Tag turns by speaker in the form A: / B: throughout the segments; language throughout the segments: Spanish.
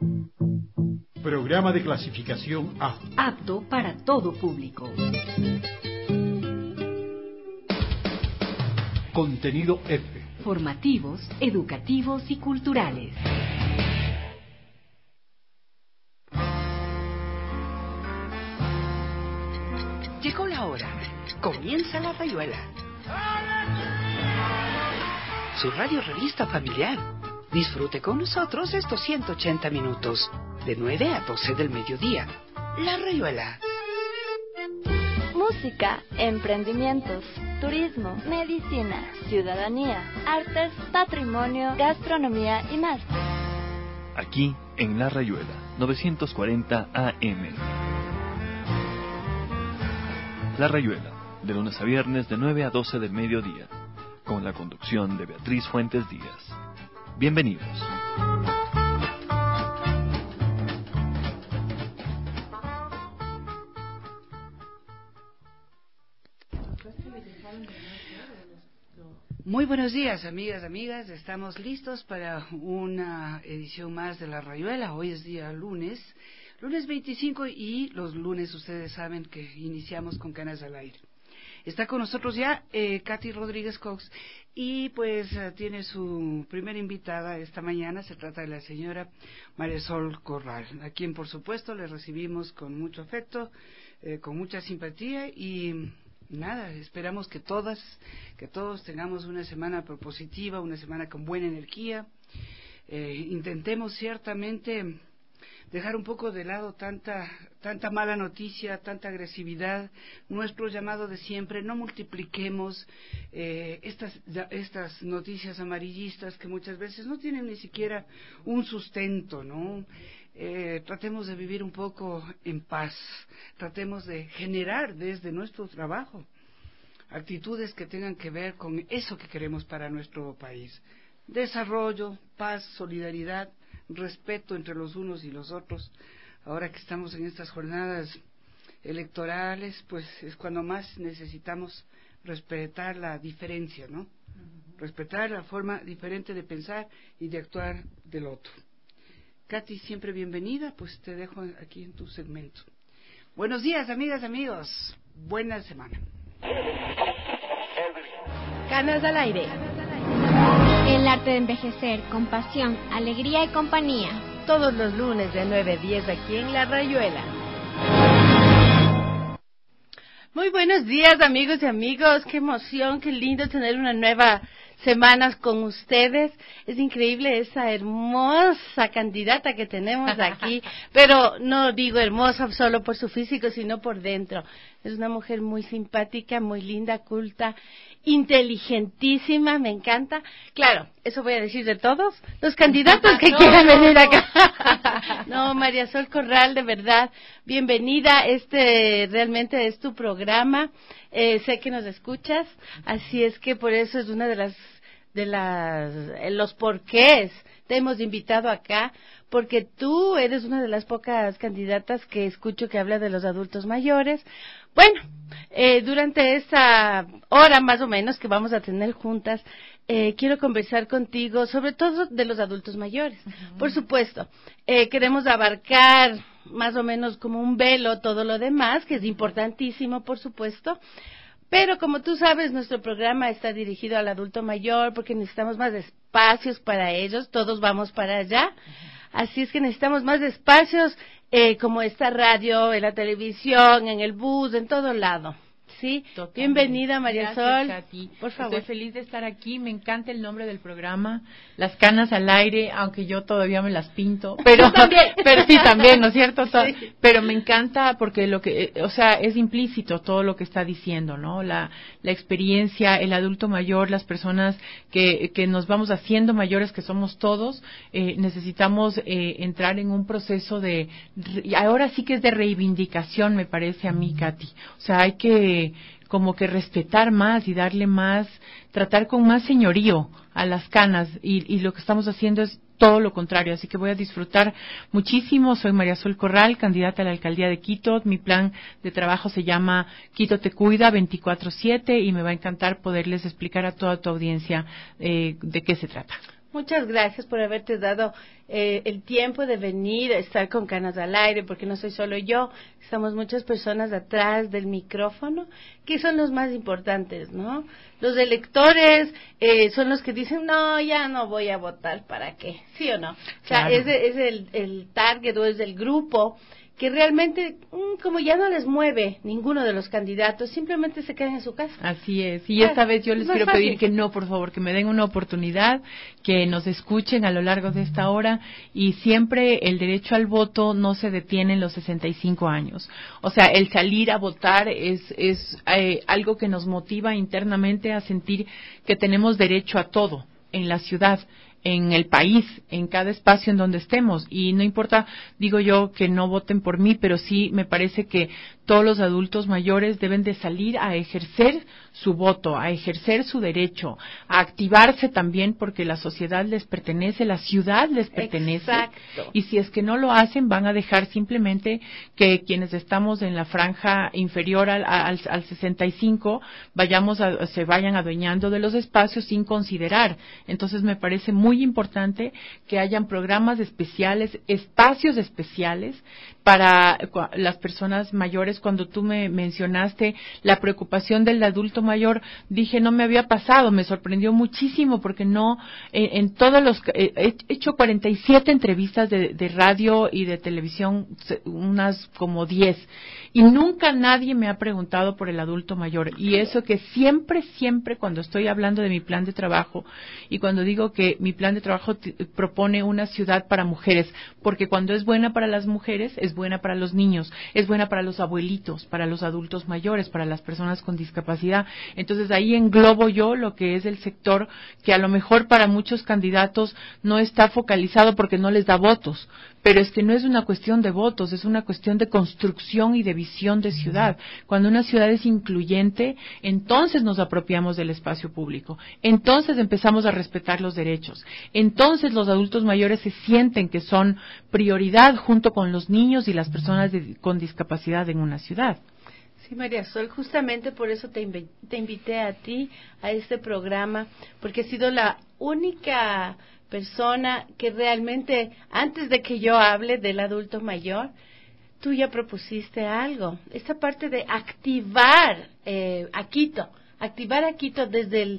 A: Programa de clasificación A.
B: Apto para todo público.
A: Contenido F.
B: Formativos, educativos y culturales.
C: Llegó la hora. Comienza La Rayuela. Su radio revista familiar. Disfrute con nosotros estos 180 minutos, de 9 a 12 del mediodía. La Rayuela.
D: Música, emprendimientos, turismo, medicina, ciudadanía, artes, patrimonio, gastronomía y más.
E: Aquí en La Rayuela, 940 AM. La Rayuela, de lunes a viernes de 9 a 12 del mediodía, con la conducción de Beatriz Fuentes Díaz. Bienvenidos.
C: Muy buenos días, amigas. Estamos listos para una edición más de La Rayuela. Hoy es día lunes 25, y los lunes ustedes saben que iniciamos con Canas al Aire. Está con nosotros ya Katy Rodríguez Cox, y pues tiene su primera invitada esta mañana. Se trata de la señora Marisol Corral, a quien por supuesto le recibimos con mucho afecto, con mucha simpatía, y nada, esperamos que todos tengamos una semana propositiva, una semana con buena energía. Intentemos ciertamente dejar un poco de lado tanta mala noticia, tanta agresividad. Nuestro llamado de siempre: no multipliquemos estas noticias amarillistas que muchas veces no tienen ni siquiera un sustento, ¿no? Tratemos de vivir un poco en paz, tratemos de generar desde nuestro trabajo actitudes que tengan que ver con eso que queremos para nuestro país: desarrollo, paz, solidaridad, respeto entre los unos y los otros. Ahora que estamos en estas jornadas electorales, pues es cuando más necesitamos respetar la diferencia, ¿no? Respetar la forma diferente de pensar y de actuar del otro. Katy, siempre bienvenida, pues te dejo aquí en tu segmento. Buenos días, amigas, amigos. Buena semana.
F: Canas al Aire.
G: El arte de envejecer, con pasión, alegría y compañía.
F: Todos los lunes de 9 a 10 aquí en La Rayuela. Muy buenos días, amigos y amigos. Qué emoción, qué lindo tener una nueva semana con ustedes. Es increíble esa hermosa candidata que tenemos aquí, pero no digo hermosa solo por su físico, sino por dentro. Es una mujer muy simpática, muy linda, culta, inteligentísima, me encanta. Claro, eso voy a decir de todos los candidatos que quieran venir acá. No, Marisol Corral, de verdad, bienvenida. Realmente es tu programa. Sé que nos escuchas, así es que por eso es una de los porqués te hemos invitado acá, porque tú eres una de las pocas candidatas que escucho que habla de los adultos mayores. Bueno, durante esta hora más o menos que vamos a tener juntas, quiero conversar contigo sobre todo de los adultos mayores. Uh-huh. Por supuesto, queremos abarcar más o menos como un velo todo lo demás, que es importantísimo, por supuesto. Pero como tú sabes, nuestro programa está dirigido al adulto mayor porque necesitamos más espacios para ellos, todos vamos para allá. Así es que necesitamos más espacios como esta radio, en la televisión, en el bus, en todo lado. Sí, totalmente. Bienvenida, Marisol.
H: Gracias, Katy.
F: Por favor.
H: Estoy feliz de estar aquí, me encanta el nombre del programa, Las Canas al Aire, aunque yo todavía me las pinto, pero sí también, ¿no es cierto? Sí. Pero me encanta porque es implícito todo lo que está diciendo, ¿no? La experiencia, el adulto mayor, las personas que nos vamos haciendo mayores, que somos todos, necesitamos entrar en un proceso ahora sí que es de reivindicación, me parece a mí, Katy. O sea, hay que como que respetar más y darle más, tratar con más señorío a las canas, y lo que estamos haciendo es todo lo contrario, así que voy a disfrutar muchísimo. Soy Marisol Corral, candidata a la alcaldía de Quito. Mi plan de trabajo se llama Quito te cuida 24/7 y me va a encantar poderles explicar a toda tu audiencia de qué se trata.
F: Muchas gracias por haberte dado el tiempo de venir a estar con Canas al Aire, porque no soy solo yo, estamos muchas personas atrás del micrófono, que son los más importantes, ¿no? Los electores son los que dicen, no, ya no voy a votar, ¿para qué? ¿Sí o no? O sea,
H: Claro.
F: es el target o es el grupo que realmente, como ya no les mueve ninguno de los candidatos, simplemente se quedan en su casa.
H: Así es, y esta vez yo les
F: es más
H: quiero
F: fácil.
H: pedir que no, por favor, que me den una oportunidad, que nos escuchen a lo largo de esta hora, y siempre el derecho al voto no se detiene en los 65 años. O sea, el salir a votar es algo que nos motiva internamente a sentir que tenemos derecho a todo en la ciudad, en el país, en cada espacio en donde estemos. Y no importa, digo yo, que no voten por mí, pero sí me parece que todos los adultos mayores deben de salir a ejercer su voto, a ejercer su derecho, a activarse también, porque la sociedad les pertenece, la ciudad les pertenece.
F: Exacto.
H: Y si es que no lo hacen, van a dejar simplemente que quienes estamos en la franja inferior al 65 se vayan adueñando de los espacios sin considerar. Entonces me parece muy importante que hayan programas especiales, espacios especiales para las personas mayores. Cuando tú me mencionaste la preocupación del adulto mayor, dije, no me había pasado, me sorprendió muchísimo, porque no, en todos los, he hecho 47 entrevistas de radio y de televisión, unas como 10, y nunca nadie me ha preguntado por el adulto mayor. Y eso que siempre cuando estoy hablando de mi plan de trabajo, y cuando digo que mi plan de trabajo propone una ciudad para mujeres, porque cuando es buena para las mujeres, es buena para los niños, es buena para los abuelitos, para los adultos mayores, para las personas con discapacidad. Entonces ahí englobo yo lo que es el sector que a lo mejor para muchos candidatos no está focalizado porque no les da votos, pero es que no es una cuestión de votos, es una cuestión de construcción y de visión de ciudad. Cuando una ciudad es incluyente, entonces nos apropiamos del espacio público, entonces empezamos a respetar los derechos, entonces los adultos mayores se sienten que son prioridad junto con los niños y las personas con discapacidad en una ciudad.
F: Sí, María Sol, justamente por eso te invité a ti, a este programa, porque he sido la única persona que realmente, antes de que yo hable del adulto mayor, tú ya propusiste algo. Esta parte de activar a Quito desde el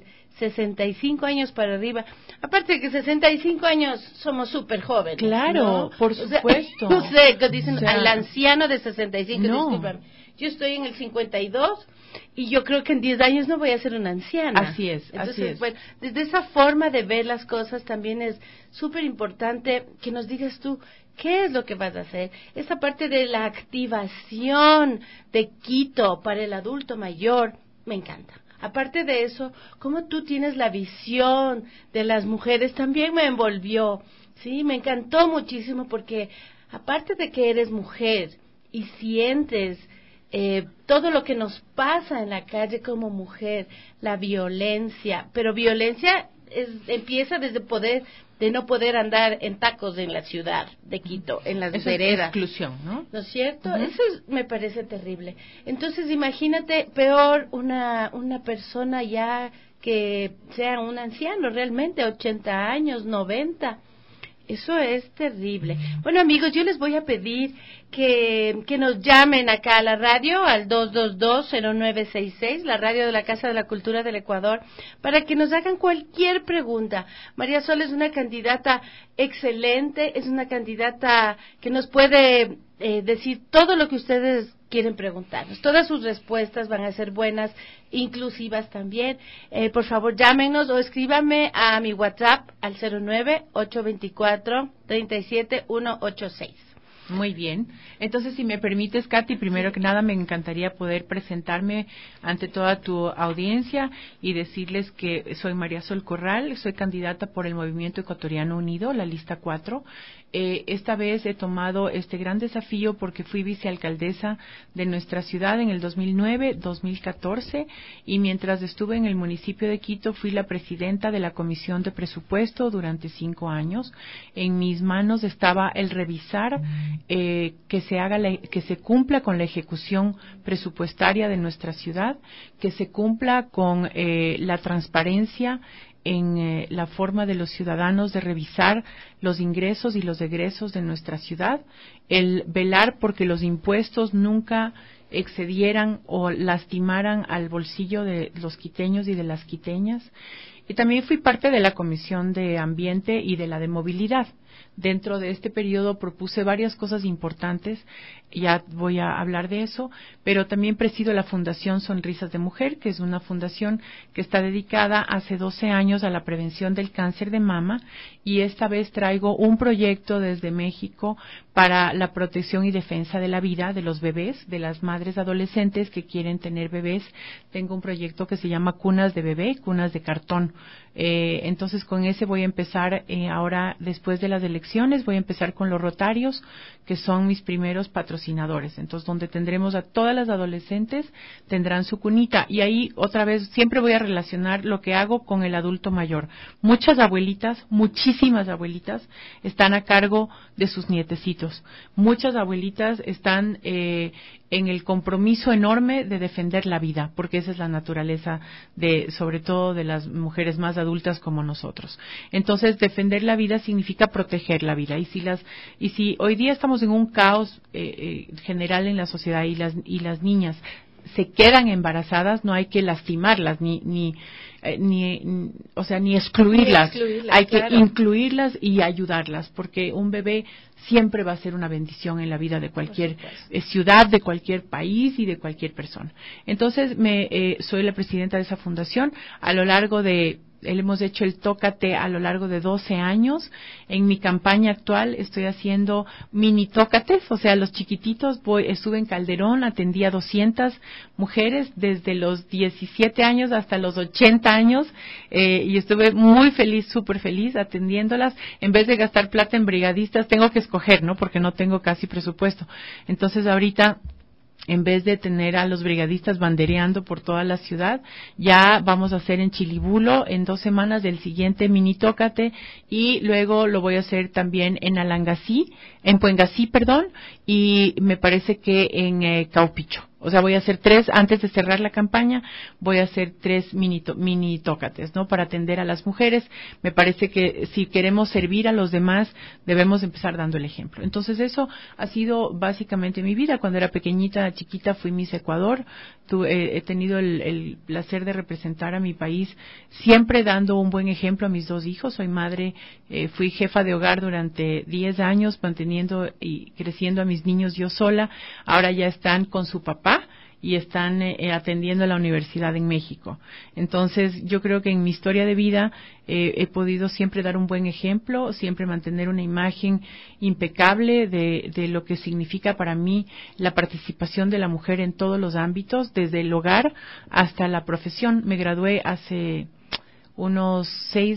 F: 65 años para arriba. Aparte de que 65 años somos súper jóvenes.
H: Claro,
F: ¿no?
H: por supuesto.
F: No sé, que dicen
H: O sea,
F: al anciano de 65,
H: no.
F: discúlpame. Yo estoy en el 52 y yo creo que en 10 años no voy a ser una anciana.
H: Así es,
F: Entonces,
H: así es.
F: bueno, desde esa forma de ver las cosas también es súper importante que nos digas tú qué es lo que vas a hacer. Esa parte de la activación de Quito para el adulto mayor, me encanta. Aparte de eso, cómo tú tienes la visión de las mujeres también me envolvió, ¿sí? Me encantó muchísimo porque aparte de que eres mujer y sientes todo lo que nos pasa en la calle como mujer, la violencia, pero violencia empieza desde de no poder andar en tacos en la ciudad de Quito, en las veredas.
H: Exclusión, ¿no?
F: ¿No es cierto? Eso me parece terrible. Entonces, imagínate, peor una persona ya que sea un anciano, realmente, 80 años, 90. Eso es terrible. Bueno, amigos, yo les voy a pedir que nos llamen acá a la radio, al 222-0966, la radio de la Casa de la Cultura del Ecuador, para que nos hagan cualquier pregunta. María Sol es una candidata excelente, es una candidata que nos puede decir todo lo que ustedes quieren preguntarnos. Todas sus respuestas van a ser buenas, inclusivas también. Por favor, llámenos o escríbanme a mi WhatsApp al 09-824-37186.
H: Muy bien. Entonces, si me permites, Katy, primero que nada me encantaría poder presentarme ante toda tu audiencia y decirles que soy María Sol Corral, soy candidata por el Movimiento Ecuatoriano Unido, la lista 4. Esta vez he tomado este gran desafío porque fui vicealcaldesa de nuestra ciudad en el 2009-2014 y mientras estuve en el municipio de Quito fui la presidenta de la Comisión de Presupuesto durante 5 años. En mis manos estaba el revisar que se cumpla con la ejecución presupuestaria de nuestra ciudad, que se cumpla con la transparencia en la forma de los ciudadanos de revisar los ingresos y los egresos de nuestra ciudad, el velar porque los impuestos nunca excedieran o lastimaran al bolsillo de los quiteños y de las quiteñas. Y también fui parte de la Comisión de Ambiente y de la de Movilidad. Dentro de este periodo propuse varias cosas importantes, ya voy a hablar de eso, pero también presido la Fundación Sonrisas de Mujer, que es una fundación que está dedicada hace 12 años a la prevención del cáncer de mama, y esta vez traigo un proyecto desde México para la protección y defensa de la vida de los bebés, de las madres adolescentes que quieren tener bebés. Tengo un proyecto que se llama Cunas de Bebé, Cunas de Cartón. Entonces con ese voy a empezar ahora, después de las elecciones, voy a empezar con los Rotarios, que son mis primeros patrocinadores. Entonces, donde tendremos a todas las adolescentes, tendrán su cunita. Y ahí, otra vez, siempre voy a relacionar lo que hago con el adulto mayor. Muchas abuelitas, muchísimas abuelitas, están a cargo de sus nietecitos. Muchas abuelitas están en el compromiso enorme de defender la vida, porque esa es la naturaleza sobre todo de las mujeres más adultas como nosotros. Entonces, defender la vida significa proteger la vida. Y si hoy día estamos en un caos general en la sociedad y las niñas se quedan embarazadas, no hay que lastimarlas ni excluirlas, hay que incluirlas y ayudarlas, porque un bebé siempre va a ser una bendición en la vida de cualquier ciudad, de cualquier país y de cualquier persona. Entonces, soy la presidenta de esa fundación. A lo largo hemos hecho el Tócate a lo largo de 12 años. En mi campaña actual estoy haciendo mini tócates, o sea, los chiquititos. Estuve en Calderón, atendí a 200 mujeres desde los 17 años hasta los 80 años y estuve muy feliz, súper feliz atendiéndolas. En vez de gastar plata en brigadistas, tengo que escoger, ¿no? Porque no tengo casi presupuesto. Entonces, ahorita, en vez de tener a los brigadistas bandereando por toda la ciudad, ya vamos a hacer en Chilibulo en 2 semanas del siguiente mini tócate, y luego lo voy a hacer también en Puengasí, y me parece que en Caupicho. O sea, voy a hacer 3, antes de cerrar la campaña, voy a hacer 3 mini tócates, ¿no? Para atender a las mujeres. Me parece que si queremos servir a los demás, debemos empezar dando el ejemplo. Entonces, eso ha sido básicamente mi vida. Cuando era chiquita, fui Miss Ecuador. He tenido el placer de representar a mi país, siempre dando un buen ejemplo a mis 2 hijos. Soy madre, fui jefa de hogar durante 10 años, manteniendo y creciendo a mis niños yo sola. Ahora ya están con su papá y están atendiendo a la universidad en México. Entonces, yo creo que en mi historia de vida he podido siempre dar un buen ejemplo, siempre mantener una imagen impecable de lo que significa para mí la participación de la mujer en todos los ámbitos, desde el hogar hasta la profesión. Me gradué hace unos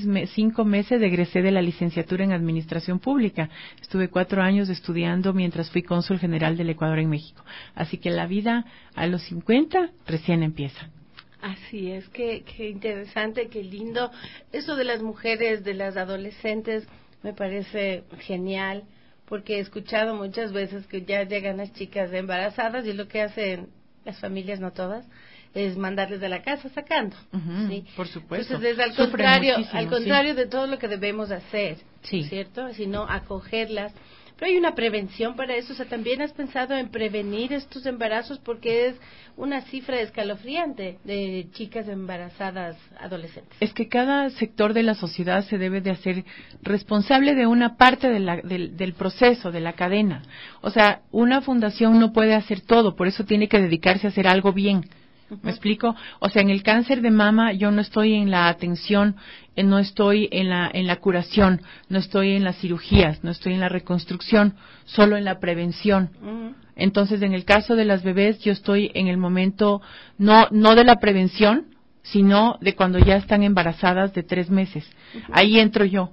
H: 5 meses, egresé de la licenciatura en Administración Pública. Estuve 4 años estudiando mientras fui cónsul general del Ecuador en México. Así que la vida a los 50 recién empieza.
F: Así es, qué interesante, qué lindo. Eso de las mujeres, de las adolescentes, me parece genial, porque he escuchado muchas veces que ya llegan las chicas embarazadas y lo que hacen las familias, no todas, es mandarles de la casa sacando. ¿Sí?
H: Por supuesto.
F: Entonces, es al contrario de todo lo que debemos hacer, ¿cierto? Sino acogerlas. Pero hay una prevención para eso. O sea, ¿también has pensado en prevenir estos embarazos? Porque es una cifra escalofriante de chicas embarazadas adolescentes.
H: Es que cada sector de la sociedad se debe de hacer responsable de una parte del proceso, de la cadena. O sea, una fundación no puede hacer todo, por eso tiene que dedicarse a hacer algo bien. ¿Me explico? O sea, en el cáncer de mama yo no estoy en la atención, no estoy en la curación, no estoy en las cirugías, no estoy en la reconstrucción, solo en la prevención. Entonces, en el caso de las bebés, yo estoy en el momento no de la prevención, sino de cuando ya están embarazadas de 3 meses. Ahí entro yo.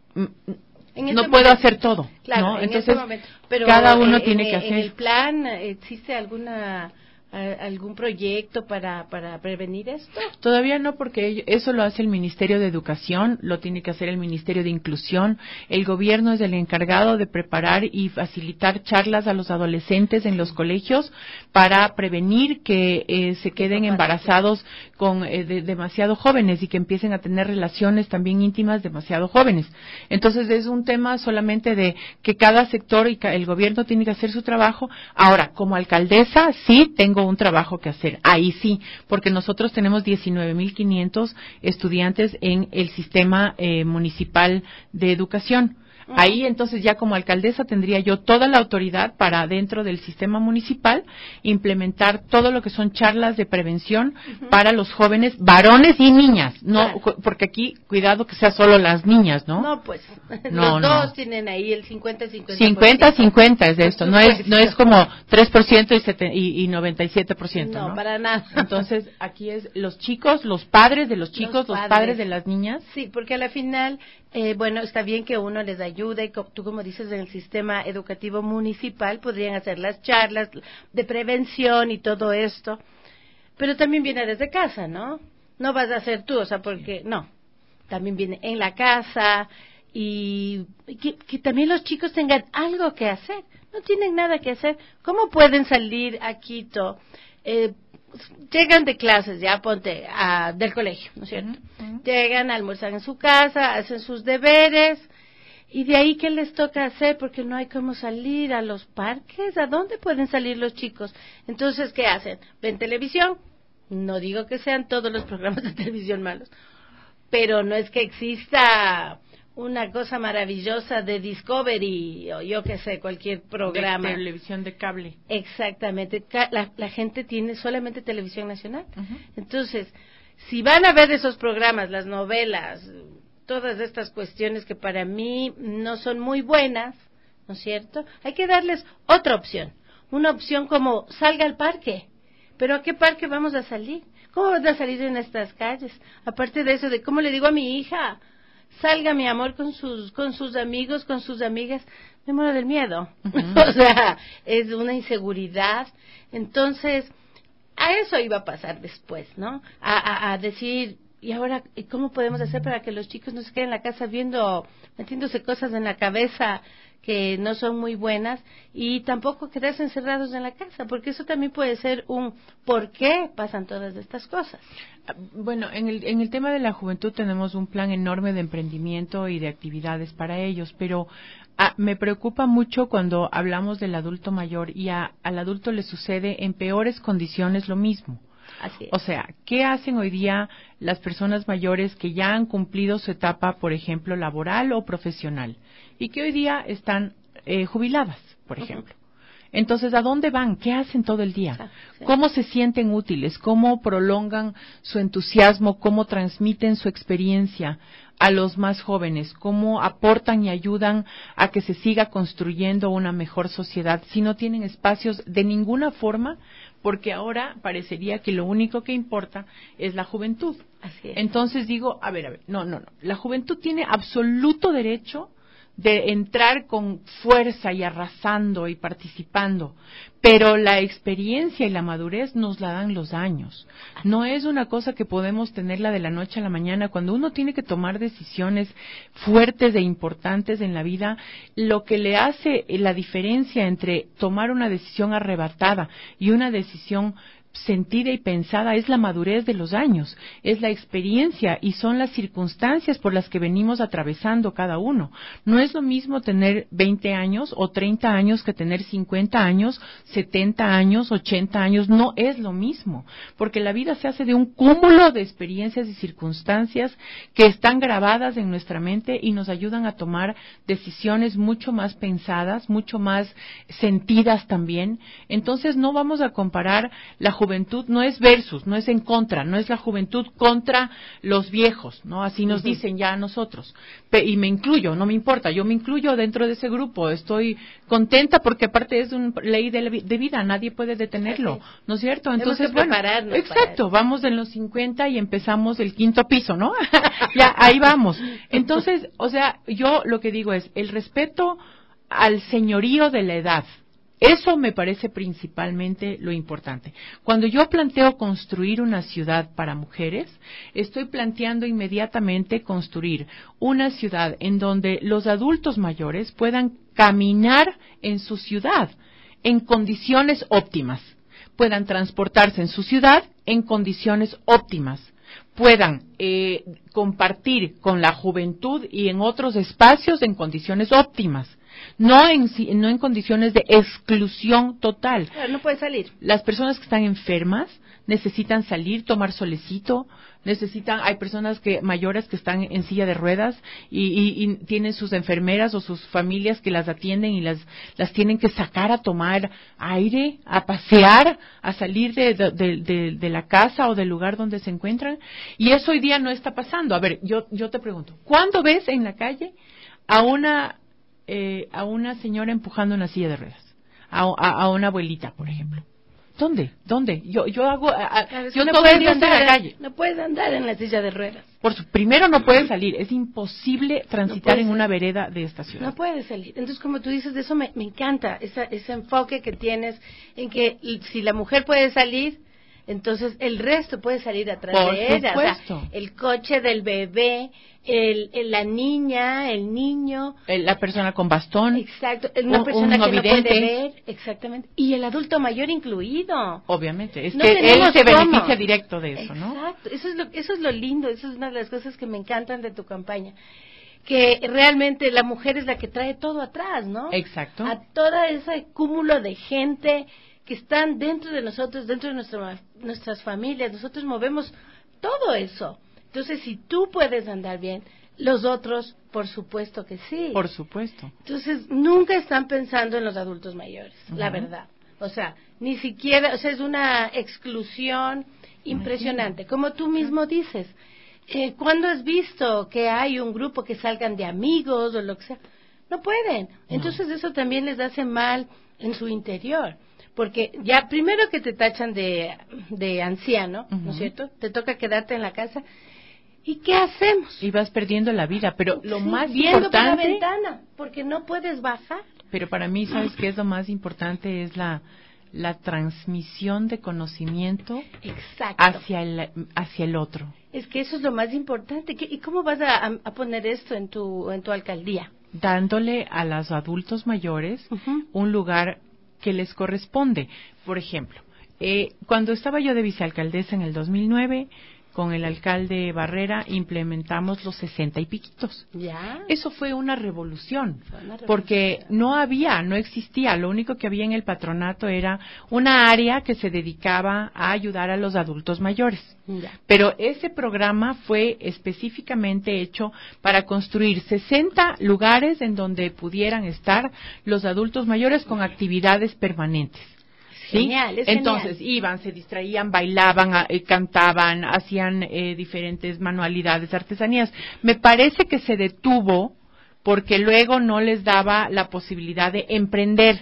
H: No puedo hacer todo,
F: claro,
H: ¿no?
F: En
H: entonces
F: pero
H: cada uno tiene que hacer.
F: ¿En el plan existe algún algún proyecto para prevenir esto?
H: Todavía no, porque eso lo hace el Ministerio de Educación, lo tiene que hacer el Ministerio de Inclusión. El gobierno es el encargado de preparar y facilitar charlas a los adolescentes en los colegios para prevenir que se queden embarazados con demasiado jóvenes y que empiecen a tener relaciones también íntimas demasiado jóvenes. Entonces es un tema solamente de que cada sector y el gobierno tiene que hacer su trabajo. Ahora, como alcaldesa, sí tengo un trabajo que hacer. Ahí sí, porque nosotros tenemos 19.500 estudiantes en el sistema municipal de educación. Ahí entonces ya como alcaldesa tendría yo toda la autoridad para dentro del sistema municipal implementar todo lo que son charlas de prevención para los jóvenes, varones y niñas, no, porque aquí cuidado que sea solo las niñas, ¿no?
F: No, pues
H: no,
F: los dos tienen ahí el 50-50%.
H: 50-50 es de esto, no es como 3% y 97%, ¿no?
F: No, para nada.
H: Entonces aquí es los chicos, los padres de los chicos, los padres de las niñas.
F: Sí, porque a la final, bueno, está bien que uno les ayude, tú como dices, en el sistema educativo municipal podrían hacer las charlas de prevención y todo esto, pero también viene desde casa, ¿no? No vas a hacer tú, o sea, porque no, también viene en la casa y que también los chicos tengan algo que hacer, no tienen nada que hacer. ¿Cómo pueden salir a Quito? Llegan de clases, ya ponte, del colegio, ¿no es cierto? Llegan, almuerzan en su casa, hacen sus deberes. ¿Y de ahí qué les toca hacer? Porque no hay cómo salir a los parques. ¿A dónde pueden salir los chicos? Entonces, ¿qué hacen? ¿Ven televisión? No digo que sean todos los programas de televisión malos, pero no es que exista una cosa maravillosa de Discovery o yo qué sé, cualquier programa.
H: De televisión de cable.
F: Exactamente. La gente tiene solamente televisión nacional. Entonces, si van a ver esos programas, las novelas, todas estas cuestiones que para mí no son muy buenas, ¿no es cierto? Hay que darles otra opción. Una opción como salga al parque. ¿Pero a qué parque vamos a salir? ¿Cómo vamos a salir en estas calles? Aparte de eso, de cómo le digo a mi hija, salga mi amor con sus amigos, con sus amigas, me muero del miedo. O sea, es una inseguridad. Entonces, a eso iba a pasar después, ¿no? A decir, y ahora, ¿cómo podemos hacer para que los chicos no se queden en la casa metiéndose cosas en la cabeza que no son muy buenas y tampoco quedarse encerrados en la casa? Porque eso también puede ser un ¿por qué pasan todas estas cosas?
H: Bueno, en el tema de la juventud tenemos un plan enorme de emprendimiento y de actividades para ellos, pero me preocupa mucho cuando hablamos del adulto mayor y al adulto le sucede en peores condiciones lo mismo.
F: Así es.
H: O sea, ¿qué hacen hoy día las personas mayores que ya han cumplido su etapa, por ejemplo, laboral o profesional, y que hoy día están jubiladas, por ejemplo? Entonces, ¿a dónde van? ¿Qué hacen todo el día? ¿Cómo se sienten útiles? ¿Cómo prolongan su entusiasmo? ¿Cómo transmiten su experiencia a los más jóvenes? ¿Cómo aportan y ayudan a que se siga construyendo una mejor sociedad si no tienen espacios de ninguna forma? Porque ahora parecería que lo único que importa es la juventud.
F: Así es.
H: Entonces digo, a ver, no. La juventud tiene absoluto derecho de entrar con fuerza y arrasando y participando, pero la experiencia y la madurez nos la dan los años. No es una cosa que podemos tenerla de la noche a la mañana. Cuando uno tiene que tomar decisiones fuertes e importantes en la vida, lo que le hace la diferencia entre tomar una decisión arrebatada y una decisión sentida y pensada es la madurez de los años, es la experiencia y son las circunstancias por las que venimos atravesando cada uno. No es lo mismo tener 20 años o 30 años que tener 50 años, 70 años, 80 años, no es lo mismo, porque la vida se hace de un cúmulo de experiencias y circunstancias que están grabadas en nuestra mente y nos ayudan a tomar decisiones mucho más pensadas, mucho más sentidas también. Entonces no vamos a comparar la juventud, no es versus, no es en contra, no es la juventud contra los viejos, ¿no? Así nos dicen ya a nosotros. Y me incluyo, no me importa, yo me incluyo dentro de ese grupo, estoy contenta porque aparte es una ley de vida, nadie puede detenerlo, ¿no es cierto? Entonces, bueno, exacto, vamos en los 50 y empezamos el 5º piso, ¿no? Ya, ahí vamos. Entonces, o sea, yo lo que digo es, el respeto al señorío de la edad, Eso me parece principalmente lo importante. Cuando yo planteo construir una ciudad para mujeres, estoy planteando inmediatamente construir una ciudad en donde los adultos mayores puedan caminar en su ciudad en condiciones óptimas, puedan transportarse en su ciudad en condiciones óptimas, puedan compartir con la juventud y en otros espacios en condiciones óptimas, no en condiciones de exclusión total.
F: Claro, no puede salir.
H: Las personas que están enfermas necesitan salir, tomar solecito, hay personas mayores que están en silla de ruedas y tienen sus enfermeras o sus familias que las atienden y las tienen que sacar a tomar aire, a pasear, a salir de la casa o del lugar donde se encuentran, y eso hoy día no está pasando. A ver, yo te pregunto, ¿cuándo ves en la calle a una señora empujando una silla de ruedas? A una abuelita, por ejemplo. ¿Dónde? Yo no puedo ir a la calle.
F: No puedes andar en la silla de ruedas.
H: Primero no puedes salir, es imposible transitar en una vereda de esta ciudad.
F: No puedes salir. Entonces, como tú dices, de eso me encanta, ese enfoque que tienes en que si la mujer puede salir, entonces el resto puede salir atrás de ella.
H: Por supuesto.
F: O sea, el coche del bebé, la niña, el niño,
H: la persona con bastón,
F: exacto, una persona que
H: vidente,
F: no puede ver, exactamente, y el adulto mayor incluido.
H: Obviamente,
F: no
H: que él se
F: cómo.
H: beneficia directo de eso, ¿no?
F: Exacto, eso es lo lindo, eso es una de las cosas que me encantan de tu campaña, que realmente la mujer es la que trae todo atrás, ¿no?
H: Exacto.
F: A todo ese cúmulo de gente que están dentro de nosotros, dentro de nuestras familias, nosotros movemos todo eso. Entonces, si tú puedes andar bien, los otros, por supuesto que sí.
H: Por supuesto.
F: Entonces, nunca están pensando en los adultos mayores, la verdad. O sea, ni siquiera, o sea, es una exclusión impresionante. Como tú mismo dices, ¿cuándo has visto que hay un grupo que salgan de amigos o lo que sea? No pueden. Entonces, eso también les hace mal en su interior. Porque ya primero que te tachan de anciano, ¿no es cierto? Te toca quedarte en la casa. ¿Y qué hacemos?
H: Y vas perdiendo la vida, pero lo más
F: viendo
H: importante...
F: por la ventana, porque no puedes bajar.
H: Pero para mí, ¿sabes qué es lo más importante? Es la transmisión de conocimiento hacia el otro.
F: Es que eso es lo más importante. ¿Y cómo vas a poner esto en tu alcaldía?
H: Dándole a los adultos mayores un lugar que les corresponde. Por ejemplo, cuando estaba yo de vicealcaldesa en el 2009, con el alcalde Barrera implementamos los 60 y piquitos.
F: ¿Ya?
H: Eso fue una revolución, porque no existía, lo único que había en el patronato era una área que se dedicaba a ayudar a los adultos mayores.
F: Ya.
H: Pero ese programa fue específicamente hecho para construir 60 lugares en donde pudieran estar los adultos mayores con actividades permanentes. ¿Sí?
F: Genial,
H: Entonces
F: genial.
H: iban, se distraían, bailaban, cantaban, hacían diferentes manualidades, artesanías. Me parece que se detuvo porque luego no les daba la posibilidad de emprender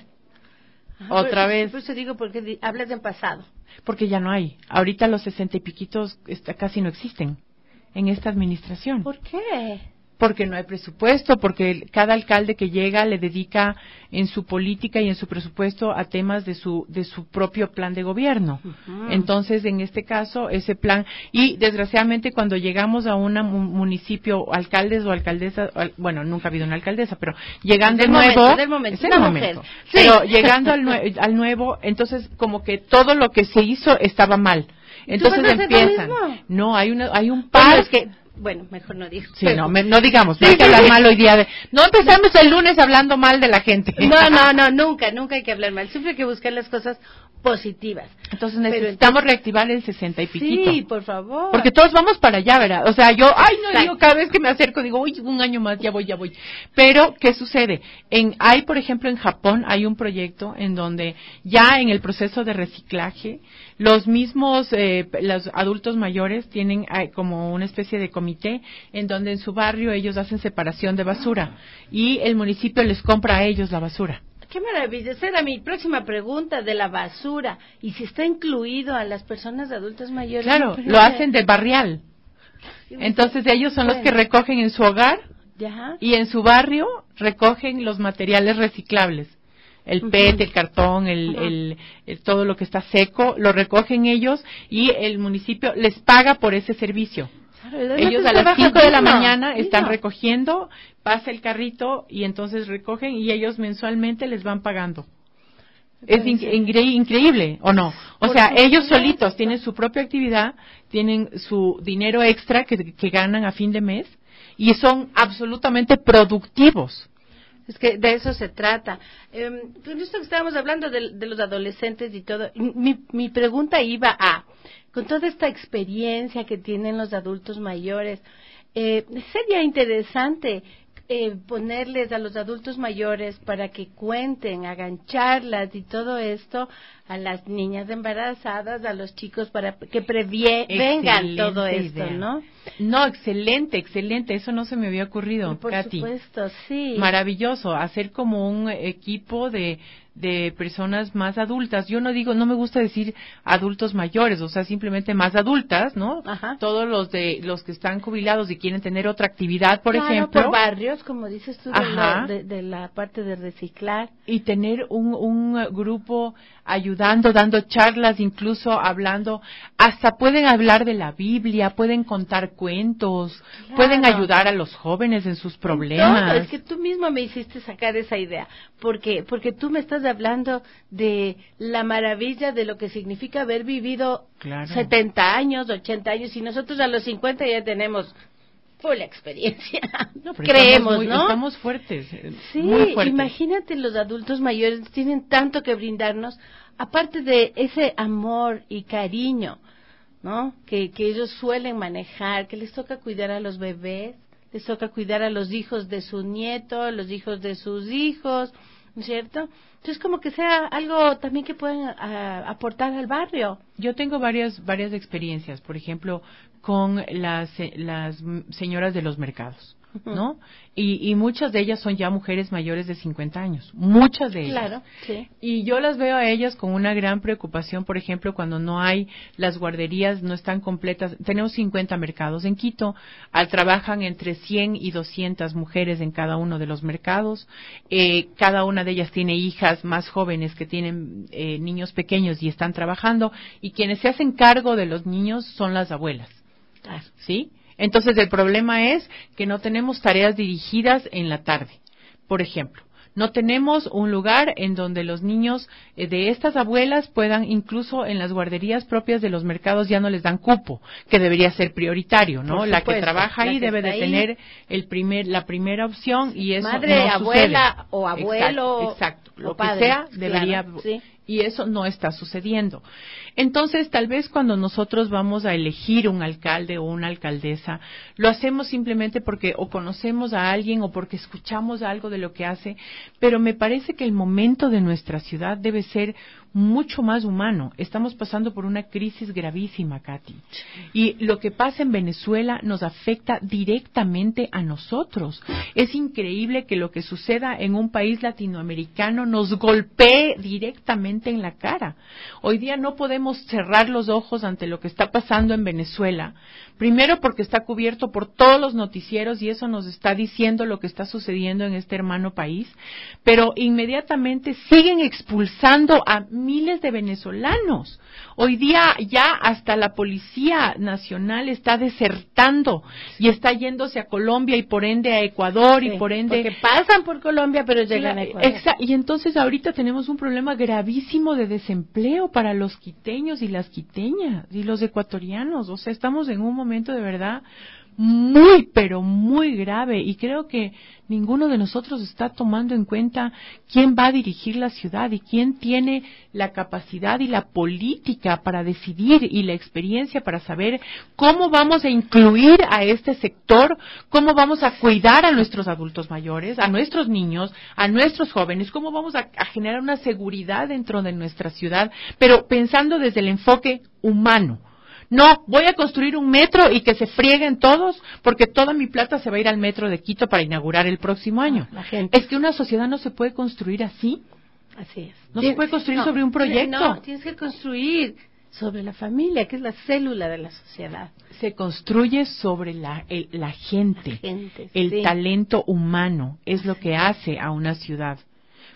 H: otra vez.
F: Por eso digo, porque hablas en pasado.
H: Porque ya no hay. Ahorita los 60 y piquitos casi no existen en esta administración.
F: ¿Por qué?
H: Porque no hay presupuesto, porque cada alcalde que llega le dedica en su política y en su presupuesto a temas de su propio plan de gobierno. Entonces, en este caso, ese plan, y desgraciadamente cuando llegamos a un municipio, alcaldes o alcaldesas, bueno, nunca ha habido una alcaldesa, pero llegando
F: del momento, sí.
H: Pero llegando al nuevo, entonces como que todo lo que se hizo estaba mal. Entonces empiezan. No, hay un par.
F: Bueno, es que bueno, mejor no digo.
H: Sí, no digamos, no hay que hablar mal hoy día. No empezamos el lunes hablando mal de la gente.
F: No, nunca hay que hablar mal. Siempre hay que buscar las cosas positivas.
H: Entonces necesitamos reactivar el 60 y piquito.
F: Sí, por favor.
H: Porque todos vamos para allá, ¿verdad? O sea, yo digo, cada vez que me acerco, digo, uy, un año más, ya voy. Pero, ¿qué sucede? Por ejemplo, en Japón hay un proyecto en donde ya en el proceso de reciclaje, los mismos, los adultos mayores tienen como una especie de comité en donde en su barrio ellos hacen separación de basura y el municipio les compra a ellos la basura.
F: ¡Qué maravilla! Esa era mi próxima pregunta de la basura. ¿Y si está incluido a las personas adultas mayores?
H: Claro, lo hacen del barrial. Entonces ellos son los que recogen en su hogar y en su barrio recogen los materiales reciclables. el PET, el cartón, todo lo que está seco, lo recogen ellos y el municipio les paga por ese servicio. Claro, ellos a las 5 de la mañana están recogiendo, pasa el carrito y entonces recogen y ellos mensualmente les van pagando. Es increíble, ¿o no? O sea, ellos solitos tienen su propia actividad, tienen su dinero extra que ganan a fin de mes y son absolutamente productivos.
F: Es que de eso se trata. Con esto que estábamos hablando de los adolescentes y todo, mi pregunta iba con toda esta experiencia que tienen los adultos mayores, sería interesante ponerles a los adultos mayores para que cuenten, hagan charlas y todo esto a las niñas embarazadas, a los chicos para que prevengan todo esto, idea. ¿No?
H: No, excelente, eso no se me había ocurrido, Katy.
F: Por supuesto, sí.
H: Maravilloso, hacer como un equipo de personas más adultas. Yo no me gusta decir adultos mayores, o sea, simplemente más adultas, ¿no? Ajá. Todos los que están jubilados y quieren tener otra actividad, por ejemplo.
F: Por barrios, como dices tú, de la parte de reciclar.
H: Y tener un grupo ayudando, dando charlas, incluso hablando, hasta pueden hablar de la Biblia, pueden contar cuentos, pueden ayudar a los jóvenes en sus problemas.
F: No, es que tú mismo me hiciste sacar esa idea, porque tú me estás hablando de la maravilla de lo que significa haber vivido 70 años, 80 años, y nosotros a los 50 ya tenemos full experiencia.
H: No,
F: creemos, ¿no?
H: Estamos fuertes.
F: Sí,
H: muy fuertes.
F: Imagínate, los adultos mayores tienen tanto que brindarnos, aparte de ese amor y cariño, ¿no? Que ellos suelen manejar, que les toca cuidar a los bebés, les toca cuidar a los hijos de su nieto, a los hijos de sus hijos, ¿no es cierto? Entonces, como que sea algo también que pueden aportar al barrio.
H: Yo tengo varias experiencias, por ejemplo, con las señoras de los mercados, ¿no? Y muchas de ellas son ya mujeres mayores de 50 años, muchas de ellas.
F: Claro, sí.
H: Y yo las veo a ellas con una gran preocupación, por ejemplo, cuando no hay, las guarderías no están completas. Tenemos 50 mercados en Quito, trabajan entre 100 y 200 mujeres en cada uno de los mercados. Cada una de ellas tiene hijas más jóvenes que tienen niños pequeños y están trabajando, y quienes se hacen cargo de los niños son las abuelas. ¿Sí? Entonces, el problema es que no tenemos tareas dirigidas en la tarde. Por ejemplo, no tenemos un lugar en donde los niños de estas abuelas puedan, incluso en las guarderías propias de los mercados, ya no les dan cupo, que debería ser prioritario, ¿no? La que trabaja ahí debe de tener la primera opción, y eso
F: madre,
H: no
F: abuela
H: sucede.
F: O abuelo.
H: Exacto. Lo
F: padre,
H: que sea debería.
F: Claro, sí.
H: Y eso no está sucediendo. Entonces, tal vez cuando nosotros vamos a elegir un alcalde o una alcaldesa, lo hacemos simplemente porque o conocemos a alguien o porque escuchamos algo de lo que hace, pero me parece que el momento de nuestra ciudad debe ser mucho más humano. Estamos pasando por una crisis gravísima, Katy. Y lo que pasa en Venezuela nos afecta directamente a nosotros. Es increíble que lo que suceda en un país latinoamericano nos golpee directamente en la cara. Hoy día no podemos cerrar los ojos ante lo que está pasando en Venezuela. Primero porque está cubierto por todos los noticieros y eso nos está diciendo lo que está sucediendo en este hermano país, pero inmediatamente siguen expulsando a miles de venezolanos. Hoy día ya hasta la Policía Nacional está desertando y está yéndose a Colombia y por ende a Ecuador, y por ende...
F: Porque pasan por Colombia pero llegan a Ecuador.
H: Y entonces ahorita tenemos un problema gravísimo de desempleo para los quiteños y las quiteñas y los ecuatorianos. O sea, estamos en un momento de verdad muy, pero muy grave, y creo que ninguno de nosotros está tomando en cuenta quién va a dirigir la ciudad y quién tiene la capacidad y la política para decidir y la experiencia para saber cómo vamos a incluir a este sector, cómo vamos a cuidar a nuestros adultos mayores, a nuestros niños, a nuestros jóvenes, cómo vamos a generar una seguridad dentro de nuestra ciudad, pero pensando desde el enfoque humano. No, voy a construir un metro y que se frieguen todos porque toda mi plata se va a ir al metro de Quito para inaugurar el próximo año. Es que una sociedad no se puede construir así.
F: Así es.
H: No se puede construir sobre un proyecto.
F: No, tienes que construir sobre la familia, que es la célula de la sociedad.
H: Se construye sobre la gente. El talento humano es lo que hace a una ciudad.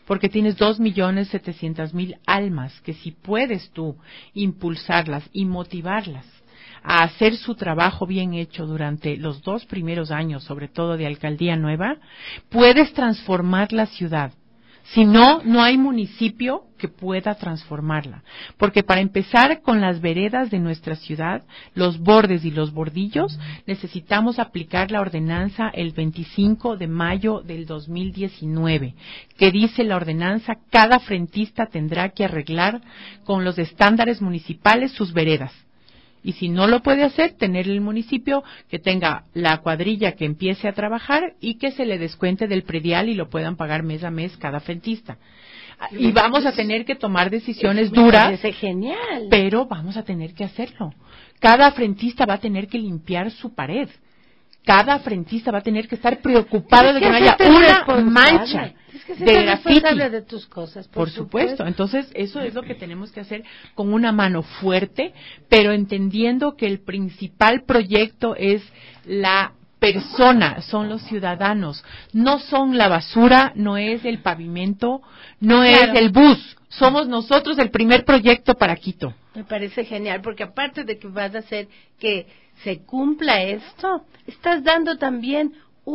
H: porque tienes 2.700.000 almas que si puedes tú impulsarlas y motivarlas a hacer su trabajo bien hecho durante los 2 primeros años, sobre todo de alcaldía nueva, puedes transformar la ciudad. Si no, no hay municipio que pueda transformarla. Porque para empezar con las veredas de nuestra ciudad, los bordes y los bordillos, necesitamos aplicar la ordenanza el 25 de mayo del 2019, que dice la ordenanza, cada frentista tendrá que arreglar con los estándares municipales sus veredas. Y si no lo puede hacer, tener el municipio que tenga la cuadrilla que empiece a trabajar y que se le descuente del predial y lo puedan pagar mes a mes cada frentista. Y vamos a tener que tomar decisiones duras,
F: genial.
H: Pero vamos a tener que hacerlo. Cada frentista va a tener que limpiar su pared. Cada frentista va a tener que estar preocupado de que no haya una mancha de grafiti.
F: De tus cosas,
H: por supuesto. Entonces, eso es lo que tenemos que hacer con una mano fuerte, pero entendiendo que el principal proyecto es la persona, son los ciudadanos, no son la basura, no es el pavimento, no es el bus, somos nosotros el primer proyecto para Quito.
F: Me parece genial, porque aparte de que vas a hacer que se cumpla esto, estás dando también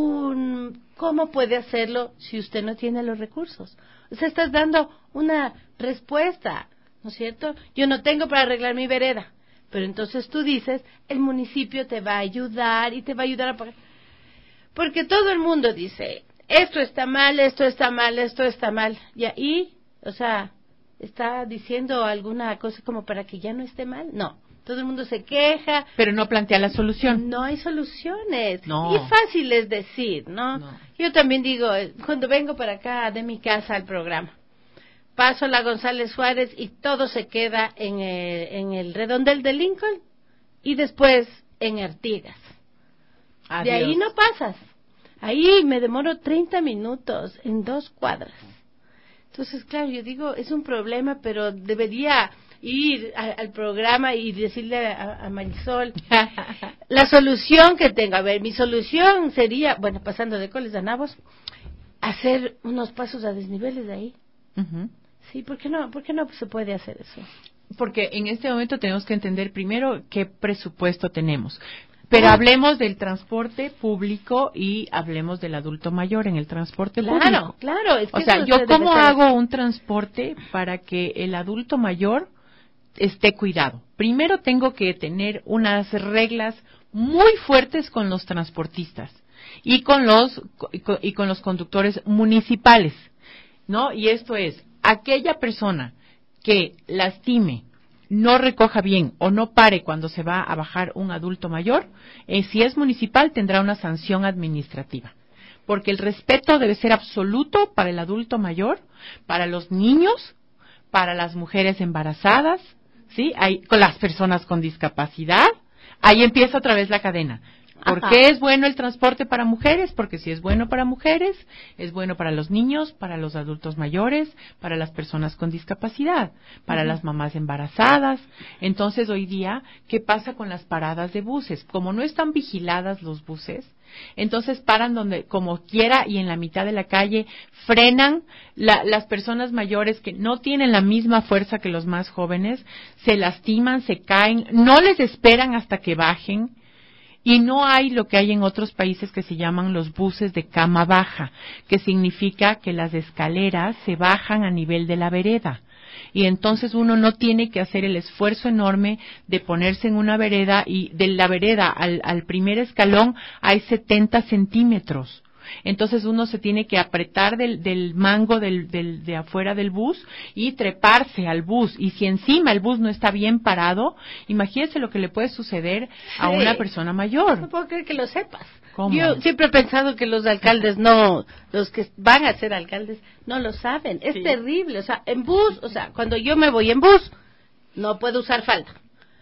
F: cómo puede hacerlo si usted no tiene los recursos. O sea, estás dando una respuesta, ¿no es cierto? Yo no tengo para arreglar mi vereda, pero entonces tú dices, el municipio te va a ayudar y te va a ayudar a pagar. Porque todo el mundo dice, esto está mal, esto está mal, esto está mal. Y ahí, o sea, ¿está diciendo alguna cosa como para que ya no esté mal? No. Todo el mundo se queja.
H: Pero no plantea la solución.
F: No hay soluciones.
H: No.
F: Y fácil es decir, ¿no? Yo también digo, cuando vengo para acá de mi casa al programa, paso la González Suárez y todo se queda en el redondel de Lincoln y después en Artigas.
H: Adiós.
F: De ahí no pasas. Ahí me demoro 30 minutos en 2 cuadras. Entonces, claro, yo digo, es un problema, pero debería ir al programa y decirle a Marisol la solución que tengo. A ver, mi solución sería, bueno, pasando de Coles a Nabos, hacer unos pasos a desniveles de ahí.
H: Uh-huh.
F: Sí, ¿por qué no se puede hacer eso?
H: Porque en este momento tenemos que entender primero qué presupuesto tenemos. Pero hablemos del transporte público y hablemos del adulto mayor en el transporte público.
F: Claro. Es que
H: o sea, yo cómo hago un transporte para que el adulto mayor esté cuidado. Primero tengo que tener unas reglas muy fuertes con los transportistas y con los conductores municipales, ¿no? Y esto es, aquella persona que lastime, no recoja bien o no pare cuando se va a bajar un adulto mayor, si es municipal tendrá una sanción administrativa. Porque el respeto debe ser absoluto para el adulto mayor, para los niños, para las mujeres embarazadas, ¿sí? Con las personas con discapacidad. Ahí empieza otra vez la cadena. ¿Por qué es bueno el transporte para mujeres? Porque si es bueno para mujeres, es bueno para los niños, para los adultos mayores, para las personas con discapacidad, para las mamás embarazadas. Entonces, hoy día, ¿qué pasa con las paradas de buses? Como no están vigiladas los buses, entonces paran donde, como quiera, y en la mitad de la calle frenan. Las personas mayores que no tienen la misma fuerza que los más jóvenes, se lastiman, se caen, no les esperan hasta que bajen. Y no hay lo que hay en otros países que se llaman los buses de cama baja, que significa que las escaleras se bajan a nivel de la vereda. Y entonces uno no tiene que hacer el esfuerzo enorme de ponerse en una vereda, y de la vereda al primer escalón hay 70 centímetros. Entonces uno se tiene que apretar del mango de afuera del bus y treparse al bus. Y si encima el bus no está bien parado, imagínese lo que le puede suceder a una persona mayor.
F: No puedo creer que lo sepas.
H: ¿Cómo?
F: Yo siempre he pensado que los alcaldes los que van a ser alcaldes, no lo saben. Es terrible. O sea, en bus, cuando yo me voy en bus, no puedo usar falda.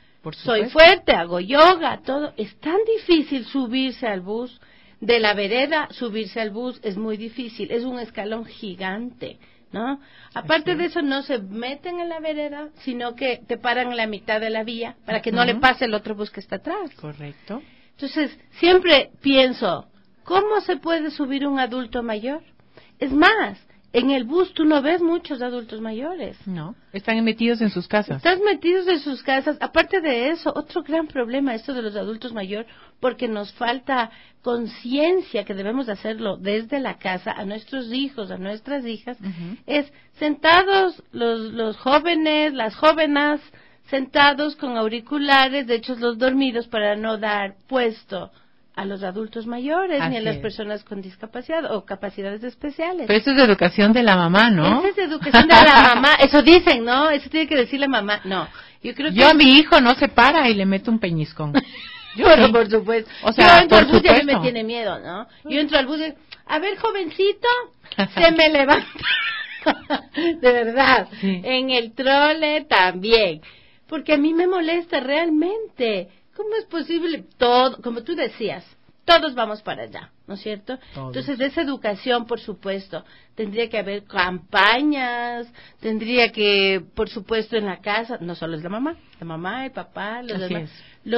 F: Soy fuerte, hago yoga, todo. Es tan difícil subirse al bus. De la vereda, subirse al bus es muy difícil, es un escalón gigante, ¿no? Aparte de eso, no se meten en la vereda, sino que te paran en la mitad de la vía para que no le pase el otro bus que está atrás.
H: Correcto.
F: Entonces, siempre pienso, ¿cómo se puede subir un adulto mayor? Es más, en el bus tú no ves muchos adultos mayores.
H: No, están metidos en sus casas.
F: Están metidos en sus casas. Aparte de eso, otro gran problema esto de los adultos mayores, porque nos falta conciencia que debemos hacerlo desde la casa a nuestros hijos, a nuestras hijas, es sentados los jóvenes, las jóvenes, sentados con auriculares, de hecho los dormidos, para no dar puesto a los adultos mayores ni a las personas con discapacidad o capacidades especiales.
H: Pero eso es educación de la mamá, ¿no?
F: Esa es educación de la mamá, eso dicen, ¿no? Eso tiene que decir la mamá. No, yo creo que...
H: a mi hijo no se para y le meto un peñiscón.
F: Pero por supuesto.
H: O sea,
F: yo entro al bus y a mí me tiene miedo, ¿no? Yo entro al bus y, a ver, jovencito, se me levanta. De verdad. Sí. En el trole también. Porque a mí me molesta realmente. ¿Cómo es posible? Todo, como tú decías, todos vamos para allá, ¿no es cierto? Todos. Entonces, esa educación, por supuesto, tendría que haber campañas, tendría que, por supuesto, en la casa, no solo es la mamá, el papá, los demás,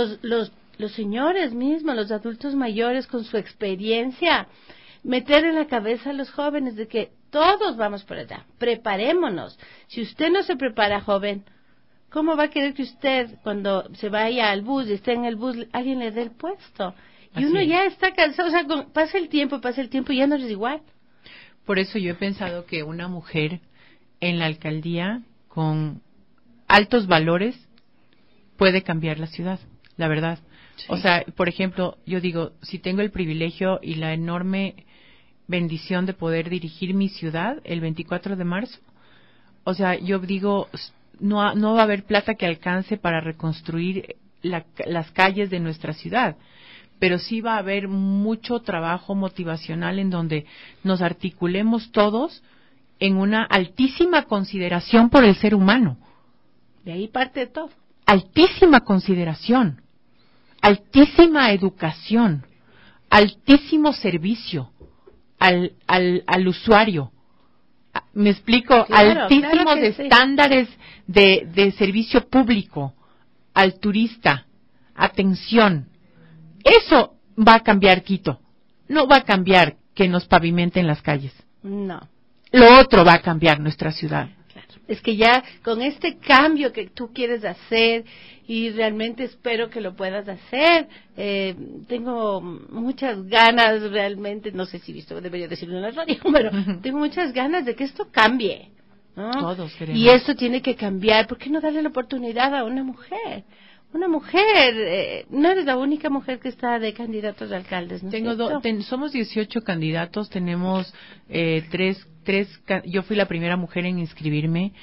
F: los señores mismos, los adultos mayores con su experiencia, meter en la cabeza a los jóvenes de que todos vamos para allá, preparémonos. Si usted no se prepara, joven, ¿cómo va a querer que usted, cuando se vaya al bus y esté en el bus, alguien le dé el puesto? Y uno ya está cansado, o sea, pasa el tiempo y ya no es igual.
H: Por eso yo he pensado que una mujer en la alcaldía con altos valores puede cambiar la ciudad, la verdad. Sí. O sea, por ejemplo, yo digo, si tengo el privilegio y la enorme bendición de poder dirigir mi ciudad el 24 de marzo, o sea, yo digo... No va a haber plata que alcance para reconstruir las calles de nuestra ciudad, pero sí va a haber mucho trabajo motivacional en donde nos articulemos todos en una altísima consideración por el ser humano.
F: De ahí parte todo.
H: Altísima consideración, altísima educación, altísimo servicio al usuario. Me explico,
F: claro,
H: altísimos
F: claro
H: estándares de servicio público, al turista, atención. Eso va a cambiar Quito. No va a cambiar que nos pavimenten las calles.
F: No.
H: Lo otro va a cambiar nuestra ciudad.
F: Claro. Es que ya con este cambio que tú quieres hacer, y realmente espero que lo puedas hacer, tengo muchas ganas realmente, no sé si debería decirlo en la radio, pero tengo muchas ganas de que esto cambie, ¿no?
H: Todos queremos.
F: Y esto tiene que cambiar. ¿Por qué no darle la oportunidad a una mujer? Una mujer, no eres la única mujer que está de candidatos a alcaldes, ¿no?
H: Somos 18 candidatos, tenemos tres, yo fui la primera mujer en inscribirme,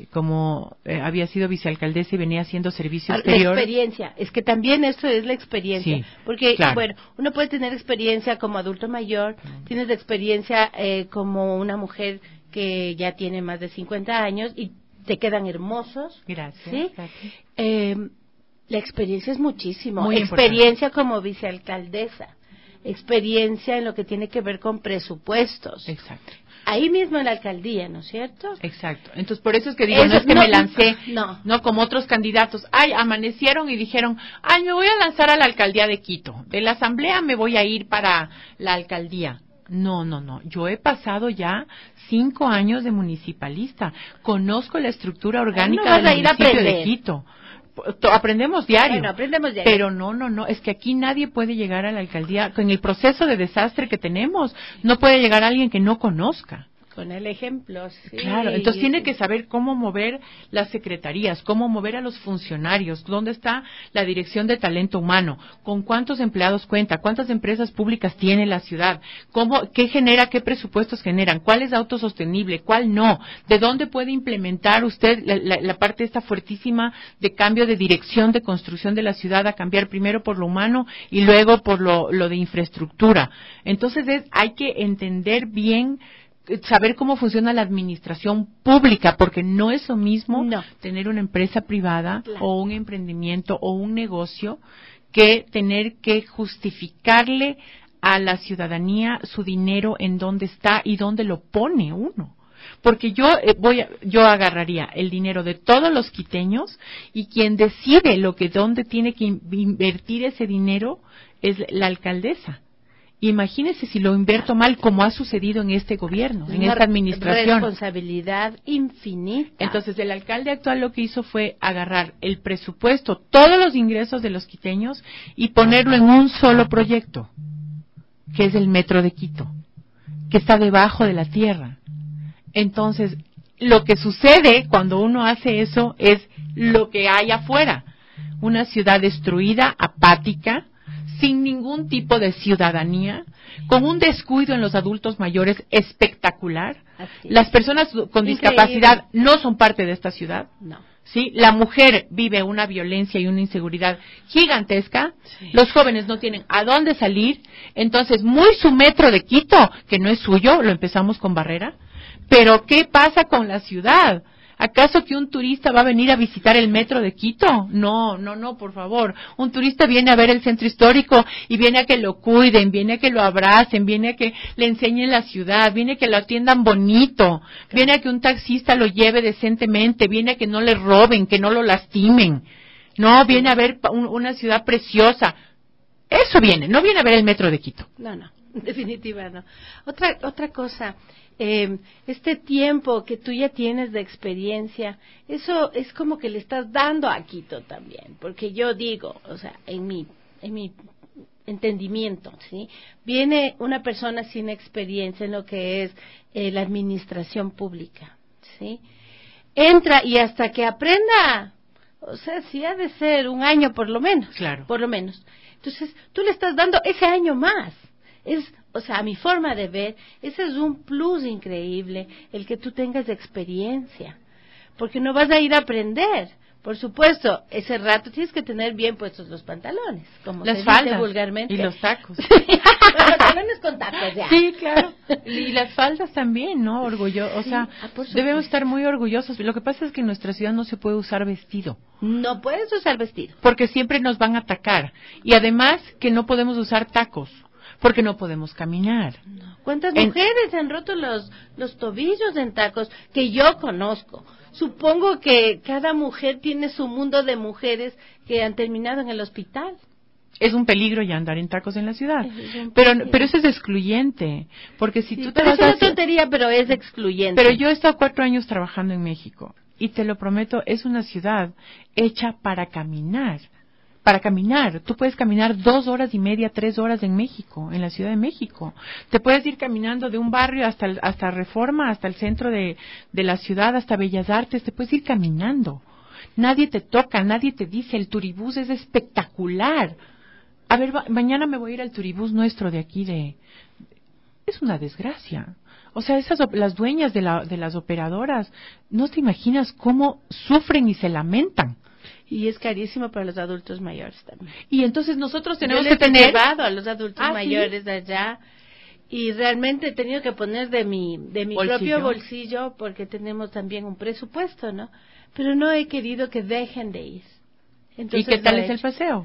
H: como había sido vicealcaldesa y venía haciendo servicio exterior.
F: La experiencia, es que también esto es la experiencia,
H: sí,
F: porque
H: claro.
F: Bueno, uno puede tener experiencia como adulto mayor, tienes experiencia como una mujer que ya tiene más de 50 años y te quedan hermosos.
H: Gracias.
F: ¿Sí?
H: Gracias.
F: La experiencia es muchísimo.
H: Muy
F: experiencia
H: importante.
F: Como vicealcaldesa, experiencia en lo que tiene que ver con presupuestos.
H: Exacto.
F: Ahí mismo en la alcaldía, ¿no es cierto?
H: Exacto. Entonces, por eso es que digo, no es que me lancé,
F: no
H: como otros candidatos. Amanecieron y dijeron, me voy a lanzar a la alcaldía de Quito. De la asamblea me voy a ir para la alcaldía. No. Yo he pasado ya 5 años de municipalista. Conozco la estructura orgánica del municipio de Quito. Aprendemos diario.
F: Bueno, aprendemos diario.
H: Pero no, es que aquí nadie puede llegar a la alcaldía con el proceso de desastre que tenemos. No puede llegar alguien que no conozca.
F: Con el ejemplo, sí.
H: Claro, entonces tiene que saber cómo mover las secretarías, cómo mover a los funcionarios, dónde está la dirección de talento humano, con cuántos empleados cuenta, cuántas empresas públicas tiene la ciudad, qué genera, qué presupuestos generan, cuál es autosostenible, cuál no, de dónde puede implementar usted la parte esta fuertísima de cambio de dirección de construcción de la ciudad, a cambiar primero por lo humano y luego por lo de infraestructura. Entonces hay que entender bien, saber cómo funciona la administración pública, porque no es lo mismo tener una empresa privada, claro, o un emprendimiento o un negocio, que tener que justificarle a la ciudadanía su dinero en dónde está y dónde lo pone uno. Porque yo agarraría el dinero de todos los quiteños, y quien decide dónde tiene que invertir ese dinero es la alcaldesa. Imagínese si lo invierto mal, como ha sucedido en este gobierno, en esta administración.
F: Responsabilidad infinita.
H: Entonces, el alcalde actual lo que hizo fue agarrar el presupuesto, todos los ingresos de los quiteños, y ponerlo en un solo proyecto, que es el Metro de Quito, que está debajo de la tierra. Entonces, lo que sucede cuando uno hace eso es lo que hay afuera. Una ciudad destruida, apática, sin ningún tipo de ciudadanía, con un descuido en los adultos mayores espectacular. Las personas con discapacidad no son parte de esta ciudad.
F: No.
H: ¿Sí? La mujer vive una violencia y una inseguridad gigantesca. Sí. Los jóvenes no tienen a dónde salir. Entonces, muy su Metro de Quito, que no es suyo, lo empezamos con Barrera. Pero, ¿qué pasa con la ciudad? ¿Acaso que un turista va a venir a visitar el Metro de Quito? No, por favor. Un turista viene a ver el centro histórico y viene a que lo cuiden, viene a que lo abracen, viene a que le enseñen la ciudad, viene a que lo atiendan bonito, viene a que un taxista lo lleve decentemente, viene a que no le roben, que no lo lastimen. No, viene a ver una ciudad preciosa. Eso viene, no viene a ver el Metro de Quito.
F: No, definitiva no. Otra cosa. Este tiempo que tú ya tienes de experiencia, eso es como que le estás dando a Quito también, porque yo digo, o sea, en mi entendimiento, ¿sí? Viene una persona sin experiencia en lo que es la administración pública, ¿sí? Entra y hasta que aprenda, o sea, sí ha de ser un año por lo menos.
H: Claro.
F: Por lo menos. Entonces, tú le estás dando ese año más. O sea, a mi forma de ver, ese es un plus increíble, el que tú tengas experiencia, porque no vas a ir a aprender. Por supuesto, ese rato tienes que tener bien puestos los pantalones, como
H: las
F: se
H: faldas
F: dice vulgarmente.
H: Y los tacos.
F: Los pantalones con tacos ya.
H: Sí, claro. Y las faldas también, ¿no? O sea, debemos estar muy orgullosos. Lo que pasa es que en nuestra ciudad no se puede usar vestido.
F: No puedes usar vestido.
H: Porque siempre nos van a atacar. Y además que no podemos usar tacos. Porque no podemos caminar.
F: ¿Cuántas mujeres han roto los tobillos en tacos que yo conozco? Supongo que cada mujer tiene su mundo de mujeres que han terminado en el hospital.
H: Es un peligro ya andar en tacos en la ciudad. Pero eso es excluyente. Porque si tú te vas
F: a... Es una tontería, pero es excluyente.
H: Pero yo he estado 4 años trabajando en México. Y te lo prometo, es una ciudad hecha para caminar. Para caminar, tú puedes caminar 2 horas y media, 3 horas en México, en la Ciudad de México. Te puedes ir caminando de un barrio hasta Reforma, hasta el centro de la ciudad, hasta Bellas Artes, te puedes ir caminando. Nadie te toca, nadie te dice, el turibús es espectacular. A ver, mañana me voy a ir al turibús nuestro de aquí es una desgracia. O sea, las dueñas de las operadoras, no te imaginas cómo sufren y se lamentan.
F: Y es carísimo para los adultos mayores también.
H: Y entonces nosotros tenemos
F: que
H: tener...
F: llevado a los adultos mayores de allá y realmente he tenido que poner de mi propio bolsillo porque tenemos también un presupuesto, ¿no? Pero no he querido que dejen de ir. Entonces,
H: ¿y qué tal es el paseo?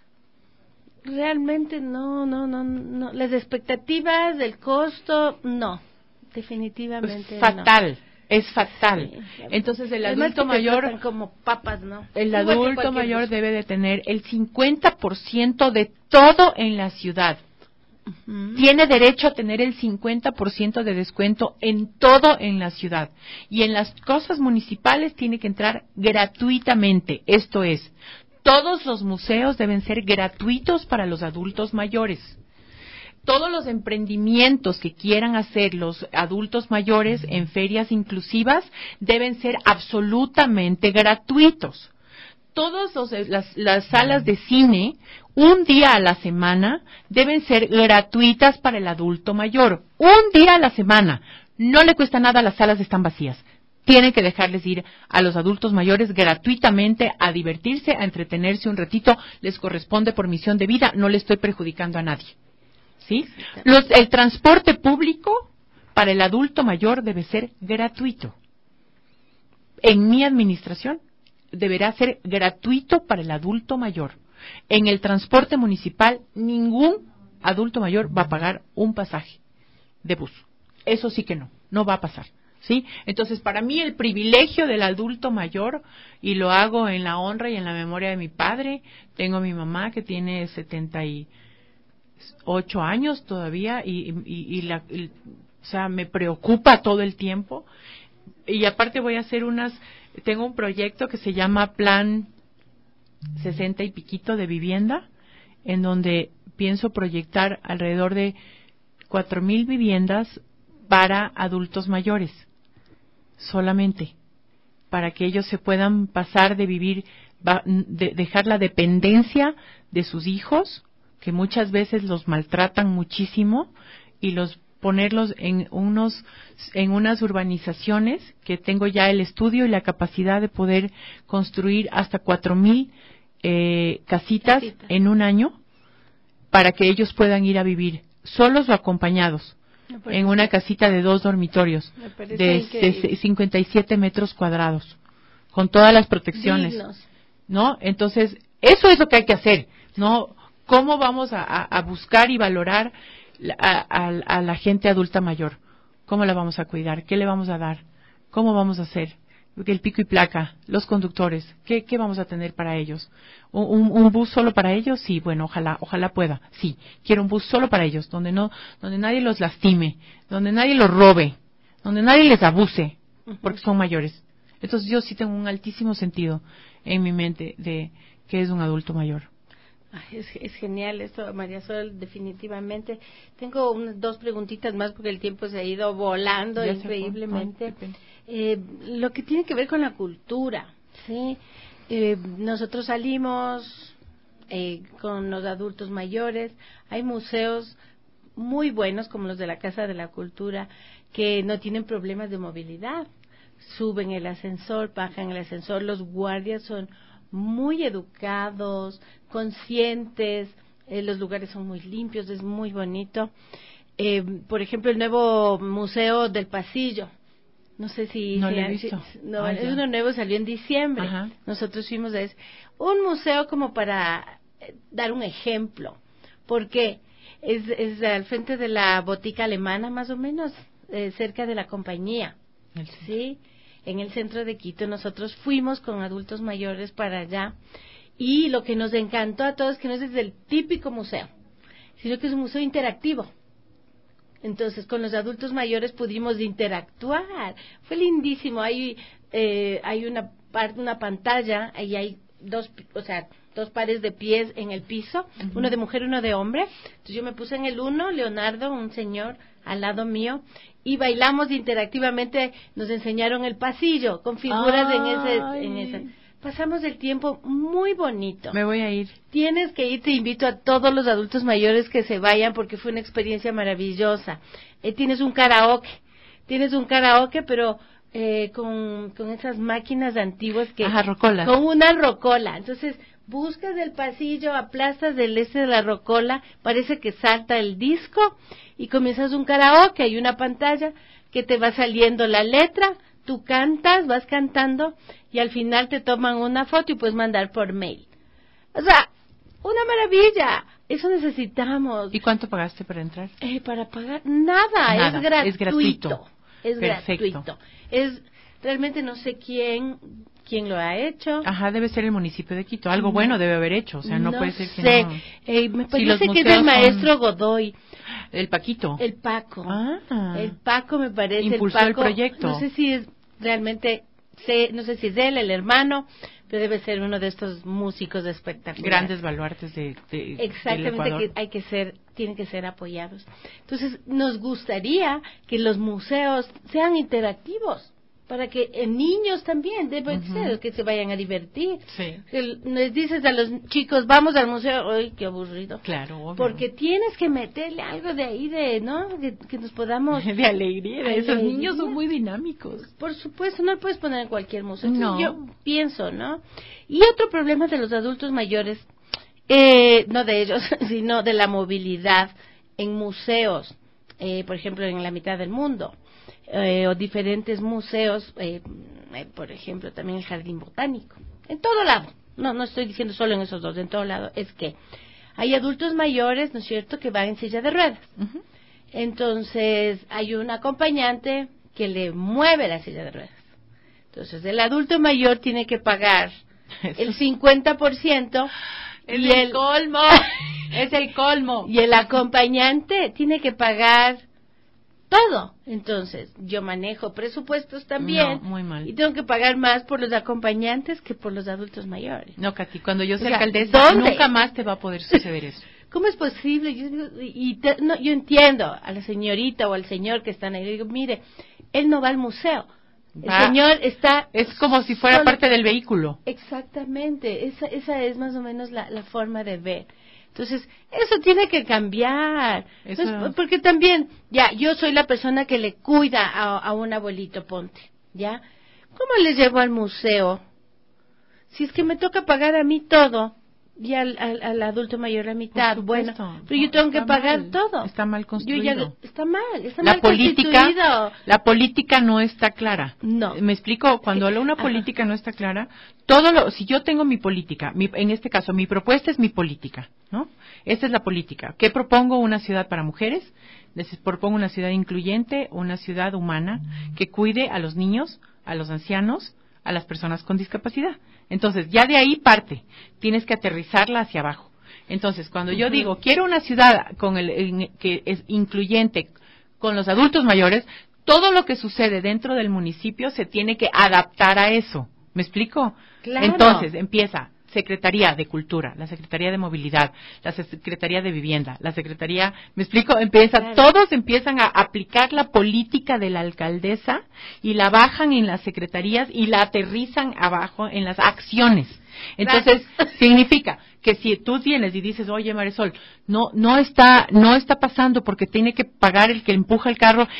F: Realmente no. Las expectativas del costo, no. Definitivamente
H: fatal.
F: No.
H: Es fatal. Sí, entonces el adulto mayor
F: como papas, ¿no?
H: El adulto mayor debe de tener el 50% de todo en la ciudad. Tiene derecho a tener el 50% de descuento en todo en la ciudad. Y en las cosas municipales tiene que entrar gratuitamente. Esto es, todos los museos deben ser gratuitos para los adultos mayores. Todos los emprendimientos que quieran hacer los adultos mayores en ferias inclusivas deben ser absolutamente gratuitos. Todas las salas de cine, un día a la semana, deben ser gratuitas para el adulto mayor. Un día a la semana. No le cuesta nada, las salas están vacías. Tienen que dejarles ir a los adultos mayores gratuitamente a divertirse, a entretenerse un ratito. Les corresponde por misión de vida, no le estoy perjudicando a nadie. ¿Sí? El transporte público para el adulto mayor debe ser gratuito. En mi administración deberá ser gratuito para el adulto mayor. En el transporte municipal ningún adulto mayor va a pagar un pasaje de bus. Eso sí que no va a pasar. ¿Sí? Entonces, para mí el privilegio del adulto mayor, y lo hago en la honra y en la memoria de mi padre, tengo a mi mamá que tiene 8 años todavía o sea, me preocupa todo el tiempo. Y aparte voy a hacer tengo un proyecto que se llama Plan 60 y piquito de vivienda, en donde pienso proyectar alrededor de 4,000 viviendas para adultos mayores, solamente, para que ellos se puedan pasar de vivir, dejar la dependencia de sus hijos, que muchas veces los maltratan muchísimo, y ponerlos en unas urbanizaciones que tengo ya el estudio y la capacidad de poder construir hasta 4,000 casitas en un año, para que ellos puedan ir a vivir solos o acompañados en una casita de 2 dormitorios de 57 metros cuadrados, con todas las protecciones. Dignos. ¿No? Entonces, eso es lo que hay que hacer, ¿no? ¿Cómo vamos a buscar y valorar a la gente adulta mayor? ¿Cómo la vamos a cuidar? ¿Qué le vamos a dar? ¿Cómo vamos a hacer? El pico y placa, los conductores, ¿qué vamos a tener para ellos? ¿Un bus solo para ellos? Sí, bueno, ojalá pueda. Sí, quiero un bus solo para ellos, donde nadie los lastime, donde nadie los robe, donde nadie les abuse, porque son mayores. Entonces yo sí tengo un altísimo sentido en mi mente de que es un adulto mayor.
F: Ay, es genial esto, María Sol, definitivamente. Tengo 2 preguntitas más porque el tiempo se ha ido volando ya increíblemente. Lo que tiene que ver con la cultura, ¿sí? Nosotros salimos con los adultos mayores, hay museos muy buenos como los de la Casa de la Cultura que no tienen problemas de movilidad. Suben el ascensor, bajan el ascensor, los guardias son muy educados, conscientes, los lugares son muy limpios, es muy bonito. Por ejemplo, el nuevo Museo del Pasillo, no sé si...
H: No lo he visto.
F: Es uno nuevo, salió en diciembre. Ajá. Nosotros fuimos a ese. Un museo como para dar un ejemplo, porque es al frente de la botica alemana, más o menos, cerca de la compañía. ¿Sí? En el centro de Quito. Nosotros fuimos con adultos mayores para allá, y lo que nos encantó a todos es que no es el típico museo, sino que es un museo interactivo. Entonces con los adultos mayores pudimos interactuar, fue lindísimo. Hay una pantalla, y hay dos pares de pies en el piso, uno de mujer y uno de hombre. Entonces yo me puse en el uno, Leonardo, un señor al lado mío, y bailamos interactivamente. Nos enseñaron el pasillo con figuras en ese. Pasamos el tiempo muy bonito.
H: Me voy a ir.
F: Tienes que ir, te invito a todos los adultos mayores que se vayan porque fue una experiencia maravillosa. Tienes un karaoke, pero con esas máquinas antiguas que...
H: Ajá, rocola.
F: Con una rocola. Entonces, buscas el pasillo, aplastas del de la rocola, parece que salta el disco y comienzas un karaoke. Hay una pantalla que te va saliendo la letra, tú cantas, vas cantando y al final te toman una foto y puedes mandar por mail. O sea, una maravilla. Eso necesitamos.
H: ¿Y cuánto pagaste para entrar?
F: Para pagar nada. Es gratuito. Es
H: perfecto.
F: Gratuito. Realmente no sé quién lo ha hecho.
H: Ajá, debe ser el municipio de Quito. Algo bueno debe haber hecho. O sea, no puede ser que no.
F: Me parece que es del maestro Godoy.
H: ¿El Paquito?
F: El Paco. El Paco me parece.
H: Impulsó el proyecto.
F: No sé si es realmente, no sé si es él, el hermano, pero debe ser uno de estos músicos espectaculares.
H: Grandes baluartes de
F: exactamente, que tienen que ser apoyados. Entonces, nos gustaría que los museos sean interactivos, para que niños también deben ser, que se vayan a divertir.
H: Sí.
F: Les dices a los chicos, vamos al museo, ¡ay, qué aburrido!
H: Claro, obvio.
F: Porque tienes que meterle algo de ahí, ¿no? Que nos podamos...
H: De alegría. Esos niños son muy dinámicos.
F: Por supuesto, no lo puedes poner en cualquier museo.
H: No.
F: Yo pienso, ¿no? Y otro problema de los adultos mayores, no de ellos, sino de la movilidad en museos, por ejemplo, en la mitad del mundo. O diferentes museos, por ejemplo, también el Jardín Botánico. En todo lado, no estoy diciendo solo en esos dos, en todo lado, es que hay adultos mayores, ¿no es cierto?, que van en silla de ruedas. Entonces, hay un acompañante que le mueve la silla de ruedas. Entonces, el adulto mayor tiene que pagar el 50%
H: Es
F: y
H: el colmo. Es el colmo.
F: Y el acompañante tiene que pagar todo. Entonces, yo manejo presupuestos también.
H: No, muy mal.
F: Y tengo que pagar más por los acompañantes que por los adultos mayores.
H: No, Katy, cuando yo sea
F: O sea,
H: alcaldesa,
F: ¿dónde?
H: nunca más te va a poder suceder eso.
F: ¿Cómo es posible? Yo entiendo a la señorita o al señor que están ahí. Le digo, mire, él no va al museo. El señor está...
H: Es como si fuera parte del vehículo.
F: Exactamente. Esa es más o menos la forma de ver. Entonces, eso tiene que cambiar.
H: Eso...
F: Entonces, porque también, ya, yo soy la persona que le cuida a un abuelito, ponte, ¿ya? ¿Cómo le llevo al museo? Si es que me toca pagar a mí todo y al adulto mayor la mitad, bueno, pero yo tengo que pagar todo.
H: Está mal construido.
F: Está mal constituido.
H: La política no está clara.
F: No.
H: ¿Me explico? Cuando una política no está clara, si yo tengo mi política, en este caso, mi propuesta es mi política, ¿no? Esta es la política. ¿Qué propongo? Una ciudad para mujeres. Les propongo una ciudad incluyente, una ciudad humana, que cuide a los niños, a los ancianos, a las personas con discapacidad. Entonces, ya de ahí parte. Tienes que aterrizarla hacia abajo. Entonces, cuando yo digo, quiero una ciudad que es incluyente con los adultos mayores, todo lo que sucede dentro del municipio se tiene que adaptar a eso. ¿Me explico?
F: Claro.
H: Entonces, empieza Secretaría de Cultura, la Secretaría de Movilidad, la Secretaría de Vivienda, la Secretaría, ¿me explico? Claro. Todos empiezan a aplicar la política de la alcaldesa y la bajan en las secretarías y la aterrizan abajo en las acciones. Entonces, significa que si tú vienes y dices, oye, Marisol, no está pasando porque tiene que pagar el que empuja el carro,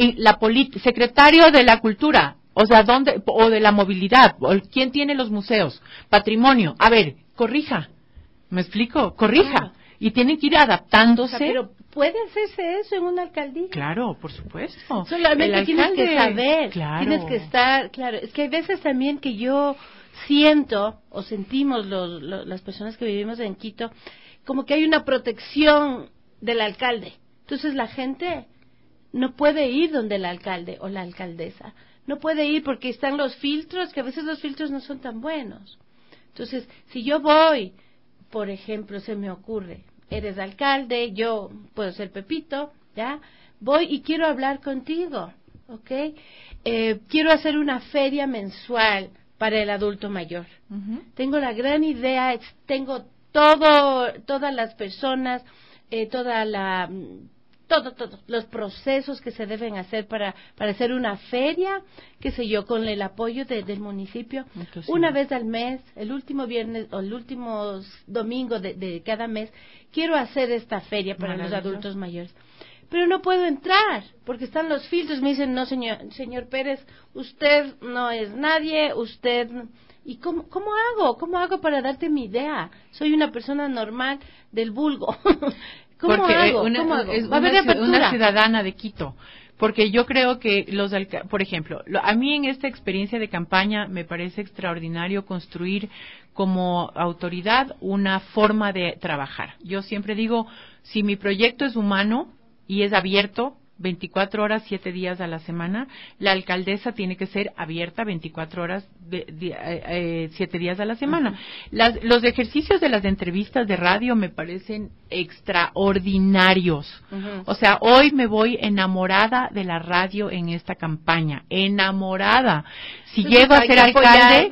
H: secretario de la Cultura, o sea, o de la movilidad, o quién tiene los museos, patrimonio, a ver, corrija, ¿me explico? Corrija. Claro. Y tienen que ir adaptándose.
F: O sea, pero ¿puede hacerse eso en una alcaldía?
H: Claro, por supuesto.
F: Solamente tienes que saber,
H: claro.
F: Tienes que estar, claro, es que hay veces también que yo siento, o sentimos las personas que vivimos en Quito, como que hay una protección del alcalde. Entonces la gente no puede ir donde el alcalde o la alcaldesa. No puede ir porque están los filtros, que a veces los filtros no son tan buenos. Entonces, si yo voy, por ejemplo, se me ocurre, eres alcalde, yo puedo ser Pepito, ¿ya? Voy y quiero hablar contigo, ¿ok? Quiero hacer una feria mensual para el adulto mayor. Uh-huh. Tengo la gran idea, tengo todas las personas, todos los procesos que se deben hacer para hacer una feria, qué sé yo, con el apoyo del municipio. Entonces, una vez al mes, el último viernes o el último domingo de cada mes, quiero hacer esta feria para los adultos mayores. Pero no puedo entrar, porque están los filtros. Me dicen, no, señor Pérez, usted no es nadie, usted... ¿Y cómo hago? ¿Cómo hago para darte mi idea? Soy una persona normal del vulgo. ¿Cómo hago?
H: Es una ciudadana de Quito. Porque yo creo que por ejemplo, a mí en esta experiencia de campaña me parece extraordinario construir como autoridad una forma de trabajar. Yo siempre digo, si mi proyecto es humano y es abierto, 24 horas, 7 días a la semana, la alcaldesa tiene que ser abierta 24 horas, 7 días a la semana. Uh-huh. Los ejercicios de las entrevistas de radio me parecen extraordinarios. Uh-huh. O sea, hoy me voy enamorada de la radio en esta campaña, enamorada. Si llego a ser alcalde,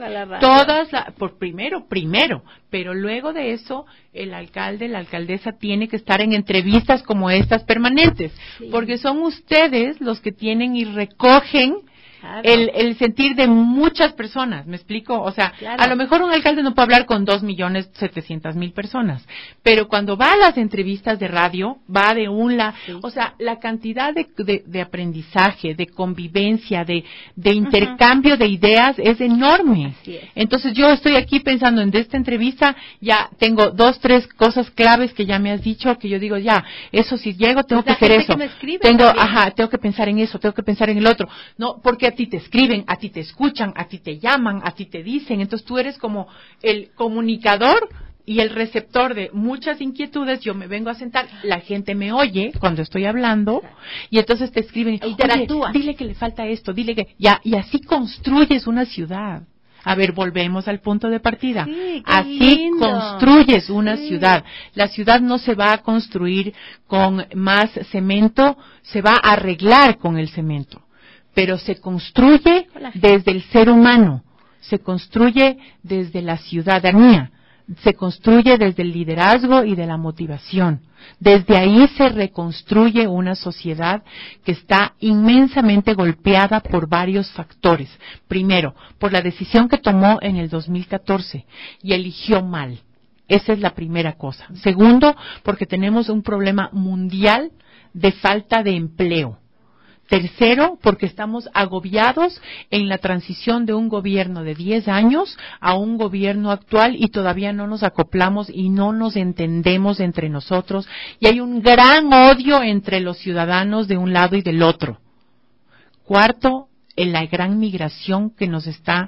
H: primero, pero luego de eso, el alcalde, la alcaldesa tiene que estar en entrevistas como estas permanentes, sí. Porque son ustedes los que tienen y recogen claro. el sentir de muchas personas, ¿me explico? O sea, claro. A lo mejor un alcalde no puede hablar con 2.700.000 personas, pero cuando va a las entrevistas de radio, va de sí. O sea, la cantidad de aprendizaje, de convivencia, de intercambio de ideas es enorme.
F: Así es.
H: Entonces yo estoy aquí pensando en esta entrevista, ya tengo 2, 3 cosas claves que ya me has dicho, que yo digo, ya, eso si llego tengo que hacer eso. Tengo que pensar en eso, tengo que pensar en el otro. No, porque a ti te escriben, a ti te escuchan, a ti te llaman, a ti te dicen, entonces tú eres como el comunicador y el receptor de muchas inquietudes. Yo me vengo a sentar, la gente me oye cuando estoy hablando y entonces te escriben,
F: interactúa,
H: dile que le falta esto, dile que ya, y así construyes una ciudad. A ver, volvemos al punto de partida.
F: Sí, qué
H: así
F: lindo.
H: construyes una
F: Sí.
H: ciudad. La ciudad no se va a construir con más cemento, se va a arreglar con el cemento. Pero se construye desde el ser humano, se construye desde la ciudadanía, se construye desde el liderazgo y de la motivación. Desde ahí se reconstruye una sociedad que está inmensamente golpeada por varios factores. Primero, por la decisión que tomó en el 2014 y eligió mal. Esa es la primera cosa. Segundo, porque tenemos un problema mundial de falta de empleo. Tercero, porque estamos agobiados en la transición de un gobierno de 10 años a un gobierno actual y todavía no nos acoplamos y no nos entendemos entre nosotros y hay un gran odio entre los ciudadanos de un lado y del otro. Cuarto, en la gran migración que nos está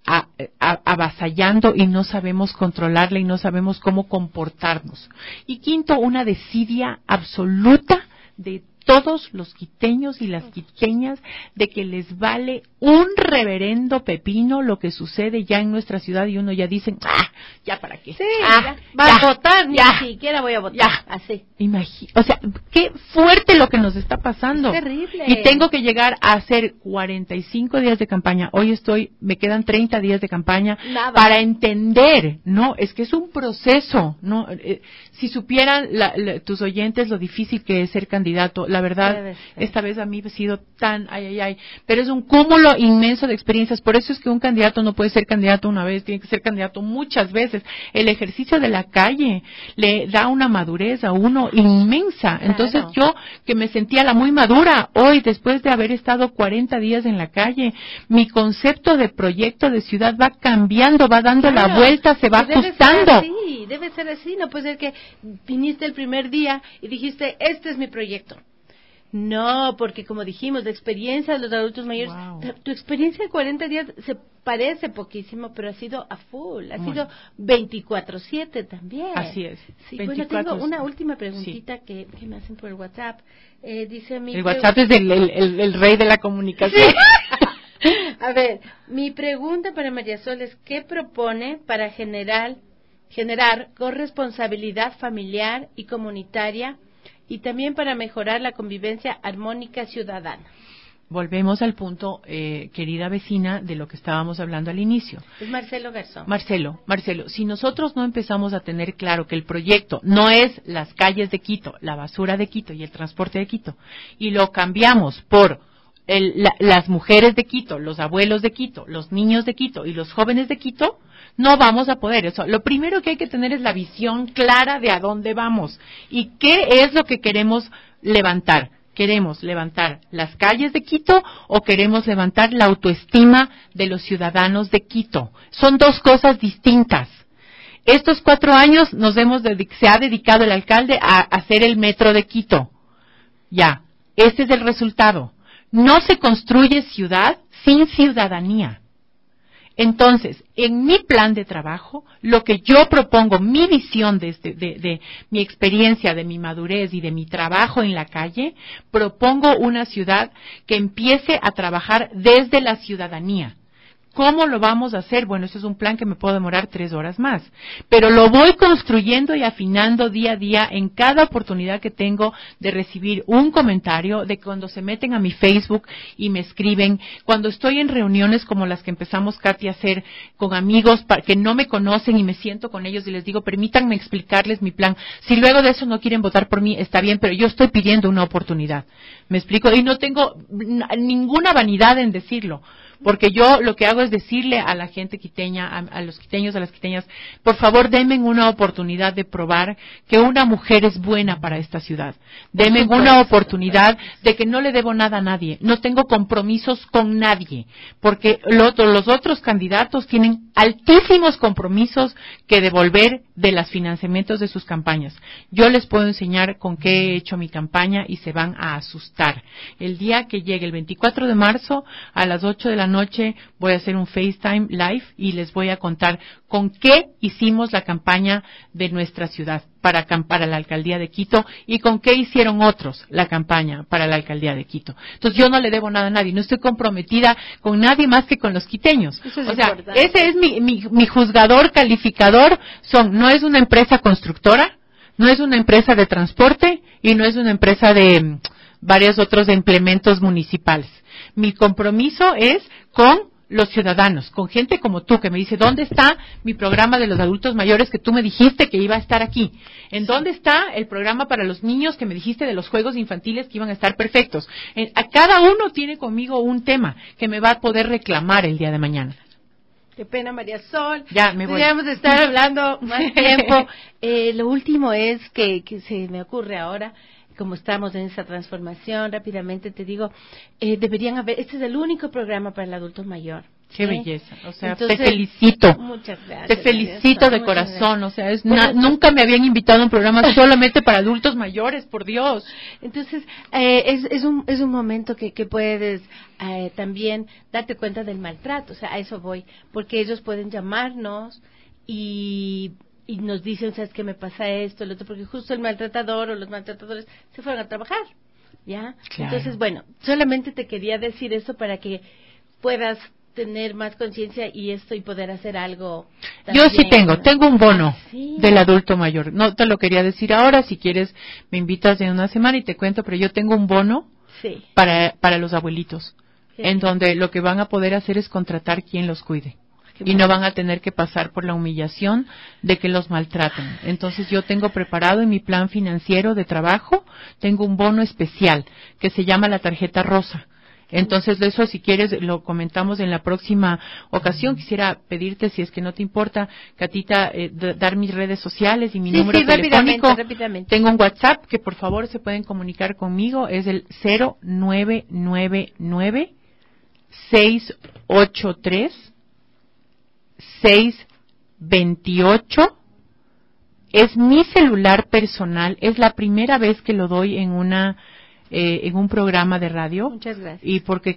H: avasallando y no sabemos controlarla y no sabemos cómo comportarnos. Y quinto, una desidia absoluta de todos los quiteños y las quiteñas de que les vale un reverendo pepino lo que sucede ya en nuestra ciudad y uno ya dicen, ya para qué.
F: Sí, ya, va a votar, ni siquiera voy a votar.
H: Ya.
F: Así.
H: O sea, qué fuerte lo que nos está pasando.
F: Es terrible.
H: Y tengo que llegar a hacer 45 días de campaña. Hoy me quedan 30 días de campaña para entender, ¿no? Es que es un proceso, ¿no? Si supieran tus oyentes lo difícil que es ser candidato, la verdad, esta vez a mí ha sido tan, pero es un cúmulo inmenso de experiencias. Por eso es que un candidato no puede ser candidato una vez, tiene que ser candidato muchas veces. El ejercicio de la calle le da una madurez a uno inmensa. Claro. Entonces yo, que me sentía la muy madura, hoy, después de haber estado 40 días en la calle, mi concepto de proyecto de ciudad va cambiando, va dando la vuelta, se va ajustando.
F: Debe ser así, no puede ser que viniste el primer día y dijiste, este es mi proyecto. No, porque como dijimos, la experiencia de los adultos mayores, tu experiencia de 40 días se parece poquísimo, pero ha sido a full, ha sido 24/7 también.
H: Así es.
F: Sí, bueno, tengo una última preguntita que me hacen por el WhatsApp. Dice
H: el WhatsApp es el rey de la comunicación.
F: Sí. A ver, mi pregunta para María Sol es, ¿qué propone para generar corresponsabilidad familiar y comunitaria y también para mejorar la convivencia armónica ciudadana?
H: Volvemos al punto, querida vecina, de lo que estábamos hablando al inicio.
F: Es Marcelo Garzón.
H: Marcelo, si nosotros no empezamos a tener claro que el proyecto no es las calles de Quito, la basura de Quito y el transporte de Quito, y lo cambiamos por las mujeres de Quito, los abuelos de Quito, los niños de Quito y los jóvenes de Quito, no vamos a poder. Eso, lo primero que hay que tener es la visión clara de a dónde vamos y qué es lo que queremos levantar. ¿Queremos levantar las calles de Quito o queremos levantar la autoestima de los ciudadanos de Quito? Son dos cosas distintas. Estos 4 años se ha dedicado el alcalde a hacer el metro de Quito. Ya, este es el resultado. No se construye ciudad sin ciudadanía. Entonces, en mi plan de trabajo, lo que yo propongo, mi visión de mi experiencia, de mi madurez y de mi trabajo en la calle, propongo una ciudad que empiece a trabajar desde la ciudadanía. ¿Cómo lo vamos a hacer? Bueno, eso es un plan que me puedo demorar 3 horas más, pero lo voy construyendo y afinando día a día en cada oportunidad que tengo de recibir un comentario, de cuando se meten a mi Facebook y me escriben, cuando estoy en reuniones como las que empezamos, Katy, a hacer con amigos que no me conocen y me siento con ellos y les digo, permítanme explicarles mi plan. Si luego de eso no quieren votar por mí, está bien, pero yo estoy pidiendo una oportunidad. ¿Me explico? Y no tengo ninguna vanidad en decirlo. Porque yo lo que hago es decirle a la gente quiteña, a los quiteños, a las quiteñas, por favor denme una oportunidad de probar que una mujer es buena para esta ciudad. Denme una oportunidad de que no le debo nada a nadie, no tengo compromisos con nadie, porque los otros candidatos tienen altísimos compromisos que devolver de los financiamientos de sus campañas. Yo les puedo enseñar con qué he hecho mi campaña y se van a asustar. El día que llegue el 24 de marzo a las 8 de la noche voy a hacer un FaceTime Live y les voy a contar con qué hicimos la campaña de nuestra ciudad para la alcaldía de Quito y con qué hicieron otros la campaña para la alcaldía de Quito. Entonces yo no le debo nada a nadie, no estoy comprometida con nadie más que con los quiteños.
F: Eso es
H: o sea,
F: importante.
H: ese es mi juzgador calificador, no es una empresa constructora, no es una empresa de transporte y no es una empresa de varios otros implementos municipales. Mi compromiso es con los ciudadanos, con gente como tú que me dice, ¿dónde está mi programa de los adultos mayores que tú me dijiste que iba a estar aquí? ¿En dónde está el programa para los niños que me dijiste de los juegos infantiles que iban a estar perfectos? A cada uno tiene conmigo un tema que me va a poder reclamar el día de mañana.
F: Qué pena, María Sol.
H: Ya, me voy.
F: Podríamos estar hablando más tiempo. Lo último es que se me ocurre ahora, como estamos en esa transformación, rápidamente te digo, deberían haber, este es el único programa para el adulto mayor.
H: Qué
F: ¿sí?
H: belleza, o sea,
F: Entonces,
H: te felicito.
F: Muchas gracias.
H: Te felicito de corazón, o sea, nunca me habían invitado a un programa solamente para adultos mayores, por Dios.
F: Entonces, es un momento que puedes también darte cuenta del maltrato, o sea, a eso voy, porque ellos pueden llamarnos y nos dicen, ¿sabes qué me pasa esto, el otro? Porque justo el maltratador o los maltratadores se fueron a trabajar, ¿ya?
H: Claro.
F: Entonces, bueno, solamente te quería decir eso para que puedas tener más conciencia y poder hacer algo también.
H: Yo sí tengo un bono
F: sí.
H: del adulto mayor. No te lo quería decir ahora, si quieres me invitas en una semana y te cuento, pero yo tengo un bono
F: sí.
H: para los abuelitos,
F: Sí.
H: en donde lo que van a poder hacer es contratar quien los cuide. Y no van a tener que pasar por la humillación de que los maltraten. Entonces yo tengo preparado en mi plan financiero de trabajo, tengo un bono especial que se llama la tarjeta rosa. Entonces de eso, si quieres, lo comentamos en la próxima ocasión. Quisiera pedirte, si es que no te importa, Catita, dar mis redes sociales y mi número telefónico.
F: Rápidamente.
H: Tengo un WhatsApp que por favor se pueden comunicar conmigo, es el 0999 683 628. Es mi celular personal, es la primera vez que lo doy en un programa de radio.
F: Muchas gracias.
H: Y porque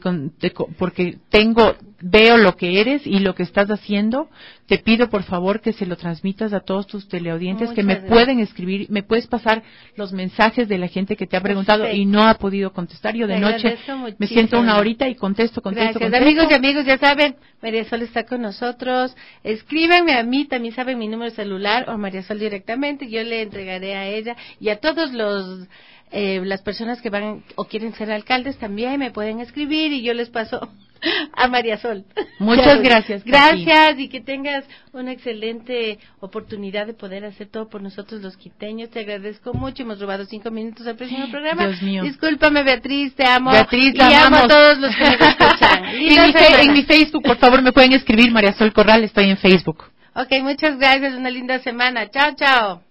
H: veo lo que eres y lo que estás haciendo, te pido por favor que se lo transmitas a todos tus teleaudientes.
F: Muchas
H: que me
F: gracias.
H: pueden escribir, me puedes pasar los mensajes de la gente que te ha preguntado y no ha podido contestar. Yo de noche me siento una horita y contesto.
F: Gracias. Amigos y amigos, ya saben, María Sol está con nosotros. Escríbanme a mí, también saben mi número de celular, o María Sol directamente, yo le entregaré a ella y a todos las personas que van o quieren ser alcaldes también me pueden escribir y yo les paso a María Sol.
H: Muchas gracias.
F: Gracias y que tengas una excelente oportunidad de poder hacer todo por nosotros los quiteños. Te agradezco mucho. Hemos robado 5 minutos al próximo programa.
H: Dios mío.
F: Discúlpame, Beatriz, te amo.
H: Beatriz,
F: y amo a todos los que me escuchan.
H: En mi Facebook, por favor, me pueden escribir María Sol Corral, estoy en Facebook.
F: Ok, muchas gracias. Una linda semana. Chao, chao.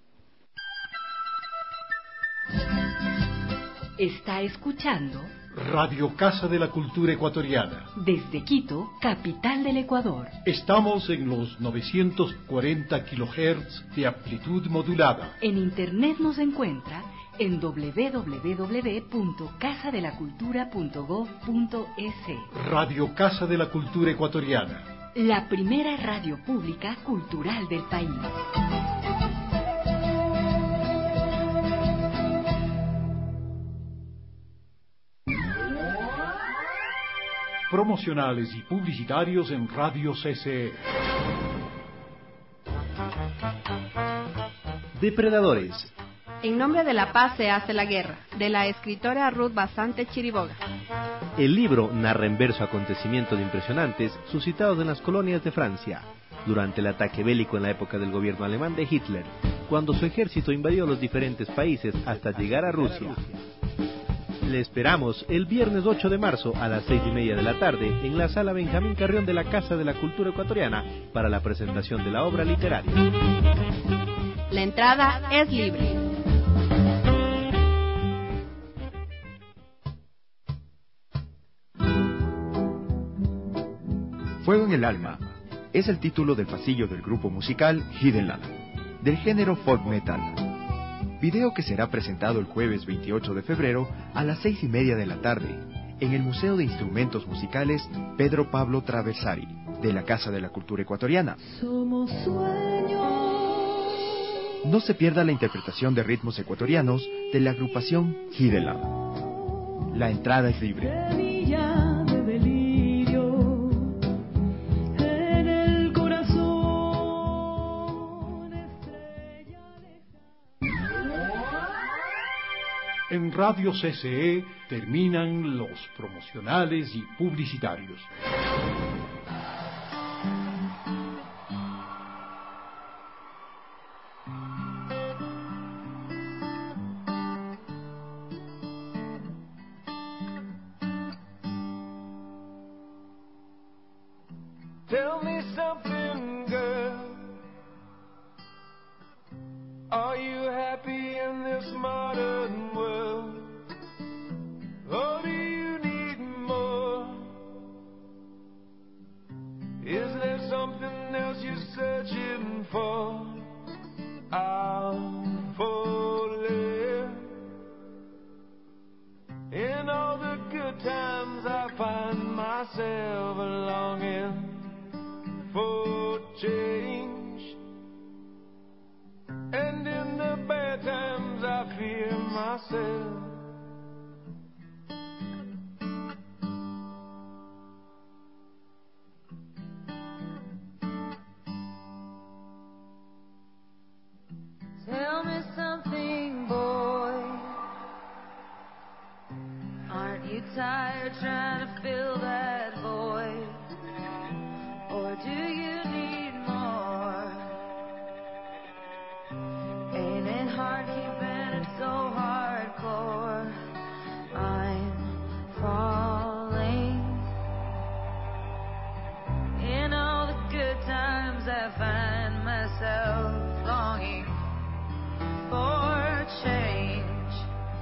B: Está escuchando
A: Radio Casa de la Cultura Ecuatoriana.
B: desde Quito, capital del Ecuador.
A: Estamos en los 940 kHz de amplitud modulada.
B: En internet nos encuentra en www.casadelacultura.gov.es.
A: Radio Casa de la Cultura Ecuatoriana.
B: La primera radio pública cultural del país.
A: Promocionales y publicitarios en Radio CCE.
I: Depredadores.
J: En nombre de la paz se hace la guerra, de la escritora Ruth Basante Chiriboga.
I: El libro narra en verso acontecimientos impresionantes suscitados en las colonias de Francia, durante el ataque bélico en la época del gobierno alemán de Hitler, cuando su ejército invadió los diferentes países hasta llegar a Rusia. Le esperamos el viernes 8 de marzo a las 6:30 de la tarde en la sala Benjamín Carrión de la Casa de la Cultura Ecuatoriana para la presentación de la obra literaria.
J: La entrada es libre.
K: Fuego en el alma es el título del pasillo del grupo musical Hidden Land, del género folk metal. Video que será presentado el jueves 28 de febrero a las 6:30 de la tarde en el Museo de Instrumentos Musicales Pedro Pablo Traversari, de la Casa de la Cultura Ecuatoriana.
L: Somos sueños.
K: No se pierda la interpretación de ritmos ecuatorianos de la agrupación Hidden Lab. La entrada es libre.
L: Semilla de delirio en el corazón, estrella lejana.
A: En Radio CCE terminan los promocionales y publicitarios.
M: Tell me something, girl. Are you happy in this modern world? Or do you need more? Is there something else you're searching for? I'm falling. In all the good times I find myself longing for change, and in the bad times I fear myself.
L: Tell me something, boy. Aren't you tired trying to fill that void? Or do you need more? Ain't it hard keeping it so hardcore? I'm falling. In all the good times I find myself longing for change,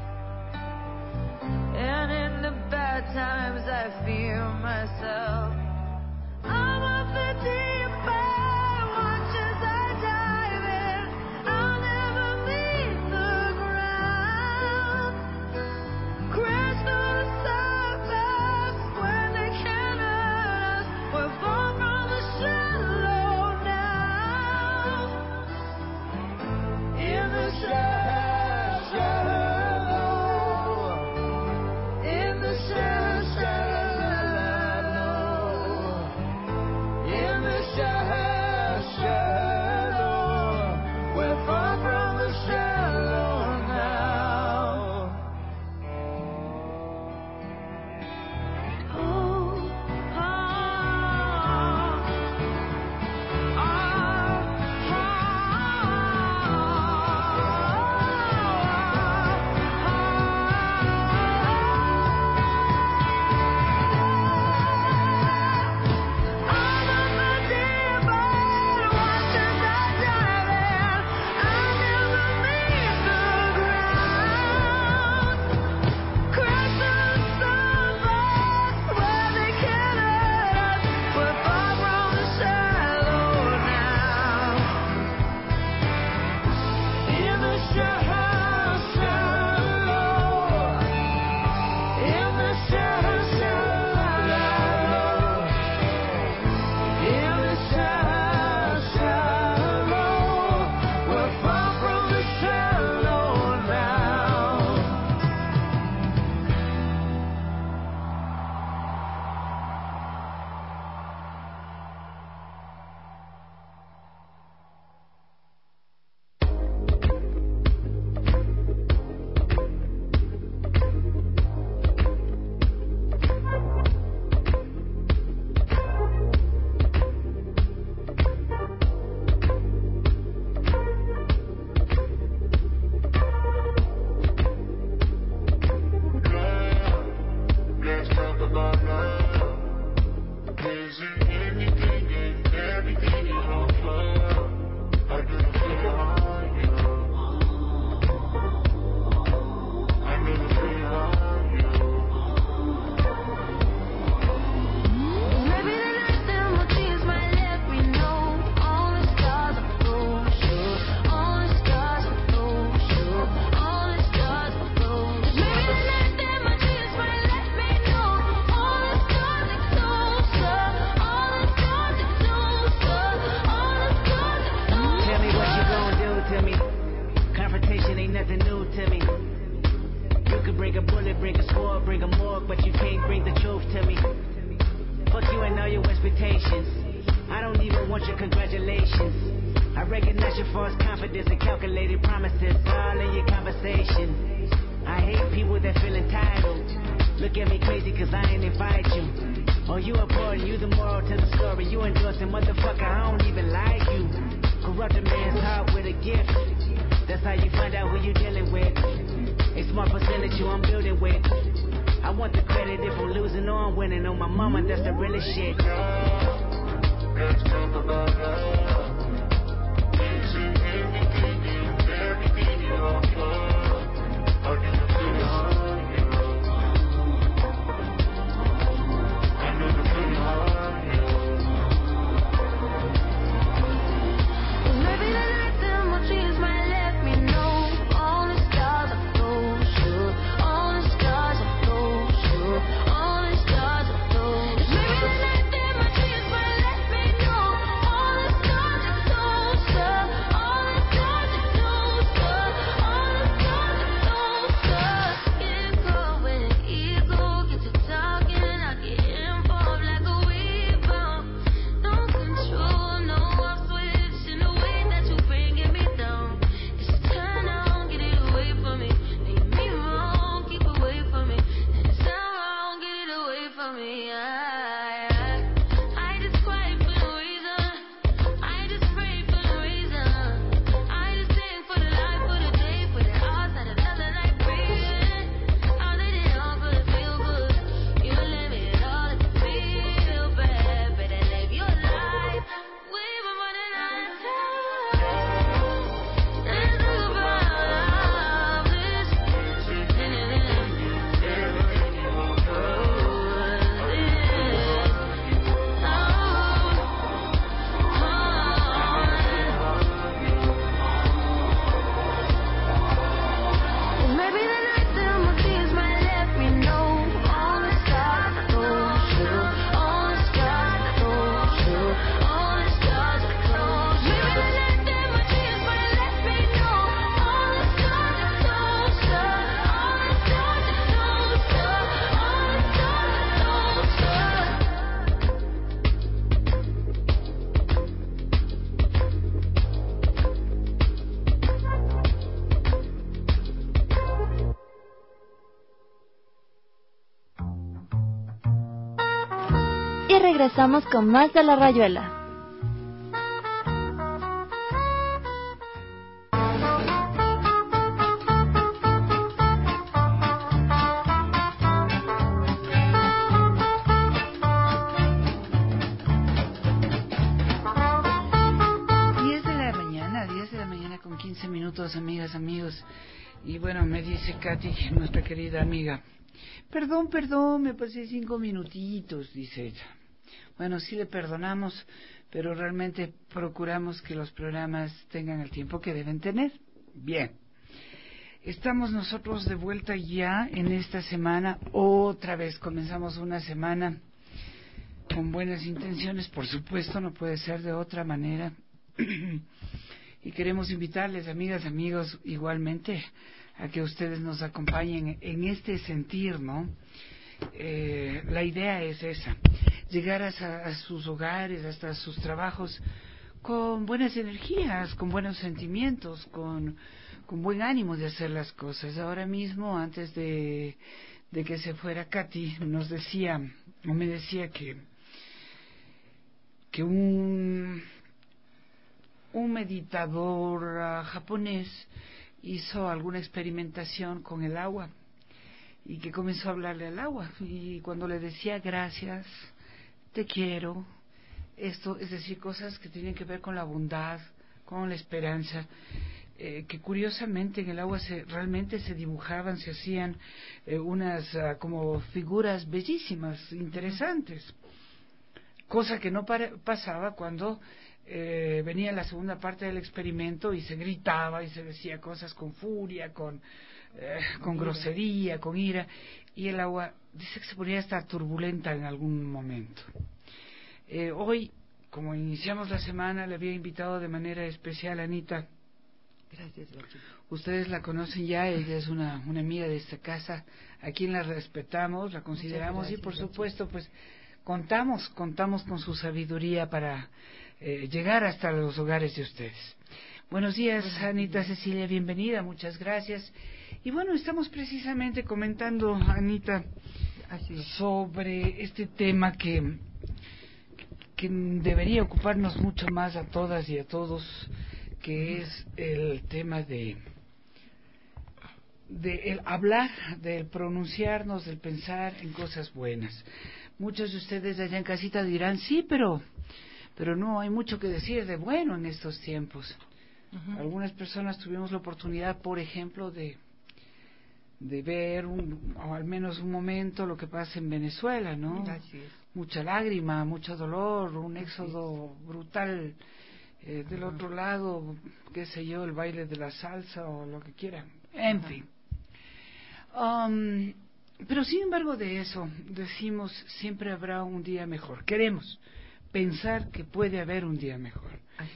L: and in the bad times I fear myself. I'm a 50
N: your congratulations. I recognize your false confidence and calculated promises all in your conversation. I hate people that feel entitled. Look at me crazy cause I ain't invite you. Oh, you important, you the moral to the story. You endorsing, motherfucker, I don't even like you. Corrupt a man's heart with a gift. That's how you find out who you dealing with. A smart percentage you I'm building with. I want the credit if I'm losing or I'm winning. On my mama, that's the realest shit. Let's talk about love. Everything you offer. How do you feel? I know the feeling hard.
L: Maybe the night that my dreams might let me know. All the stars are closure. All the stars are closure. All the stars are closure. Maybe the night that my dreams might let me know. All the stars are closer. All the stars are closer. All the stars are closer. Get caught when the ego gets to talking. I get involved like a weaver. No control, no off switch in the way that you bringing me down. It's a turn on, get it away from me. Make me wrong, keep away from me. And it's not wrong, get it away from me. I just cry for no reason. I just pray for no reason. I just sing for the life, for the day, for the hours that another night breathing. I did it all for the feel good. You let me it all to feel bad. Better live your life. We've been running out of time. Let's talk about love. This maybe the night that my tears might let me know. All the stars are closure. All the stars are closure. All the stars are closure. Maybe the night that my tears might let me know. All the stars are closer. All the stars are closer. All the
D: Y regresamos con más de La Rayuela.
C: Diez de la mañana con 15 minutos, amigas, amigos. Y bueno, me dice Katy, nuestra querida amiga, perdón, me pasé 5 minutitos, dice ella. Bueno, sí le perdonamos, pero realmente procuramos que los programas tengan el tiempo que deben tener. Bien, estamos nosotros de vuelta ya en esta semana. Otra vez comenzamos una semana con buenas intenciones, por supuesto, no puede ser de otra manera. Y queremos invitarles, amigas, amigos, igualmente, a que ustedes nos acompañen en este sentir, ¿no? La idea es esa, llegar a sus hogares, hasta sus trabajos, con buenas energías, con buenos sentimientos, con buen ánimo de hacer las cosas. Ahora mismo, antes de que se fuera Katy, me decía que un meditador japonés hizo alguna experimentación con el agua y que comenzó a hablarle al agua, y cuando le decía gracias, te quiero, esto, es decir, cosas que tienen que ver con la bondad, con la esperanza, que curiosamente en el agua realmente se dibujaban, se hacían unas como figuras bellísimas, interesantes, cosa que no pasaba cuando venía la segunda parte del experimento y se gritaba y se decía cosas con furia, con grosería, con ira, y el agua dice que se ponía hasta turbulenta en algún momento. Hoy, como iniciamos la semana, le había invitado de manera especial a Anita.
O: Gracias, Bachi.
C: Ustedes la conocen ya, ella es una amiga de esta casa, a quien la respetamos, la consideramos, gracias, y por supuesto pues contamos con su sabiduría para llegar hasta los hogares de ustedes. Buenos días, Anita Cecilia, bienvenida, muchas gracias. Y bueno, estamos precisamente comentando, Anita, sobre este tema que debería ocuparnos mucho más a todas y a todos, que es el tema de el hablar, del pronunciarnos, del pensar en cosas buenas. Muchos de ustedes allá en casita dirán, sí, pero no hay mucho que decir de bueno en estos tiempos. Algunas personas tuvimos la oportunidad, por ejemplo, de ver o al menos un momento lo que pasa en Venezuela, ¿no?
O: Así es.
C: Mucha lágrima, mucho dolor, un éxodo brutal del otro lado, qué sé yo, el baile de la salsa o lo que quieran, en fin. Pero sin embargo de eso decimos, siempre habrá un día mejor. Queremos pensar que puede haber un día mejor.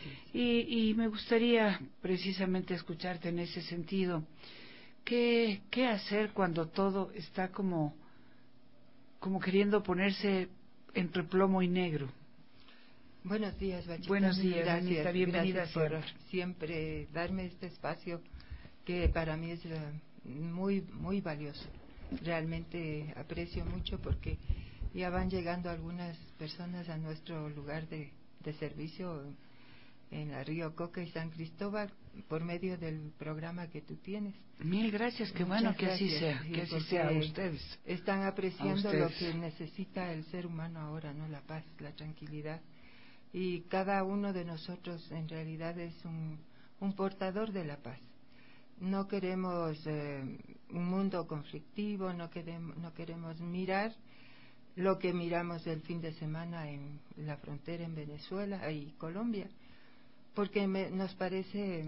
C: Y me gustaría precisamente escucharte en ese sentido. ¿Qué hacer cuando todo está como queriendo ponerse entre plomo y negro?
O: Buenos días, Bachita.
C: Buenos días,
O: gracias,
C: Anita, bienvenida
O: gracias por siempre darme este espacio que para mí es muy, muy valioso. Realmente aprecio mucho porque ya van llegando algunas personas a nuestro lugar de servicio en la Río Coca y San Cristóbal por medio del programa que tú tienes.
C: Mil gracias, qué bueno que así sea, que así sea a ustedes.
O: Están apreciando lo que necesita el ser humano ahora, ¿no? La paz, la tranquilidad. Y cada uno de nosotros en realidad es un portador de la paz. No queremos un mundo conflictivo, no queremos mirar lo que miramos el fin de semana en la frontera en Venezuela y Colombia, porque nos parece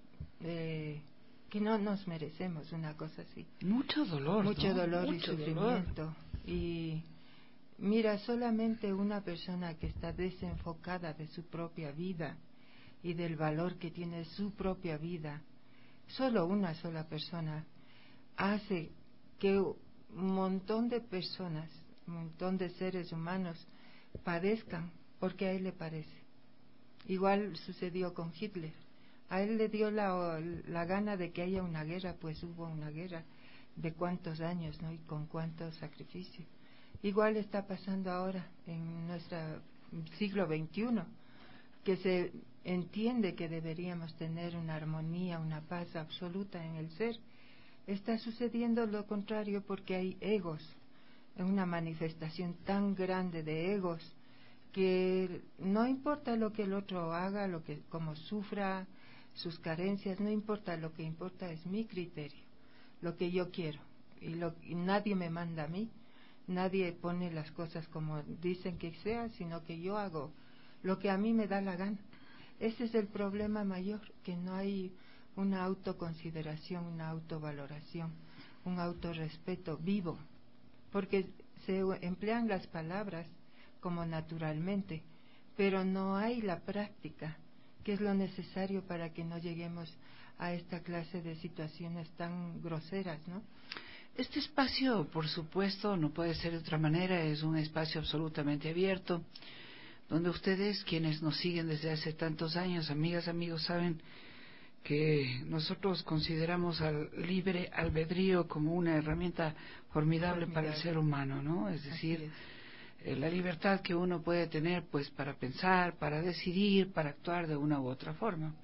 O: que no nos merecemos una cosa así.
C: Mucho dolor,
O: mucho
C: ¿no?
O: dolor
C: Mucho
O: y sufrimiento. Y mira, solamente una persona que está desenfocada de su propia vida y del valor que tiene su propia vida, solo una sola persona hace que un montón de personas, un montón de seres humanos padezcan porque a él le parece. Igual sucedió con Hitler. A él le dio la gana de que haya una guerra, pues hubo una guerra de cuántos años, ¿no? Y con cuántos sacrificios. Igual está pasando ahora en nuestro siglo XXI, que se entiende que deberíamos tener una armonía, una paz absoluta en el ser. Está sucediendo lo contrario porque hay egos, una manifestación tan grande de egos que no importa lo que el otro haga, como sufra, sus carencias, no importa, lo que importa es mi criterio, lo que yo quiero, y nadie me manda a mí, nadie pone las cosas como dicen que sea, sino que yo hago lo que a mí me da la gana. Ese es el problema mayor, que no hay una autoconsideración, una autovaloración, un autorrespeto vivo, porque se emplean las palabras como naturalmente, pero no hay la práctica, que es lo necesario para que no lleguemos a esta clase de situaciones tan groseras, ¿no?
C: Este espacio, por supuesto, no puede ser de otra manera, es un espacio absolutamente abierto, donde ustedes, quienes nos siguen desde hace tantos años, amigas, amigos, saben que nosotros consideramos al libre albedrío como una herramienta formidable para el ser humano, ¿no? Es decir, la libertad que uno puede tener, pues, para pensar, para decidir, para actuar de una u otra forma.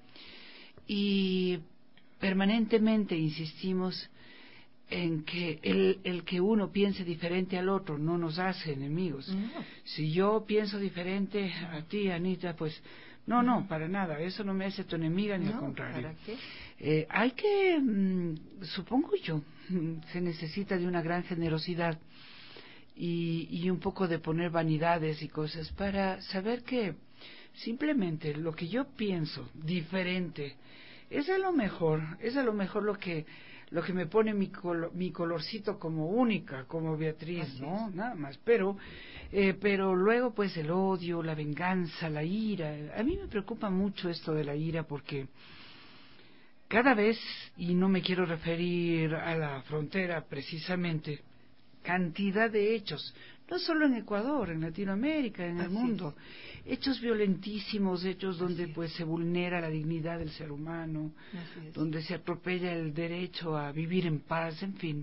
C: Y permanentemente insistimos en que el que uno piense diferente al otro no nos hace enemigos. No. Si yo pienso diferente a ti, Anita, pues no, para nada, eso no me hace tu enemiga, ni al contrario.
O: ¿Para qué?
C: Hay que, supongo yo, se necesita de una gran generosidad y un poco de poner vanidades y cosas para saber que simplemente lo que yo pienso diferente es a lo mejor lo que me pone mi colorcito como única, como Beatriz, así ¿no? Es. Nada más. Pero luego, pues, el odio, la venganza, la ira. A mí me preocupa mucho esto de la ira porque cada vez, y no me quiero referir a la frontera precisamente, cantidad de hechos, no solo en Ecuador, en Latinoamérica, en el mundo, hechos violentísimos, hechos donde pues se vulnera la dignidad del ser humano, donde se atropella el derecho a vivir en paz, en fin.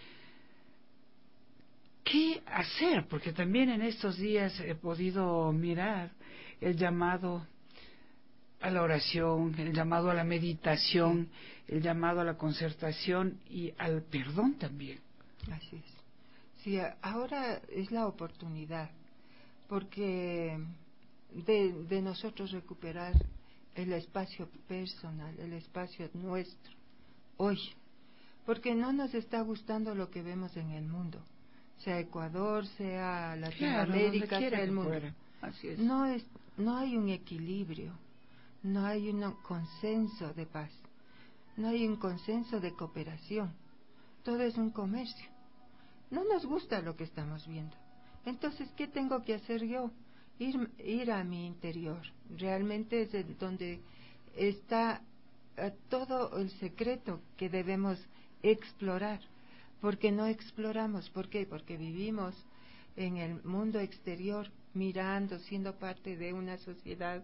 C: ¿Qué hacer? Porque también en estos días he podido mirar el llamado a la oración, el llamado a la meditación, el llamado a la concertación y al perdón también.
O: Así es. Sí, ahora es la oportunidad, porque de nosotros recuperar el espacio personal, el espacio nuestro, hoy, porque no nos está gustando lo que vemos en el mundo, sea Ecuador, sea Latinoamérica, sea el mundo.
C: Así es.
O: No hay un equilibrio, no hay un consenso de paz, no hay un consenso de cooperación, todo es un comercio. No nos gusta lo que estamos viendo. Entonces, ¿qué tengo que hacer yo? Ir a mi interior. Realmente es donde está todo el secreto que debemos explorar. Porque no exploramos. ¿Por qué? Porque vivimos en el mundo exterior, mirando, siendo parte de una sociedad,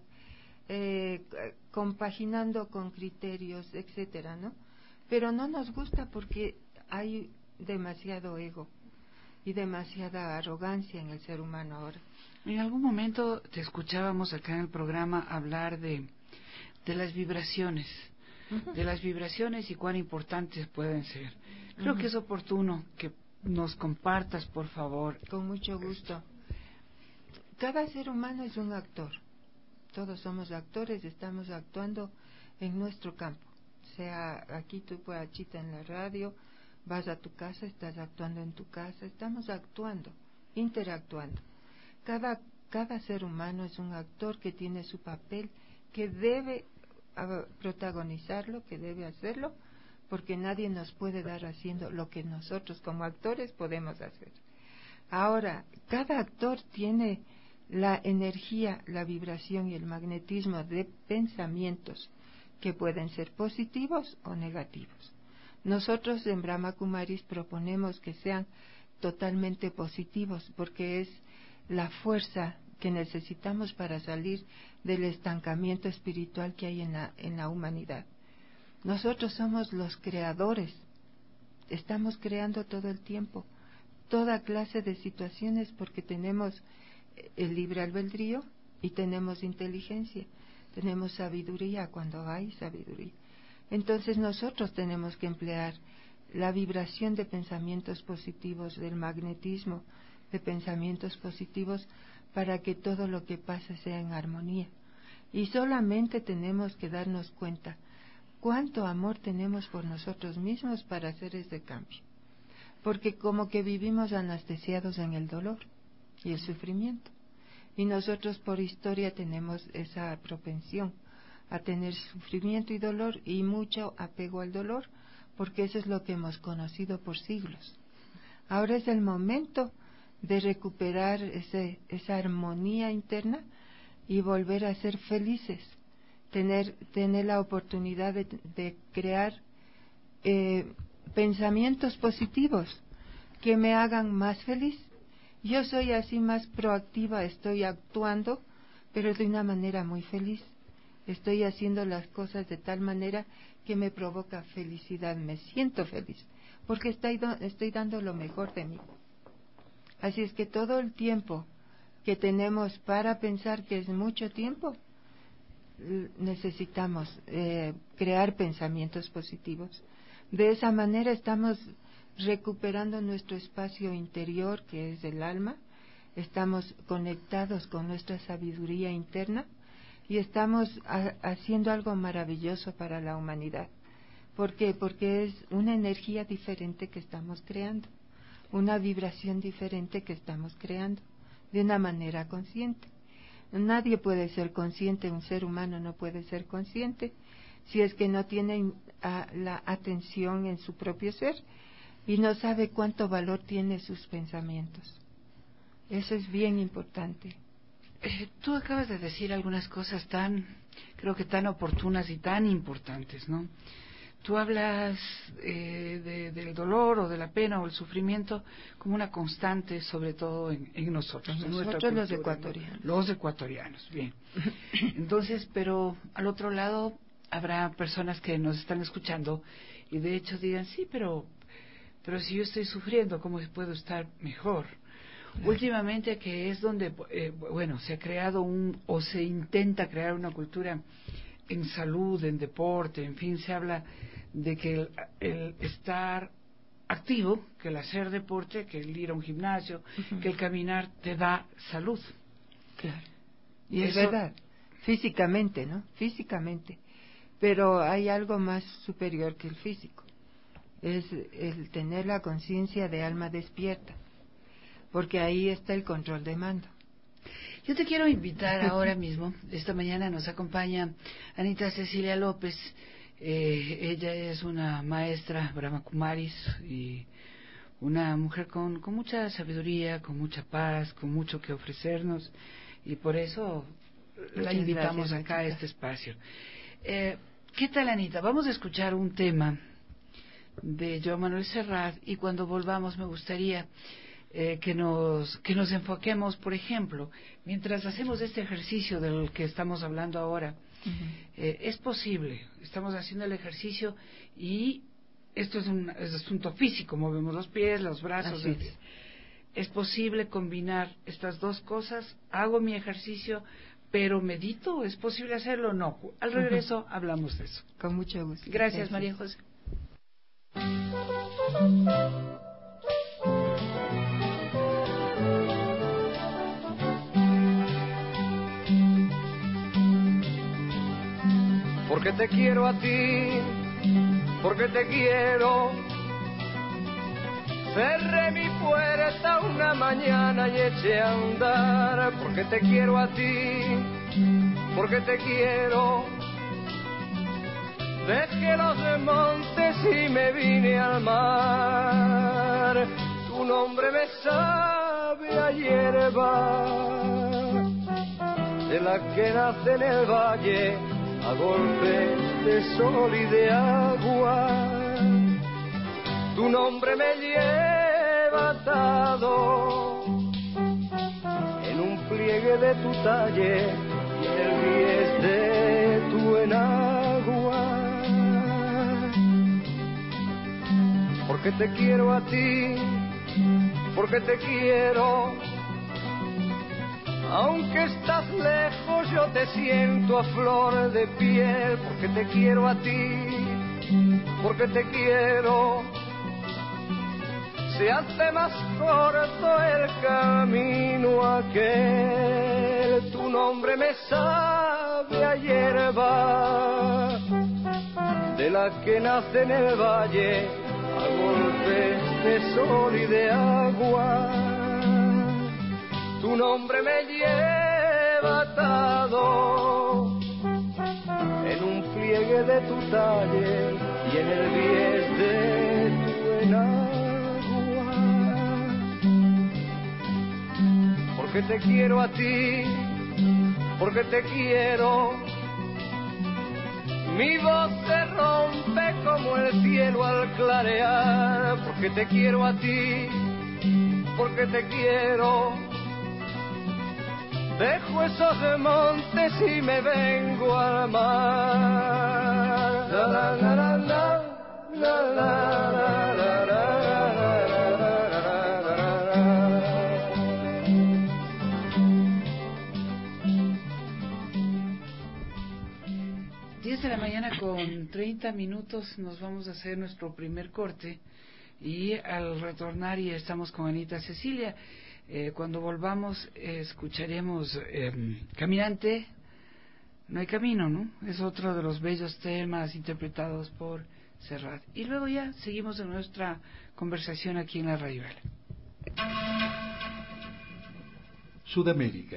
O: compaginando con criterios, etcétera, ¿no? Pero no nos gusta porque hay demasiado ego y demasiada arrogancia en el ser humano ahora.
C: En algún momento te escuchábamos acá en el programa hablar de las vibraciones, de las vibraciones y cuán importantes pueden ser. Creo que es oportuno que nos compartas, por favor.
O: Con mucho gusto. Cada ser humano es un actor. Todos somos actores, estamos actuando en nuestro campo. Sea aquí tú, Chita, en la radio, vas a tu casa, estás actuando en tu casa, estamos actuando, interactuando. Cada ser humano es un actor que tiene su papel, que debe protagonizarlo, que debe hacerlo, porque nadie nos puede dar haciendo lo que nosotros como actores podemos hacer. Ahora, cada actor tiene la energía, la vibración y el magnetismo de pensamientos que pueden ser positivos o negativos. Nosotros en Brahma Kumaris proponemos que sean totalmente positivos, porque es la fuerza que necesitamos para salir del estancamiento espiritual que hay en la humanidad. Nosotros somos los creadores, estamos creando todo el tiempo, toda clase de situaciones, porque tenemos el libre albedrío y tenemos inteligencia, tenemos sabiduría cuando hay sabiduría. Entonces nosotros tenemos que emplear la vibración de pensamientos positivos, del magnetismo de pensamientos positivos, para que todo lo que pase sea en armonía. Y solamente tenemos que darnos cuenta cuánto amor tenemos por nosotros mismos para hacer ese cambio. Porque como que vivimos anestesiados en el dolor y el sufrimiento. Y nosotros por historia tenemos esa propensión a tener sufrimiento y dolor y mucho apego al dolor, porque eso es lo que hemos conocido por siglos. Ahora es el momento de recuperar esa armonía interna y volver a ser felices, tener la oportunidad de crear pensamientos positivos que me hagan más feliz. Yo soy así más proactiva, estoy actuando, pero de una manera muy feliz. Estoy haciendo las cosas de tal manera que me provoca felicidad, me siento feliz, porque estoy dando lo mejor de mí. Así es que todo el tiempo que tenemos para pensar, que es mucho tiempo, necesitamos crear pensamientos positivos. De esa manera estamos recuperando nuestro espacio interior, que es el alma, estamos conectados con nuestra sabiduría interna y estamos haciendo algo maravilloso para la humanidad. ¿Por qué? Porque es una energía diferente que estamos creando, una vibración diferente que estamos creando, de una manera consciente. Nadie puede ser consciente, un ser humano no puede ser consciente si es que no tiene la atención en su propio ser y no sabe cuánto valor tiene sus pensamientos. Eso es bien importante.
C: Tú acabas de decir algunas cosas creo que tan oportunas y tan importantes, ¿no? Tú hablas del dolor o de la pena o el sufrimiento como una constante, sobre todo en nosotros.
O: Nosotros los ecuatorianos.
C: Los ecuatorianos, bien. Entonces, pero al otro lado habrá personas que nos están escuchando y de hecho digan, sí, pero si yo estoy sufriendo, ¿cómo puedo estar mejor? Últimamente, que es donde, se ha creado o se intenta crear una cultura en salud, en deporte, en fin, se habla de que el estar activo, que el hacer deporte, que el ir a un gimnasio, que el caminar te da salud.
O: Claro. Y es verdad, físicamente, ¿no? Físicamente. Pero hay algo más superior que el físico. Es el tener la conciencia de alma despierta. Porque ahí está el control de mando.
C: Yo te quiero invitar ahora mismo. Esta mañana nos acompaña Anita Cecilia López. Ella es una maestra Brahma Kumaris y una mujer con mucha sabiduría, con mucha paz, con mucho que ofrecernos, y por eso la invitamos acá a este espacio. ¿Qué tal, Anita? Vamos a escuchar un tema de Joan Manuel Serrat, y cuando volvamos me gustaría que nos enfoquemos, por ejemplo, mientras hacemos este ejercicio del que estamos hablando ahora. Es posible, estamos haciendo el ejercicio y esto es asunto físico, movemos los pies, los brazos. Es posible combinar estas dos cosas. Hago mi ejercicio, pero medito. ¿Es posible hacerlo o no? Al regreso hablamos de eso.
O: Con mucho gusto.
C: Gracias, María José.
M: Porque te quiero a ti, porque te quiero. Cerré mi puerta una mañana y eché a andar. Porque te quiero a ti, porque te quiero. Dejé los montes y me vine al mar. Tu nombre me sabe a hierba, de la que nace en el valle a golpes de sol y de agua. Tu nombre me lleva atado en un pliegue de tu talle y en el bies de tu enagua. Porque te quiero a ti, porque te quiero. Aunque estás lejos yo te siento a flor de piel. Porque te quiero a ti, porque te quiero. Se hace más corto el camino aquel. Tu nombre me sabe a hierba, de la que nace en el valle a golpes de sol y de agua. Tu nombre me lleva atado en un pliegue de tu talle y en el bies de tu enagua. Porque te quiero a ti, porque te quiero. Mi voz se rompe como el cielo al clarear. Porque te quiero a ti, porque te quiero. Dejo esos montes y me vengo al mar. La la la la la la la la la.
C: 10 de la mañana con 30 minutos nos vamos a hacer nuestro primer corte, y al retornar y estamos con Anita Cecilia. Cuando volvamos escucharemos Caminante, no hay camino, ¿no? Es otro de los bellos temas interpretados por Serrat. Y luego ya seguimos en nuestra conversación aquí en la Rayuela.
A: Sudamérica.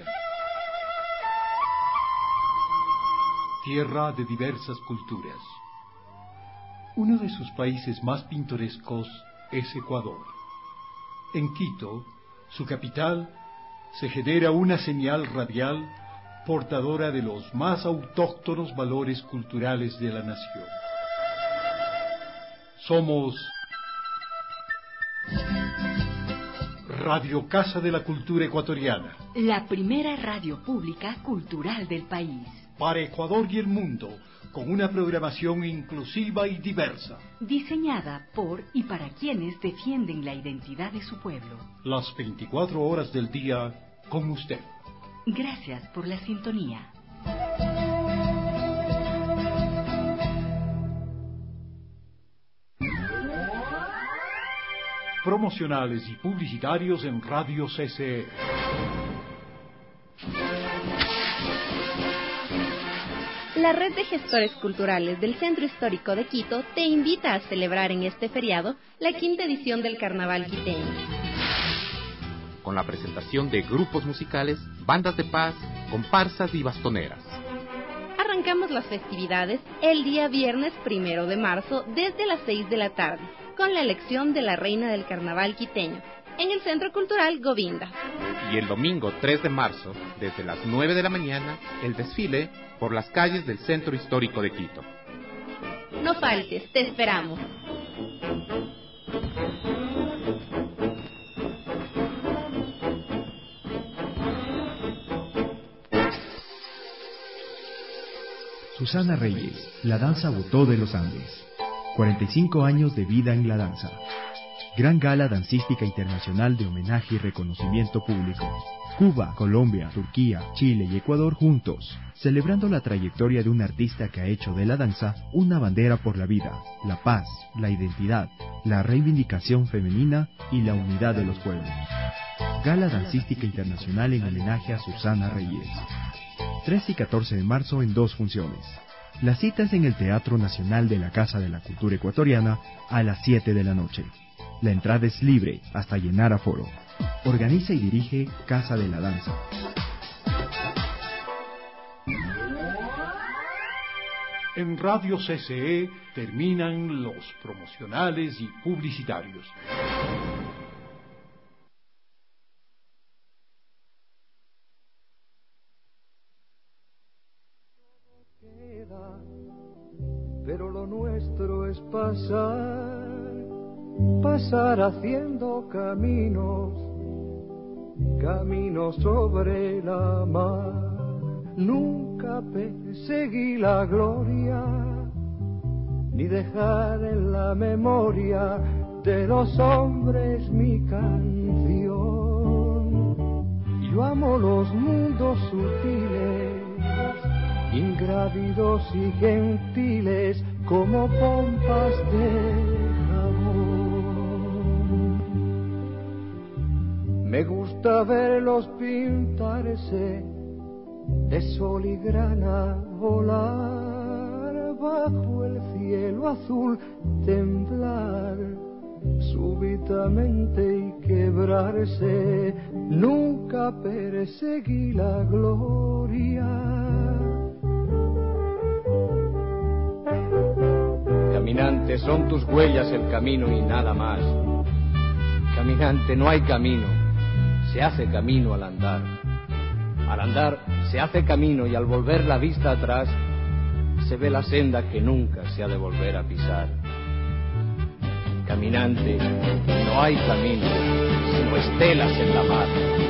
A: Tierra de diversas culturas. Uno de sus países más pintorescos es Ecuador. En Quito, su capital, se genera una señal radial portadora de los más autóctonos valores culturales de la nación. Somos Radio Casa de la Cultura Ecuatoriana.
B: La primera radio pública cultural del país.
A: Para Ecuador y el mundo, con una programación inclusiva y diversa.
B: Diseñada por y para quienes defienden la identidad de su pueblo.
A: Las 24 horas del día con usted.
B: Gracias por la sintonía.
A: Promocionales y publicitarios en Radio CCE.
P: La Red de Gestores Culturales del Centro Histórico de Quito te invita a celebrar en este feriado la 5ª edición del Carnaval Quiteño.
Q: Con la presentación de grupos musicales, bandas de paz, comparsas y bastoneras.
P: Arrancamos las festividades el día viernes 1 de marzo desde las 6 de la tarde, con la elección de la reina del carnaval quiteño, en el Centro Cultural Govinda.
Q: Y el domingo 3 de marzo, desde las 9 de la mañana, el desfile por las calles del Centro Histórico de Quito.
P: No faltes, te esperamos.
K: Susana Reyes, la danza Botó de los Andes. 45 años de vida en la danza. Gran Gala Dancística Internacional de homenaje y reconocimiento público. Cuba, Colombia, Turquía, Chile y Ecuador juntos, celebrando la trayectoria de un artista que ha hecho de la danza una bandera por la vida, la paz, la identidad, la reivindicación femenina y la unidad de los pueblos. Gala Dancística Internacional en homenaje a Susana Reyes. 13 y 14 de marzo en 2 funciones. La cita es en el Teatro Nacional de la Casa de la Cultura Ecuatoriana a las 7 de la noche. La entrada es libre hasta llenar aforo. Organiza y dirige Casa de la Danza.
A: En Radio CCE terminan los promocionales y publicitarios.
M: Pero lo nuestro es pasar haciendo caminos sobre la mar. Nunca perseguí la gloria, ni dejar en la memoria de los hombres mi canción. Yo amo los mundos sutiles, ingrávidos y gentiles, como pompas de jabón. Me gusta verlos pintarse de sol y grana, volar bajo el cielo azul, temblar súbitamente y quebrarse. Nunca perseguí la gloria.
R: Caminante, son tus huellas el camino y nada más. Caminante, no hay camino, se hace camino al andar. Al andar se hace camino y al volver la vista atrás se ve la senda que nunca se ha de volver a pisar. Caminante, no hay camino, sino estelas en la mar.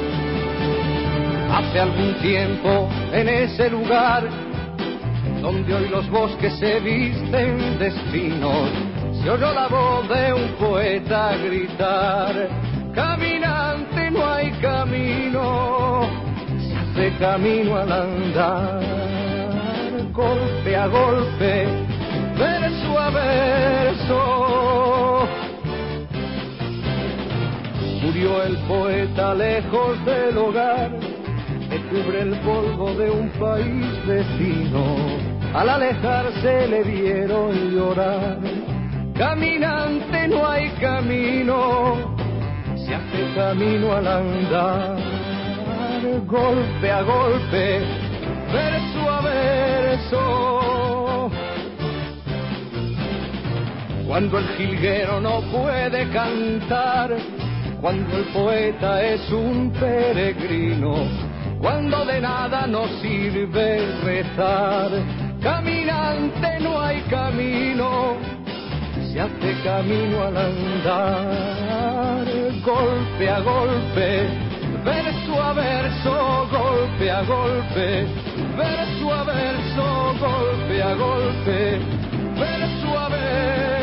R: Hace algún tiempo en ese lugar donde hoy los bosques se visten de espinos, se oyó la voz de un poeta gritar: caminante, no hay camino, se hace camino al andar. Golpe a golpe, verso a verso, murió el poeta lejos del hogar que cubre el polvo de un país vecino. Al alejarse le vieron llorar. Caminante, no hay camino, se hace camino al andar. Golpe a golpe, verso a verso. Cuando el jilguero no puede cantar, cuando el poeta es un peregrino, cuando de nada nos sirve rezar. Caminante, no hay camino, se hace camino al andar, golpe a golpe, verso a verso, golpe a golpe, verso a verso, golpe a golpe, verso a verso.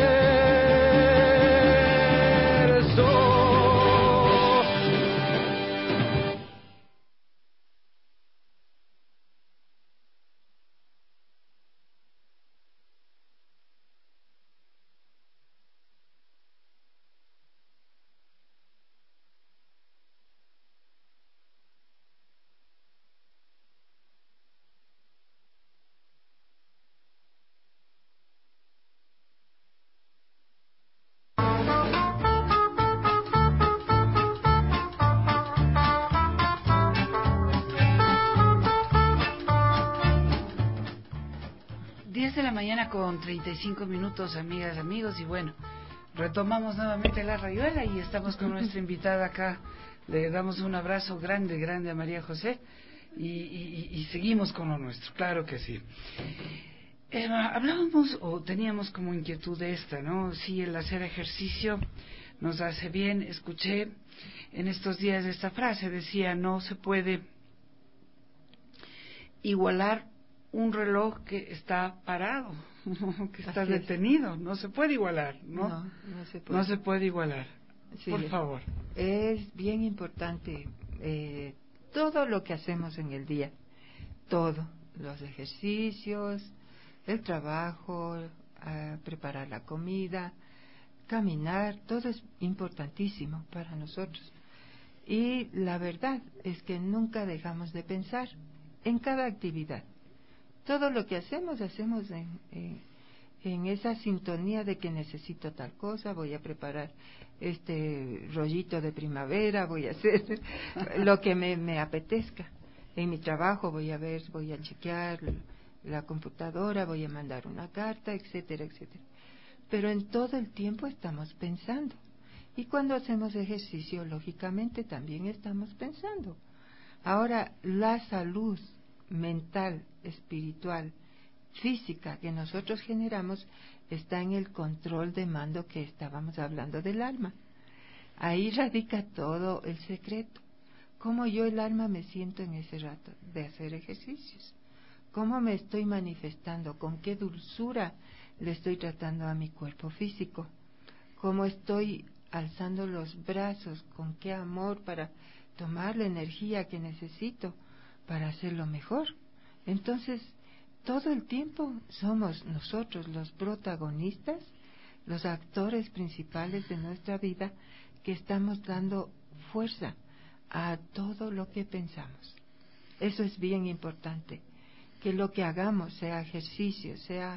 C: 10 de la mañana con 35 minutos, amigas, amigos, y bueno, retomamos nuevamente la rayuela y estamos con nuestra invitada acá. Le damos un abrazo grande, grande a María José y seguimos con lo nuestro, claro que sí. Hablábamos o teníamos como inquietud esta, ¿no? Si el hacer ejercicio nos hace bien. Escuché en estos días esta frase, decía, no se puede igualar un reloj que está parado, que está detenido, no se puede igualar, ¿no?
O: No se puede.
C: No se puede igualar. Sí, por favor.
O: Es bien importante todo lo que hacemos en el día, todo, los ejercicios, el trabajo, preparar la comida, caminar, todo es importantísimo para nosotros. Y la verdad es que nunca dejamos de pensar en cada actividad. Todo lo que hacemos en esa sintonía de que necesito tal cosa, voy a preparar este rollito de primavera, voy a hacer lo que me apetezca. En mi trabajo voy a chequear la computadora, voy a mandar una carta, etcétera, etcétera. Pero en todo el tiempo estamos pensando. Y cuando hacemos ejercicio, lógicamente también estamos pensando. Ahora, la salud mental, espiritual, física que nosotros generamos está en el control de mando que estábamos hablando del alma. Ahí radica todo el secreto. Cómo yo el alma me siento en ese rato de hacer ejercicios. Cómo me estoy manifestando, con qué dulzura le estoy tratando a mi cuerpo físico. Cómo estoy alzando los brazos, con qué amor para tomar la energía que necesito para hacerlo mejor. Entonces, todo el tiempo somos nosotros los protagonistas, los actores principales de nuestra vida, que estamos dando fuerza a todo lo que pensamos. Eso es bien importante, que lo que hagamos, sea ejercicio, sea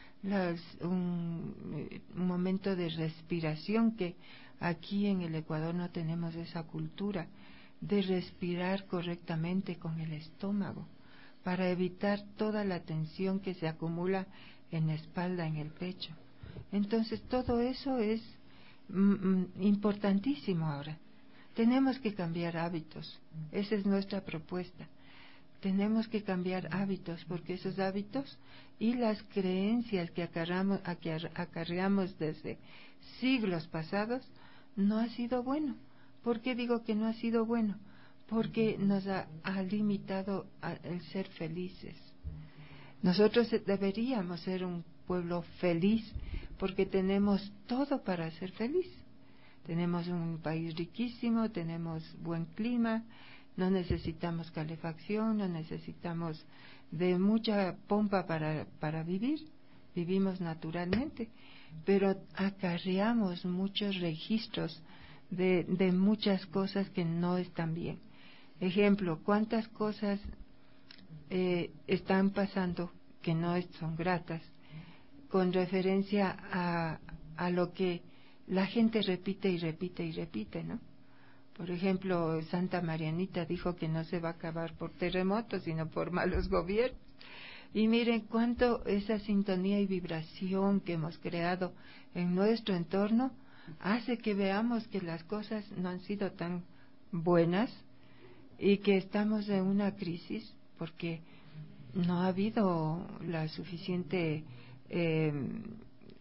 O: un momento de respiración, que aquí en el Ecuador no tenemos esa cultura de respirar correctamente con el estómago, para evitar toda la tensión que se acumula en la espalda, en el pecho. Entonces todo eso es importantísimo ahora. Tenemos que cambiar hábitos, esa es nuestra propuesta. Tenemos que cambiar hábitos, porque esos hábitos y las creencias que acarreamos desde siglos pasados no ha sido bueno. ¿Por qué digo que no ha sido bueno? Porque nos ha limitado el ser felices. Nosotros deberíamos ser un pueblo feliz, porque tenemos todo para ser feliz. Tenemos un país riquísimo, tenemos buen clima, no necesitamos calefacción, no necesitamos de mucha pompa para vivir, vivimos naturalmente, pero acarreamos muchos registros de muchas cosas que no están bien. Ejemplo, ¿cuántas cosas están pasando que no son gratas con referencia a lo que la gente repite y repite y repite, ¿no? Por ejemplo, Santa Marianita dijo que no se va a acabar por terremotos, sino por malos gobiernos. Y miren cuánto esa sintonía y vibración que hemos creado en nuestro entorno hace que veamos que las cosas no han sido tan buenas y que estamos en una crisis porque no ha habido la suficiente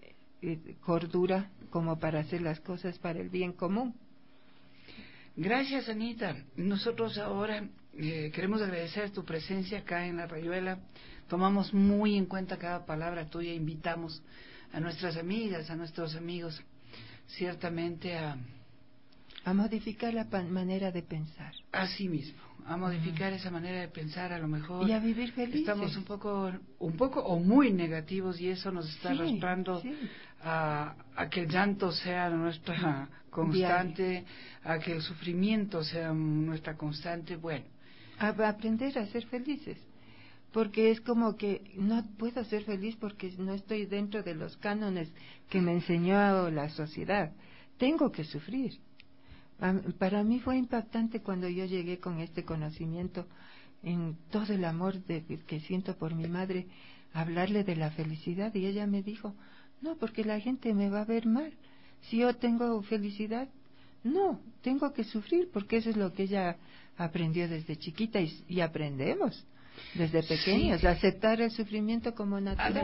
O: cordura como para hacer las cosas para el bien común.
C: Gracias, Anita. Nosotros ahora queremos agradecer tu presencia acá en La Rayuela. Tomamos muy en cuenta cada palabra tuya. Invitamos a nuestras amigas, a nuestros amigos, ciertamente a
O: modificar la manera de pensar.
C: Así mismo, a modificar esa manera de pensar, a lo mejor.
O: Y a vivir felices.
C: Estamos un poco o muy negativos, y eso nos está arrastrando a que el llanto sea nuestra constante, a que el sufrimiento sea nuestra constante. Bueno,
O: a aprender a ser felices, porque es como que no puedo ser feliz porque no estoy dentro de los cánones que me enseñó la sociedad. Tengo que sufrir. Para mí fue impactante cuando yo llegué con este conocimiento, en todo el amor que siento por mi madre, hablarle de la felicidad, y ella me dijo, no, porque la gente me va a ver mal. Si yo tengo felicidad, no, tengo que sufrir, porque eso es lo que ella aprendió desde chiquita, y aprendemos desde pequeños, a aceptar el sufrimiento como natural.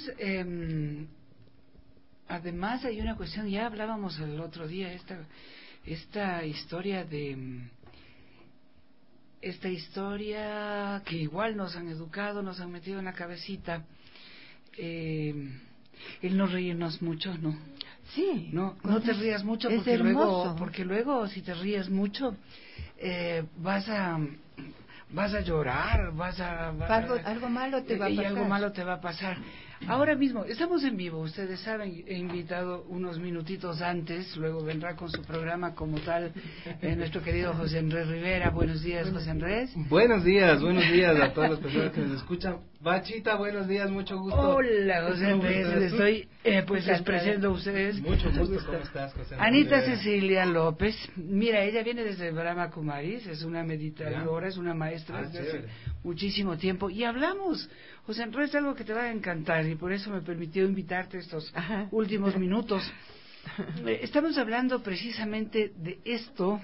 C: Además hay una cuestión, ya hablábamos el otro día, esta historia que igual nos han educado, nos han metido en la cabecita, el no reírnos mucho, ¿no?
O: Sí.
C: No te rías mucho porque luego si te ríes mucho vas a llorar,
O: algo malo te va a pasar.
C: Y algo malo te va a pasar. Ahora mismo, estamos en vivo, ustedes saben, he invitado unos minutitos antes, luego vendrá con su programa como tal nuestro querido José Andrés Rivera. Buenos días, José Andrés.
S: Buenos días a todas las personas que nos escuchan. Bachita, buenos días, mucho gusto.
C: Hola, José Andrés, les estoy les presento a ustedes.
S: Mucho gusto, ¿cómo estás, José Andrés?
C: Anita Cecilia López, mira, ella viene desde Brahma Kumaris, es una meditadora, es una maestra desde hace muchísimo tiempo, y hablamos, José Andrés, algo que te va a encantar, y por eso me permitió invitarte estos últimos minutos. Estamos hablando precisamente de esto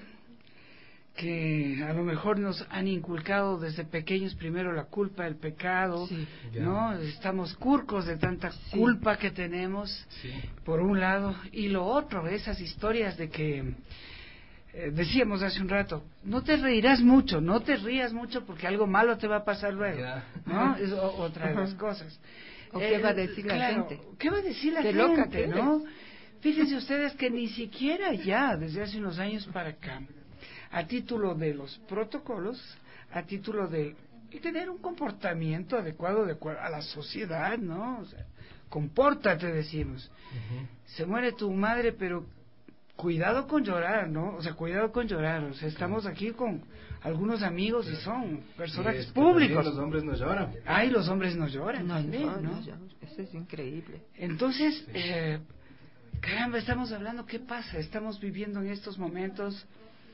C: que a lo mejor nos han inculcado desde pequeños, primero la culpa, el pecado, ¿no? Estamos curcos de tanta culpa que tenemos, por un lado, y lo otro, esas historias de que decíamos hace un rato, no te reirás mucho, no te rías mucho porque algo malo te va a pasar luego, ¿no? Es otra de las cosas.
O: ¿O qué va a decir la gente?
C: ¿Qué va a decir la gente,
O: loca,
C: no? Fíjense ustedes que ni siquiera ya, desde hace unos años para acá, a título de los protocolos, a título de tener un comportamiento adecuado a la sociedad, ¿no? O sea, compórtate, decimos. Se muere tu madre, pero cuidado con llorar, ¿no? O sea, cuidado con llorar. O sea, estamos aquí con algunos amigos y son personajes públicos.
S: Los hombres no lloran.
C: Ay, los hombres no lloran.
O: No, eso es increíble.
C: Entonces, caramba, estamos hablando, ¿qué pasa? Estamos viviendo en estos momentos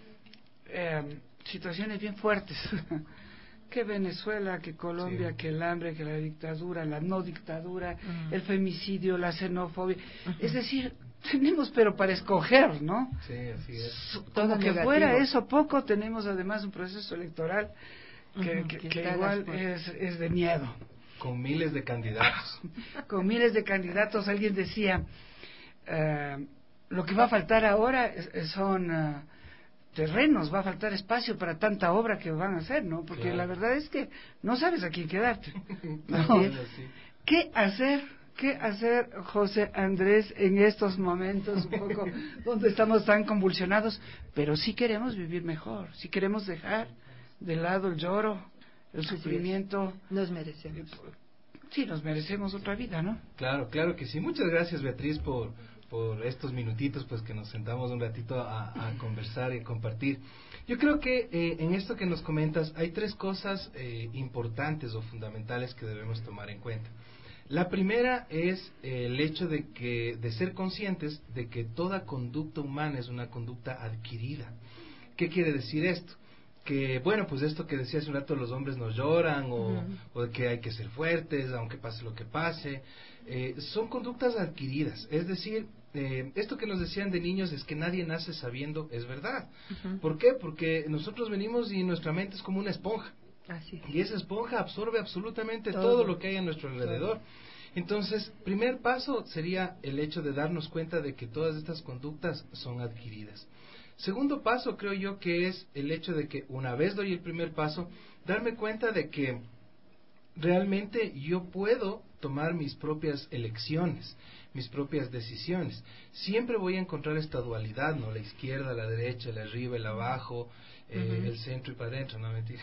C: situaciones bien fuertes. Que Venezuela, que Colombia, que el hambre, que la dictadura, la no dictadura, el femicidio, la xenofobia. Es decir, tenemos pero para escoger, ¿no?
S: Sí, así es.
C: Como que fuera eso poco, tenemos además un proceso electoral que igual es de miedo.
S: Con miles de candidatos.
C: Con miles de candidatos. Alguien decía, lo que va a faltar ahora son terrenos, va a faltar espacio para tanta obra que van a hacer, ¿no? Porque la verdad es que no sabes a quién quedarte. ¿No? ¿Qué hacer, José Andrés, en estos momentos un poco donde estamos tan convulsionados? Pero sí queremos vivir mejor, sí queremos dejar de lado el lloro, el sufrimiento.
O: Nos merecemos.
C: Sí, nos merecemos otra vida, ¿no?
S: Claro que sí. Muchas gracias, Beatriz, por estos minutitos, pues que nos sentamos un ratito a conversar y compartir. Yo creo que en esto que nos comentas hay tres cosas importantes o fundamentales que debemos tomar en cuenta. La primera es el hecho de ser conscientes de que toda conducta humana es una conducta adquirida. ¿Qué quiere decir esto? Que, bueno, pues esto que decía hace un rato, los hombres no lloran, o de que hay que ser fuertes, aunque pase lo que pase, son conductas adquiridas. Es decir, esto que nos decían de niños es que nadie nace sabiendo, es verdad. ¿Por qué? Porque nosotros venimos y nuestra mente es como una esponja. Y esa esponja absorbe absolutamente todo lo que hay a nuestro alrededor. Entonces, primer paso sería el hecho de darnos cuenta de que todas estas conductas son adquiridas. Segundo paso, creo yo, que es el hecho de que una vez doy el primer paso, darme cuenta de que realmente yo puedo tomar mis propias elecciones, mis propias decisiones. Siempre voy a encontrar esta dualidad, ¿no? La izquierda, la derecha, el arriba, el abajo, el centro y para adentro, no, mentira.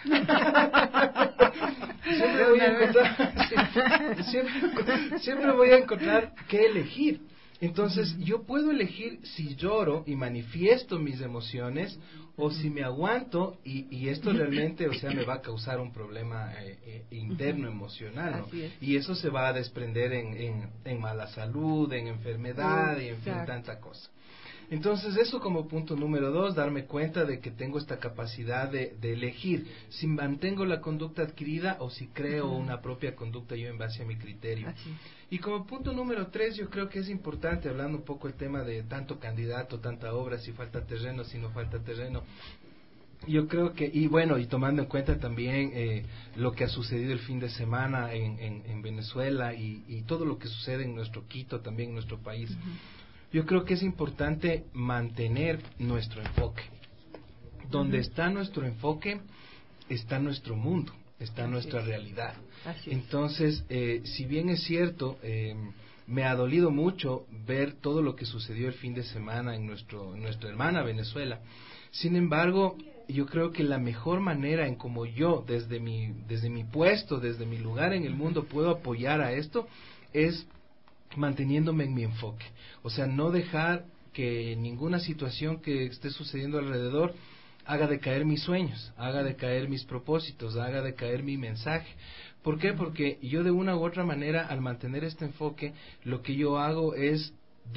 S: siempre voy a encontrar qué elegir. Entonces, yo puedo elegir si lloro y manifiesto mis emociones o si me aguanto y esto realmente, o sea, me va a causar un problema interno, emocional, ¿no? Y eso se va a desprender en mala salud, en enfermedad y en fin, tanta cosa. Entonces, eso como punto número 2, darme cuenta de que tengo esta capacidad de elegir si mantengo la conducta adquirida o si creo una propia conducta yo en base a mi criterio. Y como punto número 3, yo creo que es importante, hablando un poco el tema de tanto candidato, tanta obra, si falta terreno, si no falta terreno. Yo creo que, y bueno, y tomando en cuenta también lo que ha sucedido el fin de semana en Venezuela y todo lo que sucede en nuestro Quito, también en nuestro país, yo creo que es importante mantener nuestro enfoque. Donde está nuestro enfoque, está nuestro mundo, está nuestra realidad. Entonces, si bien es cierto, me ha dolido mucho ver todo lo que sucedió el fin de semana en nuestra hermana Venezuela. Sin embargo, yo creo que la mejor manera en como yo, desde mi puesto, desde mi lugar en el mundo, puedo apoyar a esto, es manteniéndome en mi enfoque. O sea, no dejar que ninguna situación que esté sucediendo alrededor haga decaer mis sueños, haga decaer mis propósitos, haga decaer mi mensaje. ¿Por qué? Porque yo de una u otra manera, al mantener este enfoque, lo que yo hago es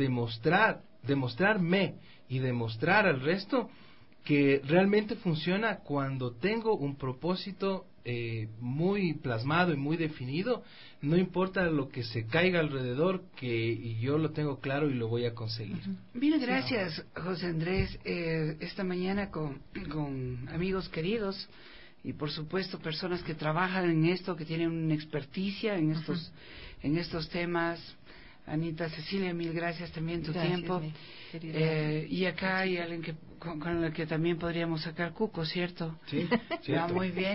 S: demostrarme y demostrar al resto que realmente funciona cuando tengo un propósito muy plasmado y muy definido. No importa lo que se caiga alrededor, que yo lo tengo claro y lo voy a conseguir.
C: Mil gracias, José Andrés. Esta mañana con amigos queridos y por supuesto personas que trabajan en esto, que tienen una experticia en estos temas. Anita, Cecilia, mil gracias también tu tiempo. Y acá hay alguien con el que también podríamos sacar cuco, ¿cierto?
O: Sí,
C: cierto. Muy bien.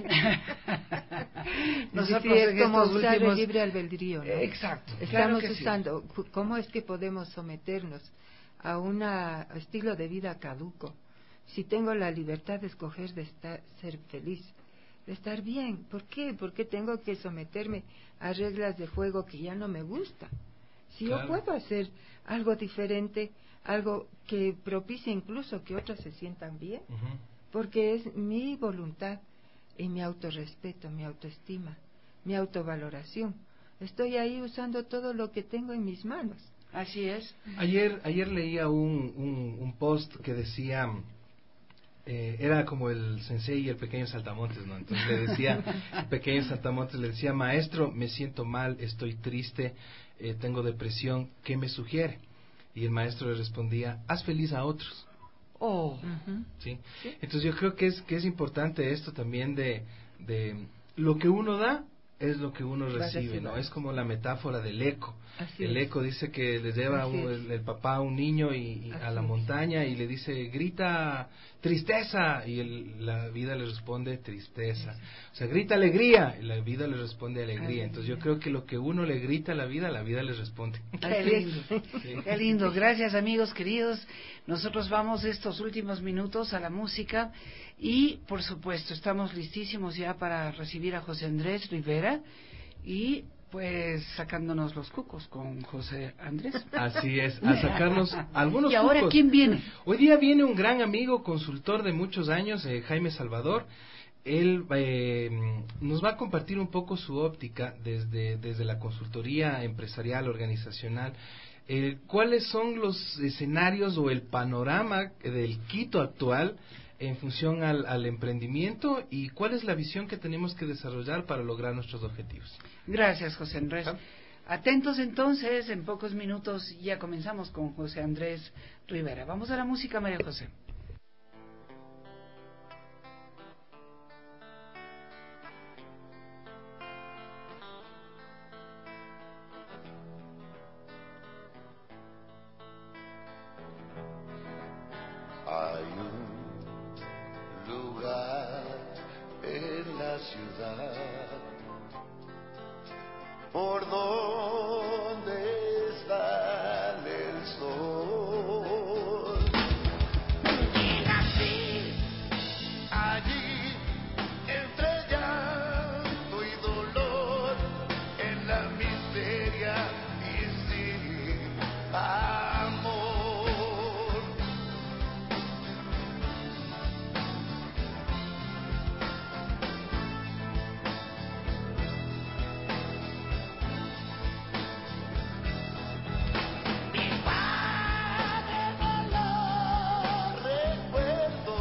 O: Nosotros es como usar el libre albedrío, ¿no?
C: Exacto.
O: Estamos
C: claro
O: usando, ¿cómo es que podemos someternos a un estilo de vida caduco? Si tengo la libertad de escoger de ser feliz, de estar bien, ¿por qué? ¿Por qué tengo que someterme a reglas de juego que ya no me gustan? Si yo puedo hacer algo diferente, algo que propicie incluso que otros se sientan bien, porque es mi voluntad y mi autorrespeto, mi autoestima, mi autovaloración. Estoy ahí usando todo lo que tengo en mis manos.
C: Así es.
S: Ayer leía un post que decía, era como el sensei y el pequeño saltamontes, ¿no? Entonces le decía, el pequeño saltamontes le decía, maestro, me siento mal, estoy triste, tengo depresión, ¿qué me sugiere? Y el maestro le respondía, haz feliz a otros. ¿Sí? Entonces yo creo que es importante esto también de lo que uno da es lo que uno recibe, ¿no? Es como la metáfora del eco. El eco dice que le lleva el papá a un niño y a la montaña y le dice, grita tristeza, y la vida le responde tristeza. O sea, grita alegría, y la vida le responde alegría. Entonces yo creo que lo que uno le grita a la vida le responde.
C: Qué lindo. Qué lindo. Gracias, amigos queridos. Nosotros vamos estos últimos minutos a la música y, por supuesto, estamos listísimos ya para recibir a José Andrés Rivera y pues sacándonos los cucos con José Andrés.
S: Así es, a sacarnos algunos cucos.
C: ¿Y ahora quién viene?
S: Hoy día viene un gran amigo, consultor de muchos años, Jaime Salvador. Él nos va a compartir un poco su óptica desde la consultoría empresarial, organizacional. ¿Cuáles son los escenarios o el panorama del Quito actual en función al emprendimiento y cuál es la visión que tenemos que desarrollar para lograr nuestros objetivos?
C: Gracias, José Andrés. Atentos entonces, en pocos minutos ya comenzamos con José Andrés Rivera. Vamos a la música, María José.
L: ¿dónde sale el sol? Y nací allí entre llanto y dolor, en la miseria y sin amor. Mi padre no lo recuerdo,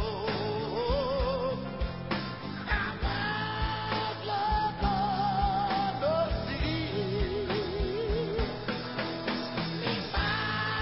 L: jamás lo conocí. Mi padre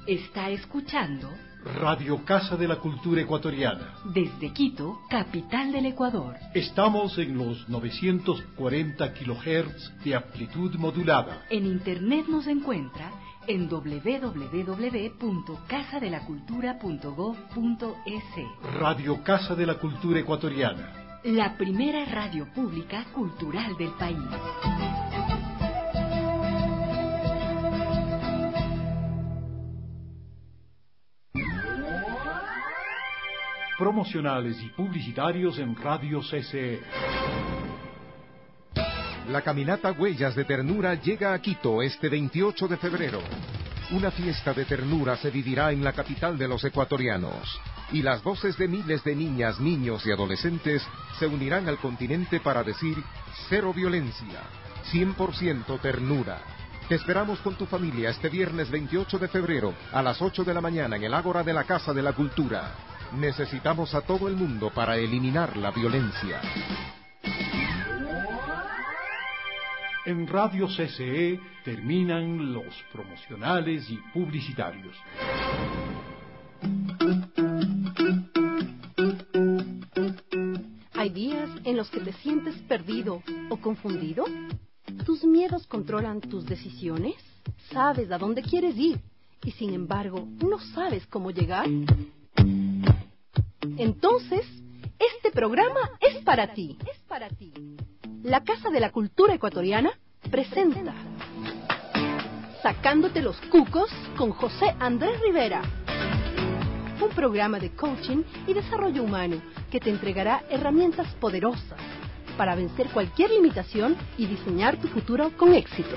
B: Está escuchando
A: Radio Casa de la Cultura Ecuatoriana.
B: desde Quito, capital del Ecuador.
A: Estamos en los 940 kHz de amplitud modulada.
B: En internet nos encuentra en www.casadelacultura.gov.es.
A: Radio Casa de la Cultura Ecuatoriana.
B: La primera radio pública cultural del país.
A: Promocionales y publicitarios en Radio CCE.
T: La caminata Huellas de Ternura llega a Quito este 28 de febrero. Una fiesta de ternura se vivirá en la capital de los ecuatorianos. Y las voces de miles de niñas, niños y adolescentes se unirán al continente para decir cero violencia, 100% ternura. Te esperamos con tu familia este viernes 28 de febrero a las 8 de la mañana en el Ágora de la Casa de la Cultura. Necesitamos a todo el mundo para eliminar la violencia.
A: En Radio CCE terminan los promocionales y publicitarios.
U: ¿Hay días en los que te sientes perdido o confundido? ¿Tus miedos controlan tus decisiones? ¿Sabes a dónde quieres ir y sin embargo no sabes cómo llegar? Entonces, este programa es para ti. La Casa de la Cultura Ecuatoriana presenta Sacándote los Cucos con José Andrés Rivera. Un programa de coaching y desarrollo humano que te entregará herramientas poderosas para vencer cualquier limitación y diseñar tu futuro con éxito.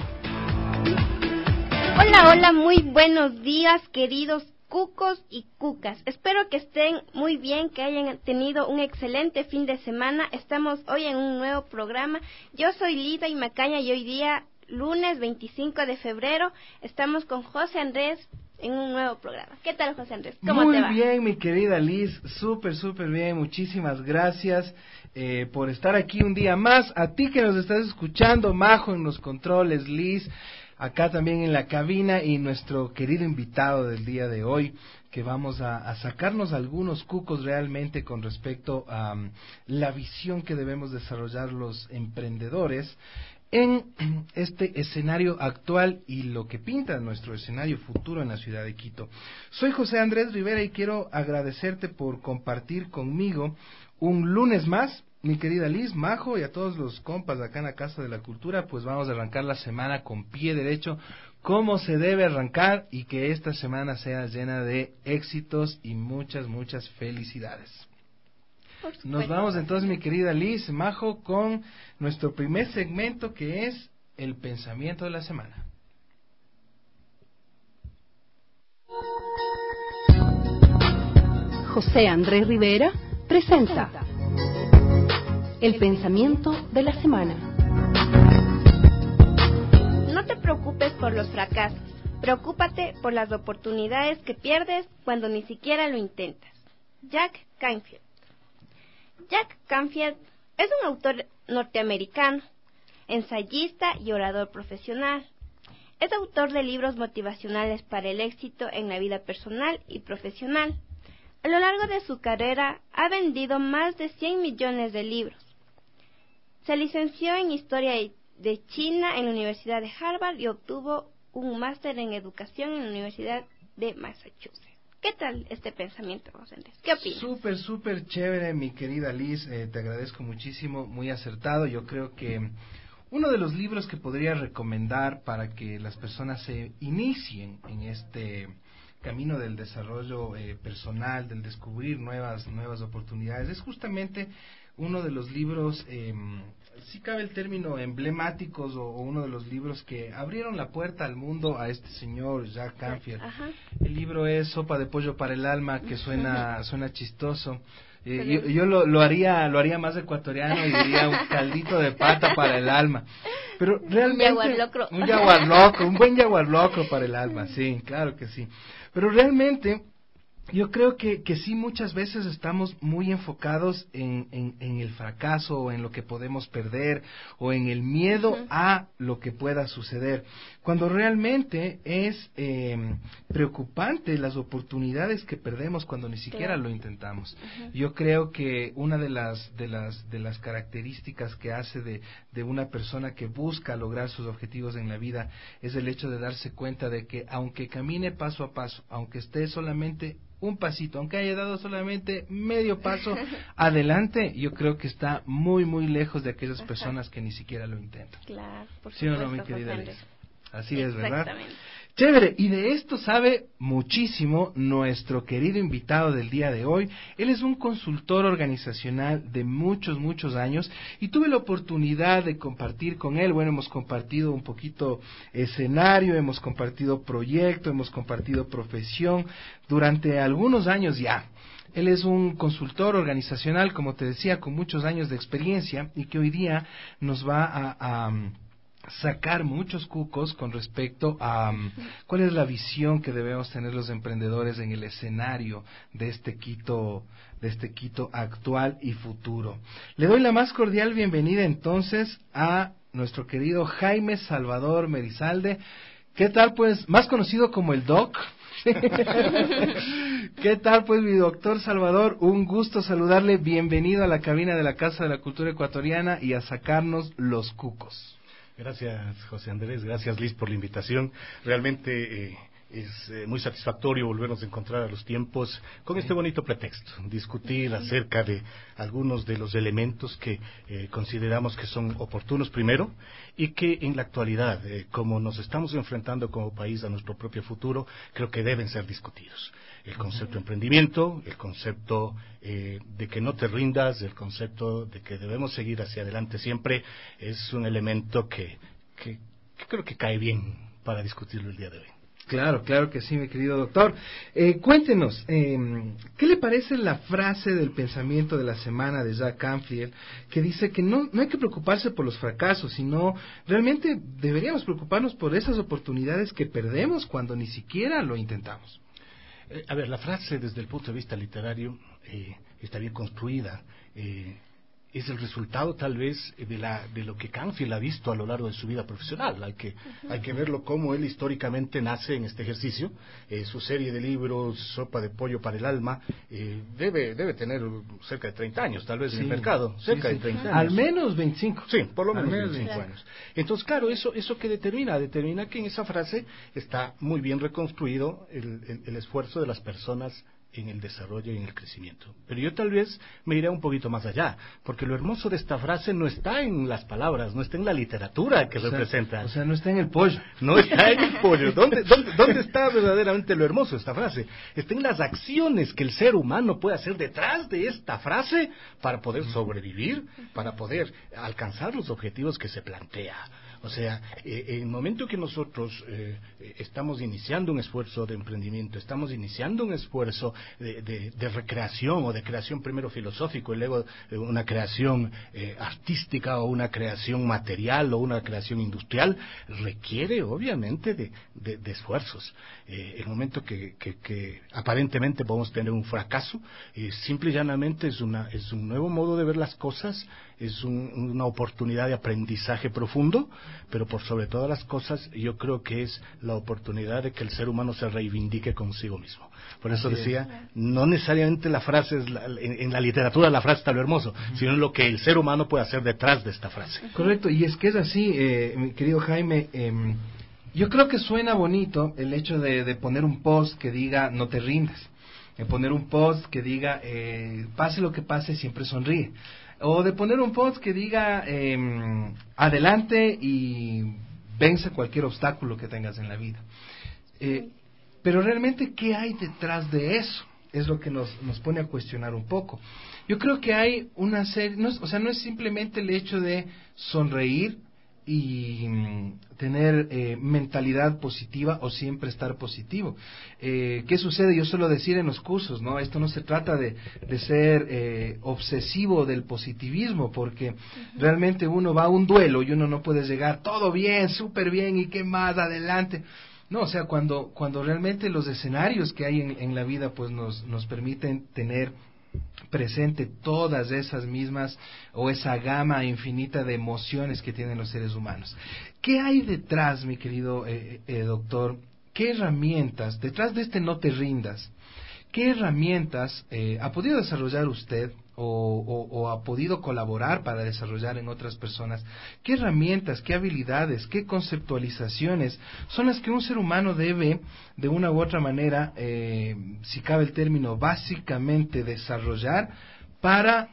V: Hola, hola, muy buenos días, queridos cucos y cucas. Espero que estén muy bien, que hayan tenido un excelente fin de semana. Estamos hoy en un nuevo programa. Yo soy Lida y Macaña y hoy día, lunes 25 de febrero, estamos con José Andrés en un nuevo programa. ¿Qué tal, José Andrés? ¿Cómo te va?
S: Muy bien, mi querida Liz, súper bien. Muchísimas gracias por estar aquí un día más. A ti que nos estás escuchando, Majo en los controles, Liz acá también en la cabina y nuestro querido invitado del día de hoy, que vamos a sacarnos algunos cucos realmente con respecto a la visión que debemos desarrollar los emprendedores en este escenario actual y lo que pinta nuestro escenario futuro en la ciudad de Quito. Soy José Andrés Rivera y quiero agradecerte por compartir conmigo un lunes más. Mi querida Liz, Majo y a todos los compas acá en la Casa de la Cultura, pues vamos a arrancar la semana con pie derecho, como se debe arrancar, y que esta semana sea llena de éxitos y muchas felicidades. Nos vamos entonces, mi querida Liz, Majo, con nuestro primer segmento, que es el pensamiento de la semana.
U: José Andrés Rivera presenta el pensamiento de la semana.
V: No te preocupes por los fracasos, preocúpate por las oportunidades que pierdes cuando ni siquiera lo intentas. Jack Canfield. Jack Canfield es un autor norteamericano, ensayista y orador profesional. Es autor de libros motivacionales para el éxito en la vida personal y profesional. A lo largo de su carrera ha vendido más de 100 millones de libros. Se licenció en Historia de China en la Universidad de Harvard y obtuvo un máster en Educación en la Universidad de Massachusetts. ¿Qué tal este pensamiento, José Andrés? ¿Qué opinas?
S: Súper chévere, mi querida Liz, te agradezco muchísimo, muy acertado. Yo creo que uno de los libros que podría recomendar para que las personas se inicien en este camino del desarrollo personal, del descubrir nuevas oportunidades, es justamente uno de los libros, si cabe el término, emblemáticos, o uno de los libros que abrieron la puerta al mundo a este señor Jack Canfield. El libro es Sopa de Pollo para el Alma, que suena chistoso. Yo lo haría más ecuatoriano y diría un caldito de pata para el alma. Pero realmente un buen yaguar locro para el alma, sí, claro que sí. Pero realmente Yo creo que sí, muchas veces estamos muy enfocados en el fracaso o en lo que podemos perder o en el miedo a lo que pueda suceder, cuando realmente es preocupante las oportunidades que perdemos cuando ni siquiera lo intentamos. Yo creo que una de las características que hace de una persona que busca lograr sus objetivos en la vida es el hecho de darse cuenta de que aunque camine paso a paso, aunque esté solamente un pasito, aunque haya dado solamente medio paso adelante, yo creo que está muy, muy lejos de aquellas personas que ni siquiera lo intentan.
V: Claro, por
S: ¿Sí o no, mi
V: supuesto,
S: querida
V: José
S: Liz?
V: Andrés.
S: Así es, ¿verdad?
V: Exactamente.
S: Chévere, y de esto sabe muchísimo nuestro querido invitado del día de hoy. Él es un consultor organizacional de muchos, muchos años y tuve la oportunidad de compartir con él. Bueno, hemos compartido un poquito escenario, hemos compartido proyecto, hemos compartido profesión durante algunos años ya. Él es un consultor organizacional, como te decía, con muchos años de experiencia y que hoy día nos va a sacar muchos cucos con respecto a cuál es la visión que debemos tener los emprendedores en el escenario de este Quito actual y futuro. Le doy la más cordial bienvenida entonces a nuestro querido Jaime Salvador Merizalde. ¿Qué tal, pues, más conocido como el Doc? ¿Qué tal, pues, mi doctor Salvador? Un gusto saludarle. Bienvenido a la cabina de la Casa de la Cultura Ecuatoriana y a sacarnos los cucos.
E: Gracias, José Andrés, gracias, Liz, por la invitación. Realmente es muy satisfactorio volvernos a encontrar a los tiempos con este bonito pretexto, discutir acerca de algunos de los elementos que consideramos que son oportunos primero y que en la actualidad, como nos estamos enfrentando como país a nuestro propio futuro, creo que deben ser discutidos. El concepto de emprendimiento, el concepto de que no te rindas, el concepto de que debemos seguir hacia adelante siempre, es un elemento que creo que cae bien para discutirlo el día de hoy.
S: Claro, claro que sí, mi querido doctor. Cuéntenos, ¿qué le parece la frase del pensamiento de la semana de Jack Canfield que dice que no hay que preocuparse por los fracasos, sino realmente deberíamos preocuparnos por esas oportunidades que perdemos cuando ni siquiera lo intentamos?
E: A ver, la frase desde el punto de vista literario está bien construida. Es el resultado tal vez de lo que Canfield ha visto a lo largo de su vida profesional. Hay que verlo como él históricamente nace en este ejercicio. Su serie de libros, Sopa de Pollo para el Alma, debe tener cerca de 30 años, tal vez, en el mercado. Cerca de 30 años.
S: Al menos 25.
E: Sí, por lo menos 25 años. Entonces, claro, eso que determina que en esa frase está muy bien reconstruido el esfuerzo de las personas en el desarrollo y en el crecimiento. Pero yo tal vez me iré un poquito más allá, porque lo hermoso de esta frase no está en las palabras, no está en la literatura que representa.
S: O sea, no está en el pollo.
E: No está en el pollo. ¿Dónde está verdaderamente lo hermoso de esta frase? Está en las acciones que el ser humano puede hacer detrás de esta frase para poder sobrevivir, para poder alcanzar los objetivos que se plantea. O sea, en el momento que nosotros estamos iniciando un esfuerzo de emprendimiento, estamos iniciando un esfuerzo de recreación o de creación primero filosófico y luego una creación artística o una creación material o una creación industrial, requiere obviamente de esfuerzos. El momento que aparentemente podemos tener un fracaso, simple y llanamente es un nuevo modo de ver las cosas, es una oportunidad de aprendizaje profundo, pero por sobre todas las cosas yo creo que es la oportunidad de que el ser humano se reivindique consigo mismo. Por eso decía, no necesariamente la frase en la literatura la frase está lo hermoso, sino lo que el ser humano puede hacer detrás de esta frase.
S: Correcto, y es que es así, mi querido Jaime. Yo creo que suena bonito el hecho de poner un post que diga no te rindas, poner un post que diga pase lo que pase siempre sonríe, o de poner un post que diga adelante y vence cualquier obstáculo que tengas en la vida. Pero realmente, ¿qué hay detrás de eso? Es lo que nos pone a cuestionar un poco. Yo creo que hay una serie, no es simplemente el hecho de sonreír y tener mentalidad positiva o siempre estar positivo. ¿Qué sucede? Yo suelo decir en los cursos, ¿no? Esto no se trata de ser obsesivo del positivismo, porque realmente uno va a un duelo y uno no puede llegar todo bien, súper bien y qué más, adelante. No, o sea, cuando realmente los escenarios que hay en la vida pues nos permiten tener presente todas esas mismas o esa gama infinita de emociones que tienen los seres humanos. ¿Qué hay detrás, mi querido doctor? ¿Qué herramientas, detrás de este no te rindas, qué herramientas ha podido desarrollar usted o ha podido colaborar para desarrollar en otras personas? ¿Qué herramientas, qué habilidades, qué conceptualizaciones son las que un ser humano debe, de una u otra manera, si cabe el término, básicamente desarrollar para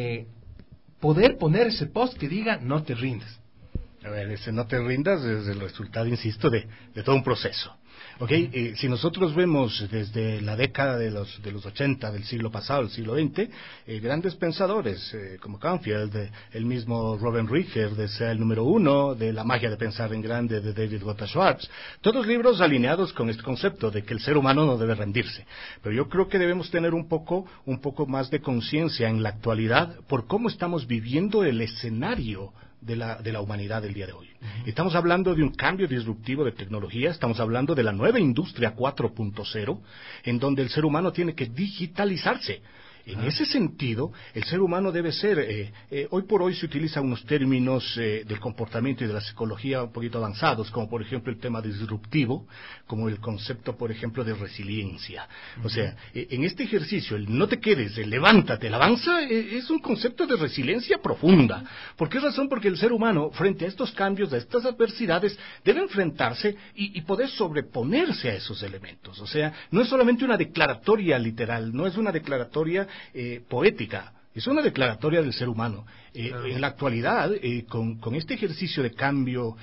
S: poder poner ese post que diga no te rindas?
E: A ver, ese no te rindas es el resultado, insisto, de todo un proceso. Okay, si nosotros vemos desde la década de los 80 del siglo pasado, el siglo XX, grandes pensadores como Canfield, el mismo Robin Richer, de Sea el número 1, de La magia de pensar en grande, de David J. Schwartz, todos libros alineados con este concepto de que el ser humano no debe rendirse. Pero yo creo que debemos tener un poco más de conciencia en la actualidad por cómo estamos viviendo el escenario de la humanidad del día de hoy. Estamos hablando de un cambio disruptivo de tecnología, estamos hablando de la nueva industria 4.0, en donde el ser humano tiene que digitalizarse. En ese sentido, el ser humano debe ser, hoy por hoy se utilizan unos términos del comportamiento y de la psicología un poquito avanzados, como por ejemplo el tema disruptivo, como el concepto, por ejemplo, de resiliencia. O sea, en este ejercicio, el no te quedes, el levántate, el avanza, es un concepto de resiliencia profunda. ¿Por qué razón? Porque el ser humano, frente a estos cambios, a estas adversidades, debe enfrentarse y poder sobreponerse a esos elementos. O sea, no es solamente una declaratoria literal, no es una declaratoria poética, es una declaratoria del ser humano. En la actualidad, con este ejercicio de cambio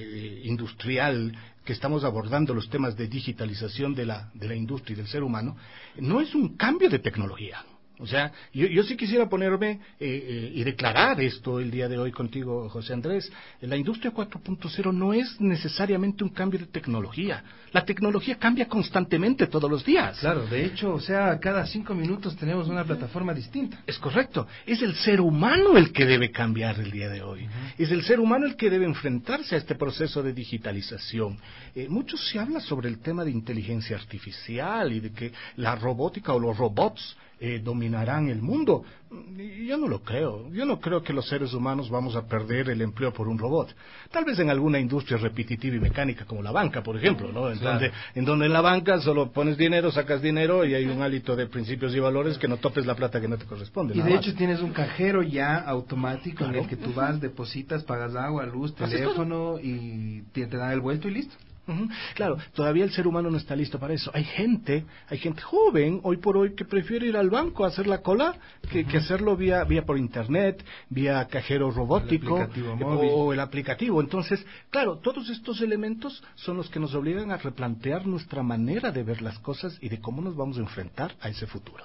E: industrial que estamos abordando, los temas de digitalización de la industria y del ser humano, no es un cambio de tecnología. O sea, yo sí quisiera ponerme y declarar esto el día de hoy contigo, José Andrés. La industria 4.0 no es necesariamente un cambio de tecnología. La tecnología cambia constantemente todos los días.
S: Claro, de hecho, o sea, cada 5 minutos tenemos una plataforma distinta.
E: Es correcto. Es el ser humano el que debe cambiar el día de hoy. Es el ser humano el que debe enfrentarse a este proceso de digitalización. Mucho se habla sobre el tema de inteligencia artificial y de que la robótica o los robots dominarán el mundo. Yo no lo creo. Yo no creo que los seres humanos vamos a perder el empleo por un robot. Tal vez en alguna industria repetitiva y mecánica como la banca, por ejemplo, ¿no? En donde en la banca solo pones dinero, sacas dinero y hay un hálito de principios y valores que no topes la plata que no te corresponde.
S: Y de hecho tienes un cajero ya automático en el que tú vas, depositas, pagas agua, luz, teléfono y te dan el vuelto y listo.
E: Claro, todavía el ser humano no está listo para eso. Hay gente joven hoy por hoy que prefiere ir al banco a hacer la cola que hacerlo vía por internet, vía cajero robótico o el aplicativo. Entonces, claro, todos estos elementos son los que nos obligan a replantear nuestra manera de ver las cosas y de cómo nos vamos a enfrentar a ese futuro.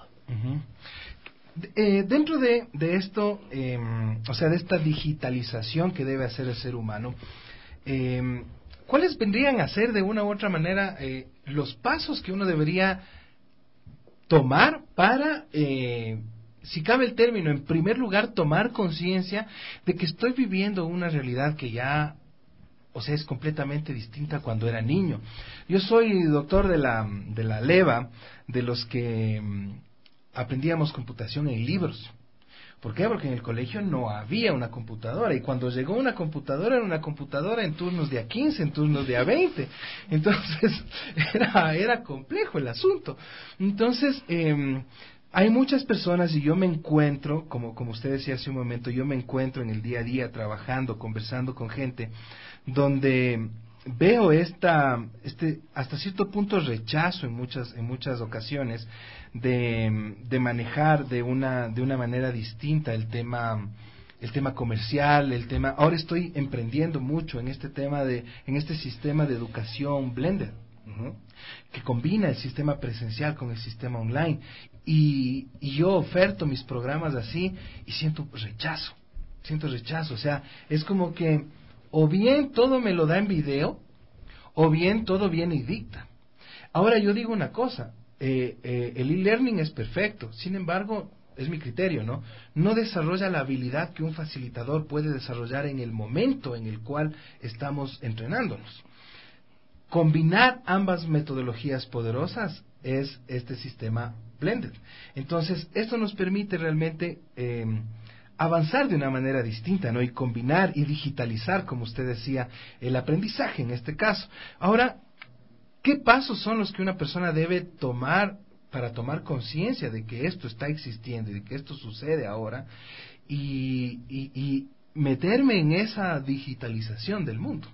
S: Dentro de esto, o sea, de esta digitalización que debe hacer el ser humano, ¿cuáles vendrían a ser de una u otra manera los pasos que uno debería tomar para, si cabe el término, en primer lugar, tomar conciencia de que estoy viviendo una realidad que ya, o sea, es completamente distinta a cuando era niño? Yo soy doctor de la leva de los que aprendíamos computación en libros. ¿Por qué? Porque en el colegio no había una computadora, y cuando llegó una computadora, era una computadora en turnos de A15, en turnos de A20. Entonces, era complejo el asunto. Entonces, hay muchas personas, y yo me encuentro, como usted decía hace un momento, yo me encuentro en el día a día trabajando, conversando con gente, donde veo hasta cierto punto rechazo en muchas ocasiones de manejar de una manera distinta el tema comercial, ahora estoy emprendiendo mucho en este sistema de educación blended, que combina el sistema presencial con el sistema online, y yo oferto mis programas así y siento rechazo, o sea, es como que o bien todo me lo da en video, o bien todo viene y dicta. Ahora yo digo una cosa, el e-learning es perfecto, sin embargo, es mi criterio, ¿no? No desarrolla la habilidad que un facilitador puede desarrollar en el momento en el cual estamos entrenándonos. combinar ambas metodologías poderosas es este sistema blended. Entonces, esto nos permite realmente avanzar de una manera distinta, ¿no? Y combinar y digitalizar, como usted decía, el aprendizaje en este caso. Ahora, ¿qué pasos son los que una persona debe tomar para tomar conciencia de que esto está existiendo y de que esto sucede ahora y meterme en esa digitalización del mundo?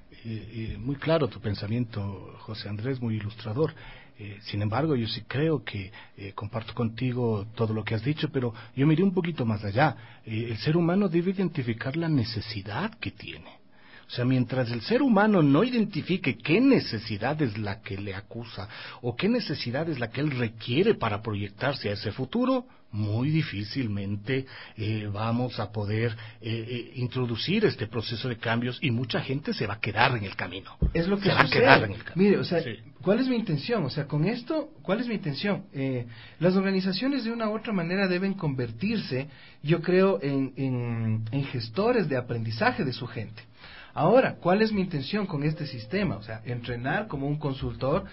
E: Muy claro tu pensamiento, José Andrés, muy ilustrador. Sin embargo, yo sí creo que comparto contigo todo lo que has dicho, pero yo me iré un poquito más allá. El ser humano debe identificar la necesidad que tiene. O sea, mientras el ser humano no identifique qué necesidad es la que le acusa o qué necesidad es la que él requiere para proyectarse a ese futuro, muy difícilmente vamos a poder introducir este proceso de cambios y mucha gente se va a quedar en el camino.
S: Es lo que
E: se va a
S: sucede.
E: quedar en el camino.
S: Mire, o sea,
E: Sí.
S: ¿cuál es mi intención? O sea, con esto, ¿cuál es mi intención? Las organizaciones de una u otra manera deben convertirse, yo creo, en gestores de aprendizaje de su gente. Ahora, ¿cuál es mi intención con este sistema? O sea, entrenar como un consultor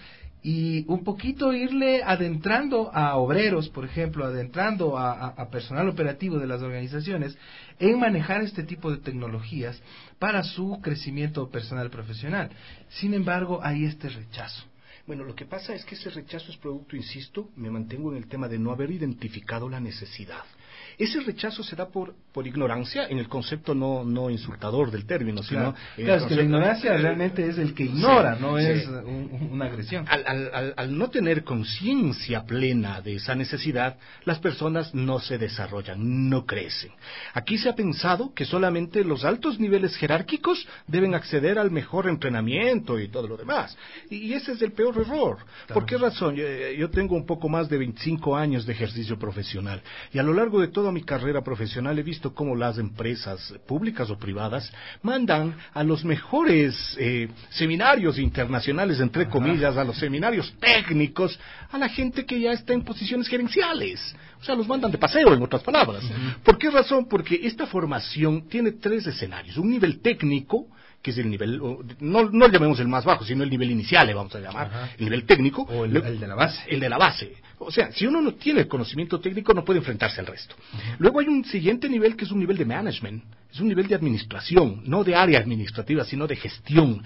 S: y un poquito irle adentrando a obreros, por ejemplo, adentrando a personal operativo de las organizaciones en manejar este tipo de tecnologías para su crecimiento personal profesional. Sin embargo, hay este rechazo.
E: Bueno, lo que pasa es que ese rechazo es producto, insisto, me mantengo en el tema de no haber identificado la necesidad. Ese rechazo se da por ignorancia, en el concepto no insultador del término, sino...
S: Claro, es que la ignorancia realmente es el que ignora, sí, no sí. Es una agresión.
E: Al no tener conciencia plena de esa necesidad, las personas no se desarrollan, no crecen. Aquí se ha pensado que solamente los altos niveles jerárquicos deben acceder al mejor entrenamiento y todo lo demás. Y ese es el peor error. Claro. ¿Por qué razón? Yo tengo un poco más de 25 años de ejercicio profesional y a lo largo de toda mi carrera profesional he visto cómo las empresas públicas o privadas mandan a los mejores seminarios internacionales, entre comillas, a los seminarios técnicos, a la gente que ya está en posiciones gerenciales. O sea, los mandan de paseo, en otras palabras. ¿Por qué razón? Porque esta formación tiene 3 escenarios. Un nivel técnico, que es el nivel, no llamemos el más bajo, sino el nivel inicial, le vamos a llamar, el nivel técnico.
S: O el de la base.
E: El de la base. O sea, si uno no tiene el conocimiento técnico, no puede enfrentarse al resto. Luego hay un siguiente nivel que es un nivel de management, es un nivel de administración, no de área administrativa, sino de gestión,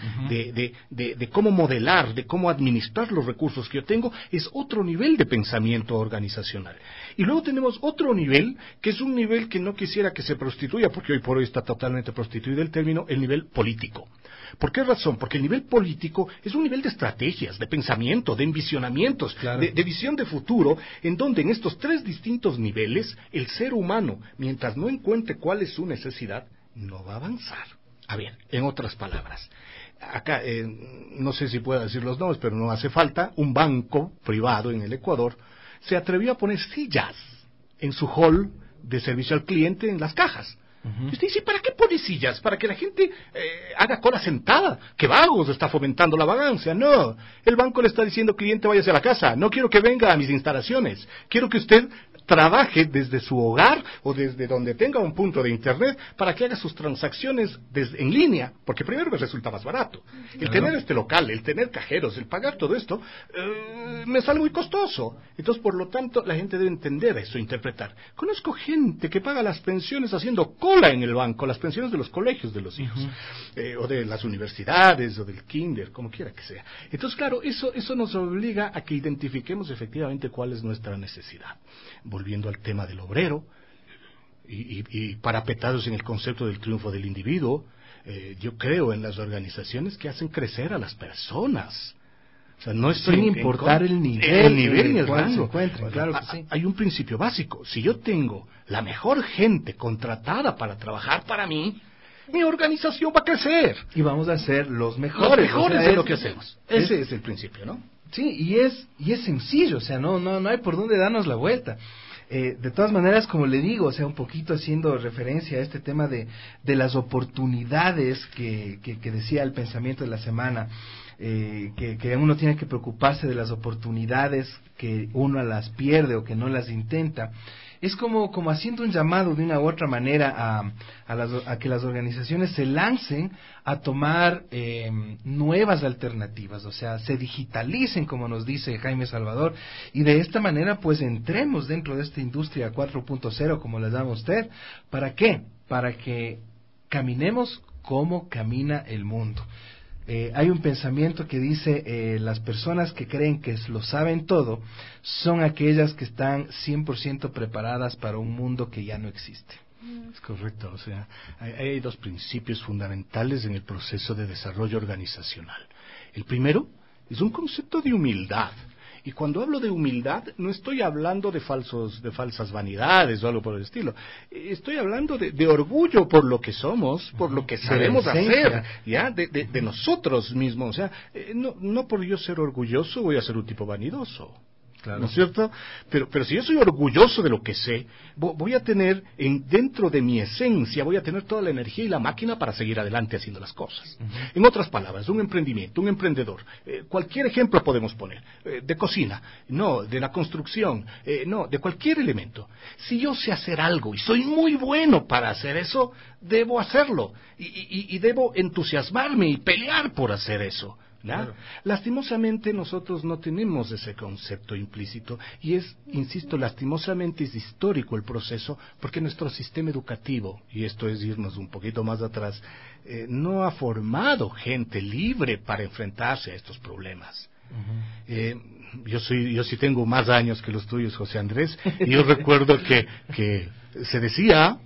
E: de cómo modelar, de cómo administrar los recursos que yo tengo, es otro nivel de pensamiento organizacional. Y luego tenemos otro nivel, que es un nivel que no quisiera que se prostituya, porque hoy por hoy está totalmente prostituido el término, el nivel político. ¿Por qué razón? Porque el nivel político es un nivel de estrategias, de pensamiento, de envisionamientos, claro, de visión de futuro, en donde en estos 3 distintos niveles, el ser humano, mientras no encuentre cuál es su necesidad, no va a avanzar. A ver, en otras palabras, acá, no sé si puedo decir los nombres, pero no hace falta, un banco privado en el Ecuador se atrevió a poner sillas en su hall de servicio al cliente en las cajas. Y usted dice, ¿para qué pone sillas? ¿Para que la gente haga cola sentada? ¿Qué vagos está fomentando la vagancia? No, el banco le está diciendo, cliente, váyase a la casa, no quiero que venga a mis instalaciones, quiero que usted trabaje desde su hogar o desde donde tenga un punto de internet para que haga sus transacciones en línea, porque primero me resulta más barato. El tener este local, el tener cajeros, el pagar todo esto, me sale muy costoso. Entonces, por lo tanto, la gente debe entender eso, interpretar. Conozco gente que paga las pensiones haciendo cola en el banco, las pensiones de los colegios de los hijos, o de las universidades, o del kinder, como quiera que sea. Entonces, claro, eso nos obliga a que identifiquemos efectivamente cuál es nuestra necesidad. Volviendo al tema del obrero, y parapetados en el concepto del triunfo del individuo, yo creo en las organizaciones que hacen crecer a las personas. O sea, no estoy
S: sin importar el nivel
E: ni el rango.
S: Se encuentren, claro que sí.
E: Hay un principio básico. Si yo tengo la mejor gente contratada para trabajar para mí, mi organización va a crecer.
S: Y vamos a ser los mejores.
E: Los mejores de lo que hacemos. Ese es el principio, ¿no?
S: Sí, y es sencillo, o sea, no hay por dónde darnos la vuelta. De todas maneras, como le digo, o sea, un poquito haciendo referencia a este tema de las oportunidades que decía el pensamiento de la semana, que uno tiene que preocuparse de las oportunidades que uno las pierde o que no las intenta. es como haciendo un llamado de una u otra manera a que las organizaciones se lancen a tomar nuevas alternativas, o sea, se digitalicen, como nos dice Jaime Salvador, y de esta manera pues entremos dentro de esta industria 4.0, como la llama usted. ¿Para qué? Para que caminemos como camina el mundo. Hay un pensamiento que dice, las personas que creen que lo saben todo son aquellas que están 100% preparadas para un mundo que ya no existe.
E: Es correcto, o sea, hay dos principios fundamentales en el proceso de desarrollo organizacional. El primero es un concepto de humildad. Y cuando hablo de humildad, no estoy hablando de falsas vanidades o algo por el estilo. Estoy hablando de orgullo por lo que somos, por lo que sabemos hacer, ya, de nosotros mismos. O sea, no por yo ser orgulloso voy a ser un tipo vanidoso. Claro. ¿No es cierto? Pero si yo soy orgulloso de lo que sé, voy a tener, dentro de mi esencia, voy a tener toda la energía y la máquina para seguir adelante haciendo las cosas. En otras palabras, un emprendimiento, un emprendedor, cualquier ejemplo podemos poner, de cocina, no, de la construcción, no, de cualquier elemento. Si yo sé hacer algo y soy muy bueno para hacer eso, debo hacerlo y debo entusiasmarme y pelear por hacer eso. Claro. Lastimosamente nosotros no tenemos ese concepto implícito y insisto, lastimosamente es histórico el proceso porque nuestro sistema educativo, y esto es irnos un poquito más atrás, no ha formado gente libre para enfrentarse a estos problemas. Yo sí tengo más años que los tuyos, José Andrés, y yo recuerdo que se decía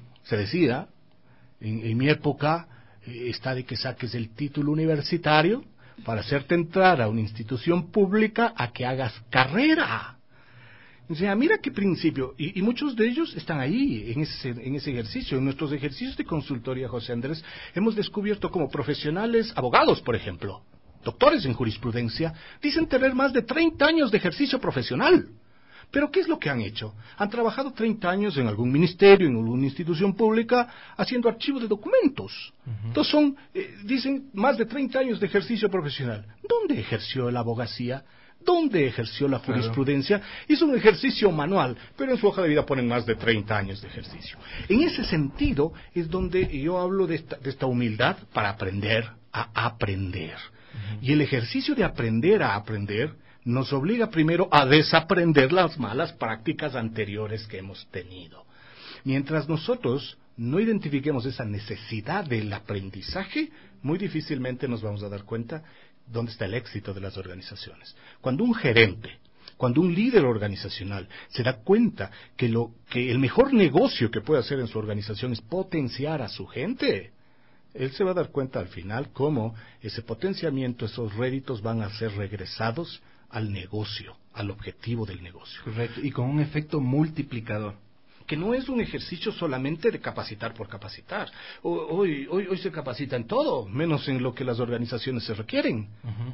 E: en mi época, está de que saques el título universitario para hacerte entrar a una institución pública a que hagas carrera. O sea, mira qué principio, y muchos de ellos están ahí, en ese ejercicio. En nuestros ejercicios de consultoría, José Andrés, hemos descubierto como profesionales, abogados, por ejemplo, doctores en jurisprudencia, dicen tener más de 30 años de ejercicio profesional. Pero ¿qué es lo que han hecho? Han trabajado 30 años en algún ministerio, en alguna institución pública, haciendo archivos de documentos. Entonces dicen, más de 30 años de ejercicio profesional. ¿Dónde ejerció la abogacía? ¿Dónde ejerció la jurisprudencia? Hizo un ejercicio manual, pero en su hoja de vida ponen más de 30 años de ejercicio. En ese sentido es donde yo hablo de esta humildad para aprender a aprender. Y el ejercicio de aprender a aprender nos obliga primero a desaprender las malas prácticas anteriores que hemos tenido. Mientras nosotros no identifiquemos esa necesidad del aprendizaje, muy difícilmente nos vamos a dar cuenta dónde está el éxito de las organizaciones. Cuando un gerente, cuando un líder organizacional se da cuenta que el mejor negocio que puede hacer en su organización es potenciar a su gente, él se va a dar cuenta al final cómo ese potenciamiento, esos réditos van a ser regresados al negocio, al objetivo del negocio.
S: Correcto, y con un efecto multiplicador.
E: Que no es un ejercicio solamente de capacitar por capacitar. Hoy se capacita en todo, menos en lo que las organizaciones se requieren.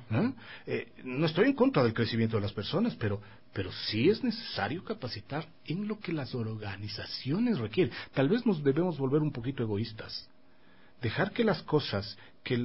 E: No estoy en contra del crecimiento de las personas, pero sí es necesario capacitar en lo que las organizaciones requieren. Tal vez nos debemos volver un poquito egoístas. Dejar que las cosas, que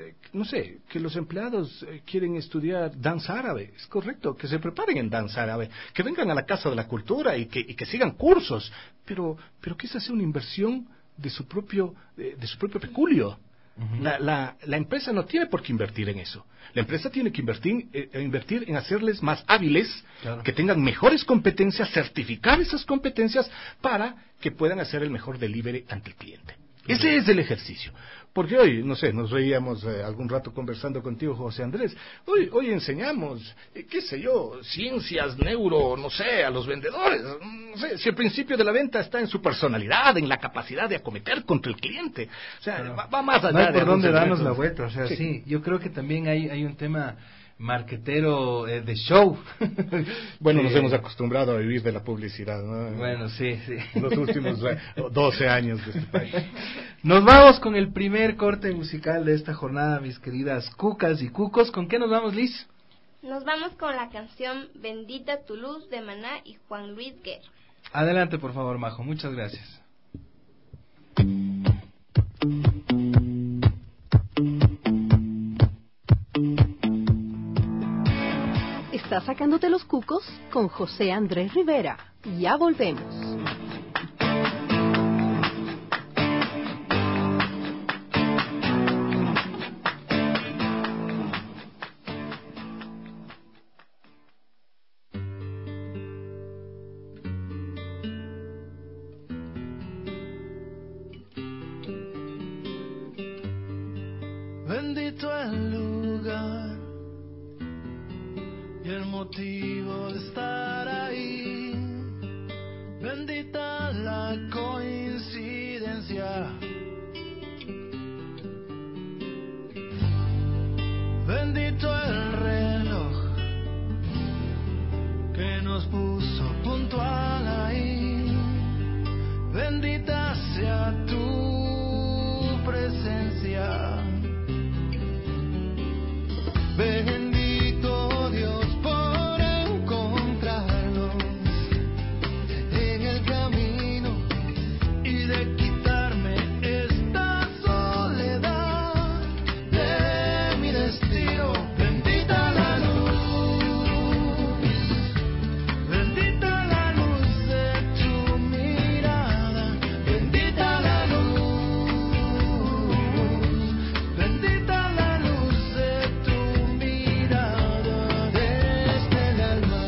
E: los empleados quieren estudiar danza árabe, es correcto, que se preparen en danza árabe, que vengan a la Casa de la Cultura y que sigan cursos, pero que esa sea una inversión de su propio peculio. La empresa no tiene por qué invertir en eso. La empresa tiene que invertir en hacerles más hábiles, que tengan mejores competencias, certificar esas competencias para que puedan hacer el mejor delivery ante el cliente. Ese es el ejercicio. Porque hoy, nos reíamos algún rato conversando contigo, José Andrés. Hoy enseñamos, ciencias, a los vendedores. No sé, si el principio de la venta está en su personalidad, en la capacidad de acometer contra el cliente. O sea, va más allá.
S: No hay por dónde darnos la vuelta. O sea, sí, yo creo que también hay un tema marquetero de show.
E: Bueno, nos hemos acostumbrado a vivir de la publicidad, ¿no?
S: Bueno, sí.
E: Los últimos 12 años de este país.
S: Nos vamos con el primer corte musical de esta jornada, mis queridas cucas y cucos. ¿Con qué nos vamos, Liz?
V: Nos vamos con la canción Bendita tu luz de Maná y Juan Luis Guerra.
S: Adelante, por favor, Majo. Muchas gracias.
U: Está sacándote los cucos con José Andrés Rivera. Ya volvemos.
G: y el motivo de estar ahí. Bendita la coincidencia, bendito el reloj que nos puso puntual ahí. Bendita sea tu presencia. Bendito Dios por encontrarnos en el camino y de quitarme esta soledad de mi destino. Bendita la luz, bendita la luz de tu mirada, bendita la luz, bendita la luz de tu mirada desde el alma.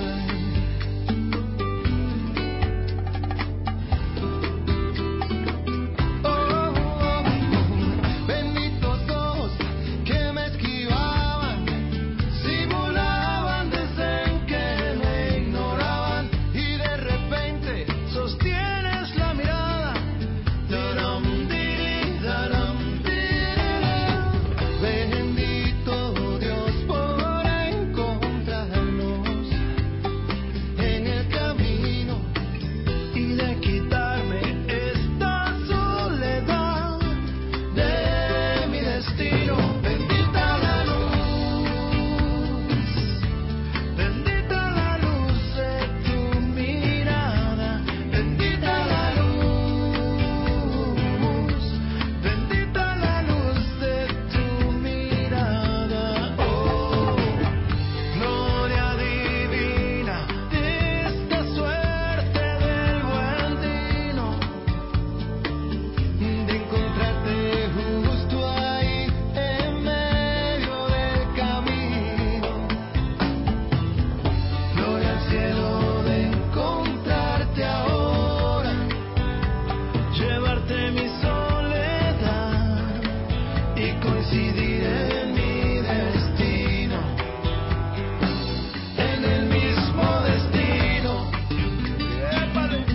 G: Benditos ojos que me esquivaban, simulaban, dicen que me ignoraban, y de repente sostienes la mirada. Daram, diri, daram, dirira. Bendito Dios por encontrarnos en el camino y de quitarme esta soledad de mi destino. Bendita la luz, bendita la luz de tu mirada, bendita la luz, bendita la luz de tu mirada. Oh, gloria divina de esta suerte del buen tino, de encontrarte justo ahí en medio del camino. Gloria al cielo de encontrarte ahora, llevarte mi soledad y coincidir en mi destino, en el mismo destino. ¡Épale!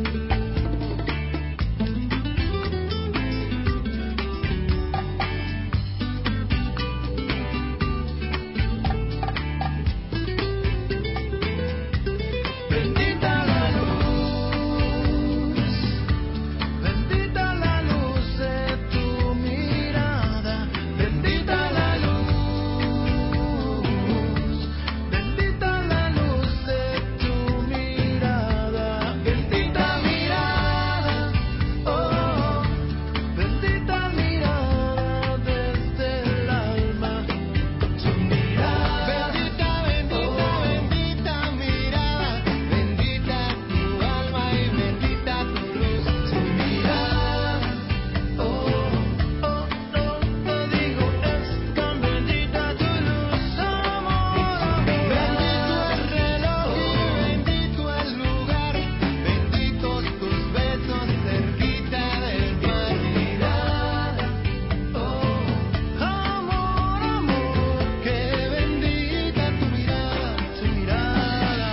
G: Bendita la luz, bendita la luz de tu mirada, bendita la luz, bendita la luz de tu mirada, bendita mirada, oh, bendita mirada desde el alma, tu mirada, bendita, bendita, bendita mirada, bendita tu alma y bendita tu luz, tu mirada, oh, oh, oh, digo, es tan bendita tu luz, amor, bendito el reloj y bendito el lugar, benditos tus besos cerquita del mar, mirada, oh, amor, amor, que bendita tu mirada,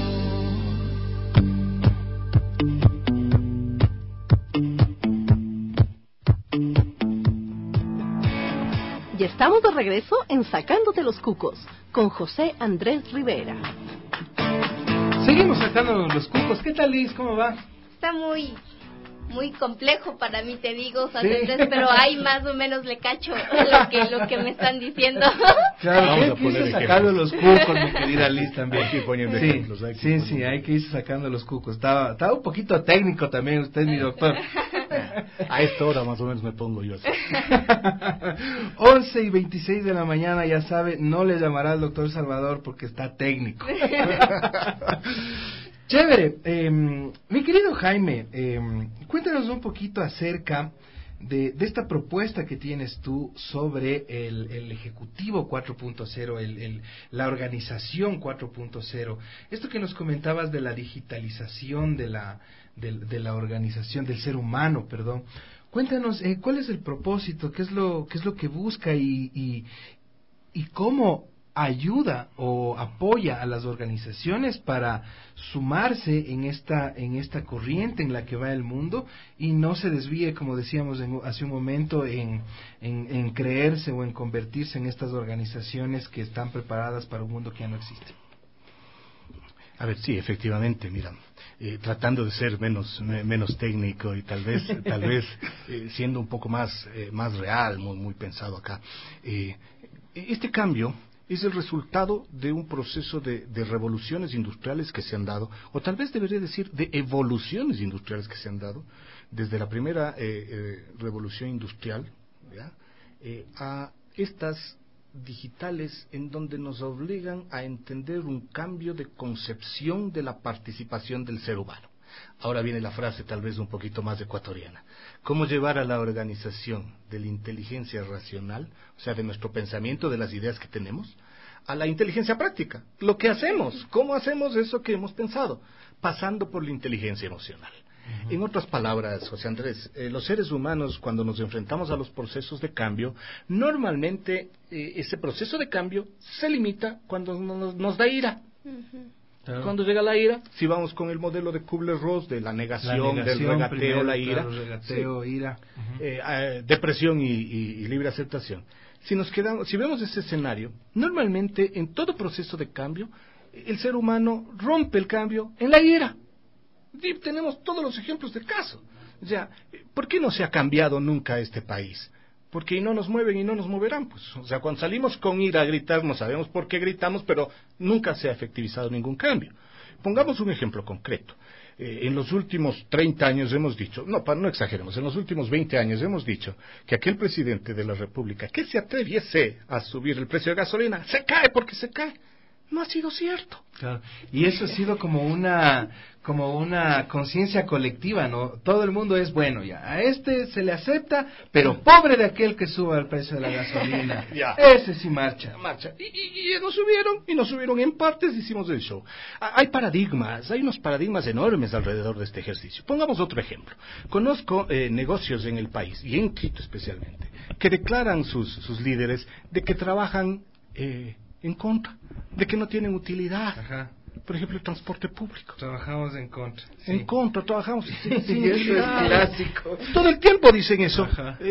G: amor.
U: Ya estamos de regreso en Sacándote los Cucos con José Andrés Rivera.
S: Seguimos sacándonos los cucos. ¿Qué tal, Liz? ¿Cómo va?
V: Está muy complejo para mí, te digo, San
S: Sí.
V: Andrés, pero ahí más o menos le cacho lo que me están diciendo.
S: Claro,
E: Vamos
S: hay
E: a
S: que
E: poner
S: irse sacando los cucos, mi querida Liz, también.
E: Aquí poniendo
S: Sí,
E: ejemplos, hay que
S: sí,
E: poner.
S: sí, hay que irse sacando los cucos. Estaba un poquito técnico también usted, mi doctor.
E: A esta hora más o menos me pongo yo así.
S: 11:26 de la mañana, ya sabe, no le llamará al doctor Salvador porque está técnico. Chévere, mi querido Jaime, cuéntanos un poquito acerca de esta propuesta que tienes tú sobre el Ejecutivo 4.0, la organización 4.0. Esto que nos comentabas de la digitalización de la organización, del ser humano, perdón. Cuéntanos, ¿cuál es el propósito? ¿Qué es lo que busca y cómo ayuda o apoya a las organizaciones para sumarse en esta corriente en la que va el mundo y no se desvíe, como decíamos hace un momento, en creerse o en convertirse en estas organizaciones que están preparadas para un mundo que ya no existe.
E: A ver, sí, efectivamente, mira, tratando de ser menos técnico y tal vez siendo un poco más real, muy pensado acá. Este cambio es el resultado de un proceso de revoluciones industriales que se han dado, o tal vez debería decir de evoluciones industriales que se han dado, desde la primera revolución industrial, ¿ya? A estas digitales en donde nos obligan a entender un cambio de concepción de la participación del ser humano. Ahora viene la frase tal vez un poquito más ecuatoriana. ¿Cómo llevar a la organización de la inteligencia racional, o sea, de nuestro pensamiento, de las ideas que tenemos, a la inteligencia práctica? Lo que hacemos, ¿cómo hacemos eso que hemos pensado? Pasando por la inteligencia emocional. En otras palabras, José Andrés, los seres humanos, cuando nos enfrentamos a los procesos de cambio, normalmente ese proceso de cambio se limita cuando nos da ira. Claro. Cuando llega la ira, si vamos con el modelo de Kubler-Ross, de la negación del regateo, primero, la ira,
S: claro, regateo, sí, ira.
E: Depresión y libre aceptación. Si vemos ese escenario, normalmente en todo proceso de cambio, el ser humano rompe el cambio en la ira. Y tenemos todos los ejemplos de caso. O sea, ¿por qué no se ha cambiado nunca este país? Porque no nos mueven y no nos moverán, pues. O sea, cuando salimos con ira a gritar, no sabemos por qué gritamos, pero nunca se ha efectivizado ningún cambio. Pongamos un ejemplo concreto. En los últimos 30 años hemos dicho, no exageremos, en los últimos 20 años hemos dicho que aquel presidente de la República que se atreviese a subir el precio de gasolina, se cae porque se cae. No ha sido cierto.
S: Claro. Y eso ha sido como una conciencia colectiva, ¿no? Todo el mundo es bueno ya. A este se le acepta, pero pobre de aquel que suba el precio de la gasolina. Ya. Ese sí marcha.
E: Y nos subieron en partes, hicimos el show. Hay unos paradigmas enormes alrededor de este ejercicio. Pongamos otro ejemplo. Conozco negocios en el país, y en Quito especialmente, que declaran sus líderes de que trabajan en contra, de que no tienen utilidad. Ajá. Por ejemplo, el transporte público.
S: Trabajamos en contra. Sí.
E: En contra, trabajamos sin
S: eso es clásico.
E: Todo el tiempo dicen eso.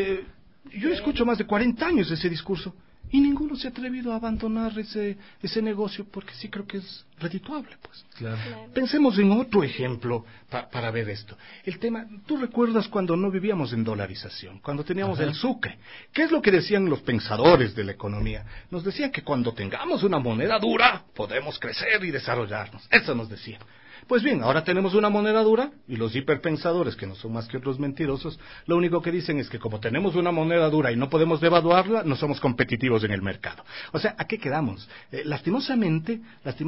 E: Yo escucho más de 40 años ese discurso y ninguno se ha atrevido a abandonar ese negocio porque sí creo que es redituable, pues.
S: Claro.
E: Pensemos en otro ejemplo para ver esto. El tema, tú recuerdas cuando no vivíamos en dolarización, cuando teníamos el sucre. ¿Qué es lo que decían los pensadores de la economía? Nos decían que cuando tengamos una moneda dura, podemos crecer y desarrollarnos. Eso nos decían. Pues bien, ahora tenemos una moneda dura y los hiperpensadores, que no son más que otros mentirosos, lo único que dicen es que como tenemos una moneda dura y no podemos devaluarla, no somos competitivos en el mercado. O sea, ¿a qué quedamos? Lastimosamente,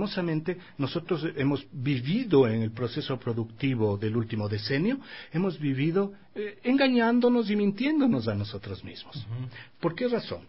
E: nosotros hemos vivido en el proceso productivo del último decenio, hemos vivido engañándonos y mintiéndonos a nosotros mismos. ¿Por qué razón?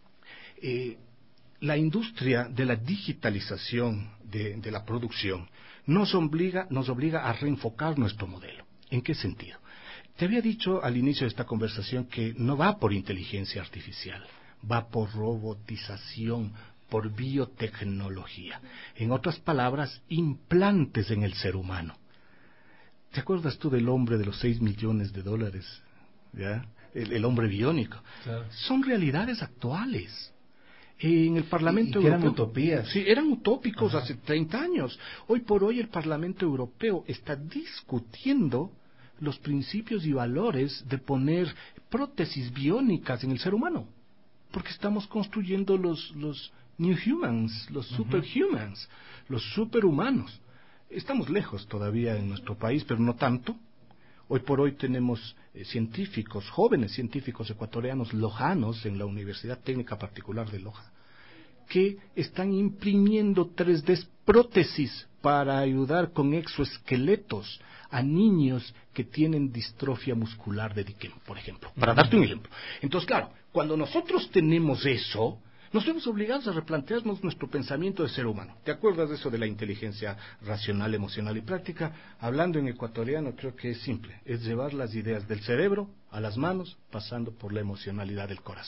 E: La industria de la digitalización de la producción nos obliga a reenfocar nuestro modelo. ¿En qué sentido? Te había dicho al inicio de esta conversación que no va por inteligencia artificial, va por robotización, por biotecnología. En otras palabras, implantes en el ser humano. ¿Te acuerdas tú del hombre de los 6 millones de dólares? ¿Ya? El hombre biónico. Claro. Son realidades actuales. En el Parlamento Europeo.
S: Eran utopías.
E: Sí, eran utópicos hace 30 años. Hoy por hoy el Parlamento Europeo está discutiendo los principios y valores de poner prótesis biónicas en el ser humano. Porque estamos construyendo los New Humans, los Superhumans, los superhumanos. Estamos lejos todavía en nuestro país, pero no tanto. Hoy por hoy tenemos científicos, jóvenes científicos ecuatorianos lojanos en la Universidad Técnica Particular de Loja, que están imprimiendo 3D prótesis para ayudar con exoesqueletos a niños que tienen distrofia muscular de Duchenne, por ejemplo, para darte un ejemplo. Entonces, claro, cuando nosotros tenemos eso, nos vemos obligados a replantearnos nuestro pensamiento de ser humano. ¿Te acuerdas de eso de la inteligencia racional, emocional y práctica? Hablando en ecuatoriano, creo que es simple. Es llevar las ideas del cerebro a las manos, pasando por la emocionalidad del corazón.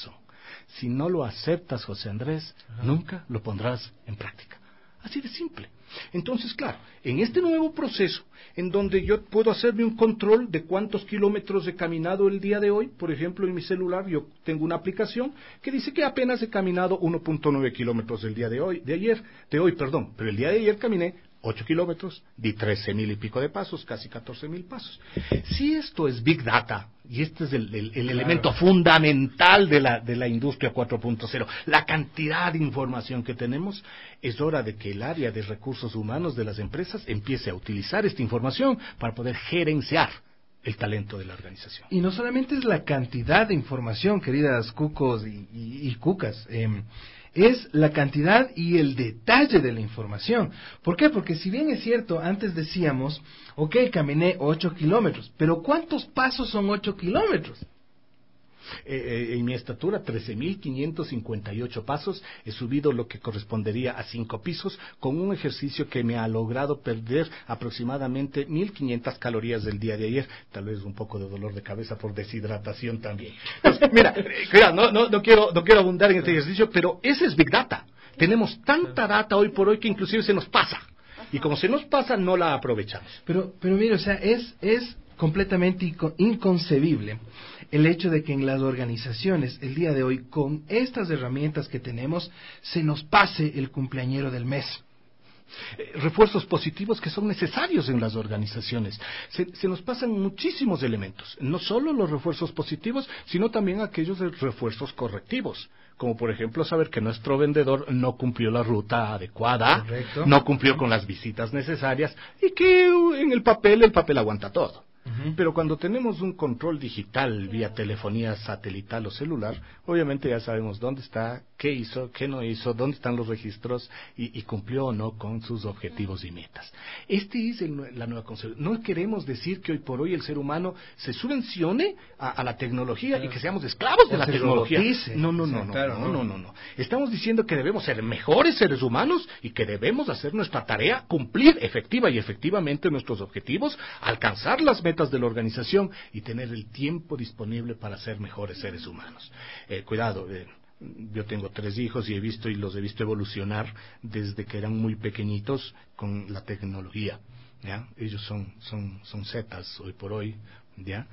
E: Si no lo aceptas, José Andrés, nunca lo pondrás en práctica. Así de simple. Entonces, claro, en este nuevo proceso, en donde yo puedo hacerme un control de cuántos kilómetros he caminado el día de hoy, por ejemplo, en mi celular yo tengo una aplicación que dice que apenas he caminado 1.9 kilómetros el día de hoy, pero el día de ayer caminé 8 kilómetros, di 13,000 y pico de pasos, casi 14,000 pasos. Si esto es Big Data, y este es el elemento fundamental de la industria 4.0, la cantidad de información que tenemos, es hora de que el área de recursos humanos de las empresas empiece a utilizar esta información para poder gerenciar el talento de la organización.
S: Y no solamente es la cantidad de información, queridas cucos y cucas, es la cantidad y el detalle de la información. ¿Por qué? Porque si bien es cierto, antes decíamos, ok, caminé 8 kilómetros, pero ¿cuántos pasos son 8 kilómetros?
E: En mi estatura, 13,558 pasos, he subido lo que correspondería a 5 pisos, con un ejercicio que me ha logrado perder aproximadamente 1,500 calorías del día de ayer, tal vez un poco de dolor de cabeza por deshidratación también. Entonces, mira, no quiero abundar en este ejercicio, pero ese es Big Data. Tenemos tanta data hoy por hoy que inclusive se nos pasa, y como se nos pasa, no la aprovechamos.
S: Pero mira, o sea, es completamente inconcebible el hecho de que en las organizaciones el día de hoy, con estas herramientas que tenemos, se nos pase el cumpleañero del mes.
E: Refuerzos positivos que son necesarios en las organizaciones. Se nos pasan muchísimos elementos, no solo los refuerzos positivos, sino también aquellos refuerzos correctivos, como por ejemplo saber que nuestro vendedor no cumplió la ruta adecuada, correcto, no cumplió con las visitas necesarias, y que en el papel aguanta todo. Pero cuando tenemos un control digital vía telefonía satelital o celular, obviamente ya sabemos dónde está, qué hizo, qué no hizo, dónde están los registros y cumplió o no con sus objetivos y metas. Este es la nueva concepción. No queremos decir que hoy por hoy el ser humano se subvencione a la tecnología y que seamos esclavos de la tecnología. No. Estamos diciendo que debemos ser mejores seres humanos y que debemos hacer nuestra tarea, cumplir efectiva y efectivamente nuestros objetivos, alcanzar las metas de la organización y tener el tiempo disponible para ser mejores seres humanos. Cuidado, yo tengo 3 hijos y los he visto evolucionar desde que eran muy pequeñitos con la tecnología, ¿ya? Ellos son zetas hoy por hoy, ¿ya?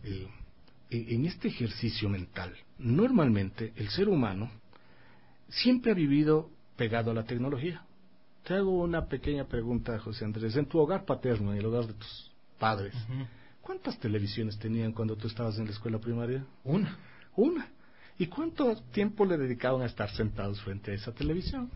E: En este ejercicio mental, normalmente el ser humano siempre ha vivido pegado a la tecnología. Te hago una pequeña pregunta, José Andrés. En tu hogar paterno, en el hogar de tus padres, ¿cuántas televisiones tenían cuando tú estabas en la escuela primaria?
S: Una.
E: ¿Y cuánto tiempo le dedicaban a estar sentados frente a esa televisión?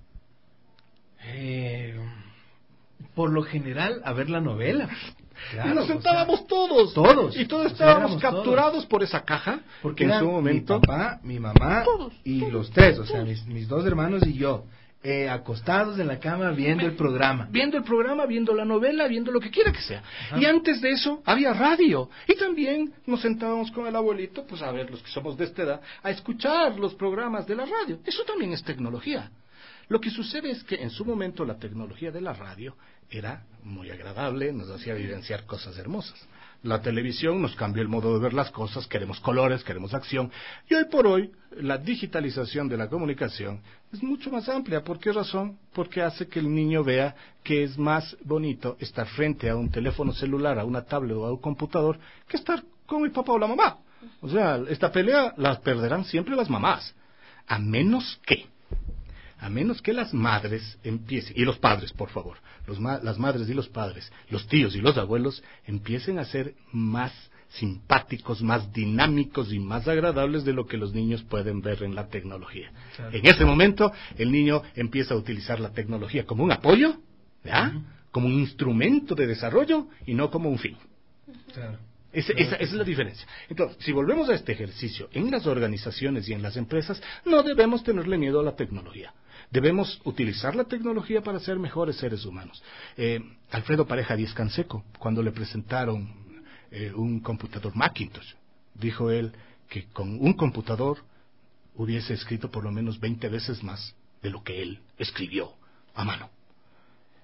S: Por lo general, a ver la novela.
E: Claro, y nos sentábamos todos. Y todos estábamos capturados por esa caja.
S: Porque
E: en su momento,
S: mi papá, mi mamá y los 3, o sea, mis 2 hermanos y yo. Acostados en la cama viendo el programa, viendo la novela, viendo lo que quiera que sea. Y antes de eso había radio, y también nos sentábamos con el abuelito, pues a ver, los que somos de esta edad, a escuchar los programas de la radio. Eso también es tecnología. Lo que sucede es que en su momento la tecnología de la radio era muy agradable, nos hacía vivenciar cosas hermosas. La televisión nos cambió el modo de ver las cosas, queremos colores, queremos acción, y hoy por hoy la digitalización de la comunicación es mucho más amplia. ¿Por qué razón? Porque hace que el niño vea que es más bonito estar frente a un teléfono celular, a una tablet o a un computador, que estar con el papá o la mamá. O sea, esta pelea la perderán siempre las mamás, a menos que las madres empiecen, y los padres, por favor, las madres y los padres, los tíos y los abuelos, empiecen a ser más simpáticos, más dinámicos y más agradables de lo que los niños pueden ver en la tecnología. Claro. En ese momento, el niño empieza a utilizar la tecnología como un apoyo, ¿ya? Como un instrumento de desarrollo y no como un fin. Claro.
E: Esa es la diferencia. Entonces, si volvemos a este ejercicio, en las organizaciones y en las empresas, no debemos tenerle miedo a la tecnología. Debemos utilizar la tecnología para ser mejores seres humanos. Alfredo Pareja Díez Canseco, cuando le presentaron un computador Macintosh, dijo él que con un computador hubiese escrito por lo menos 20 veces más de lo que él escribió a mano.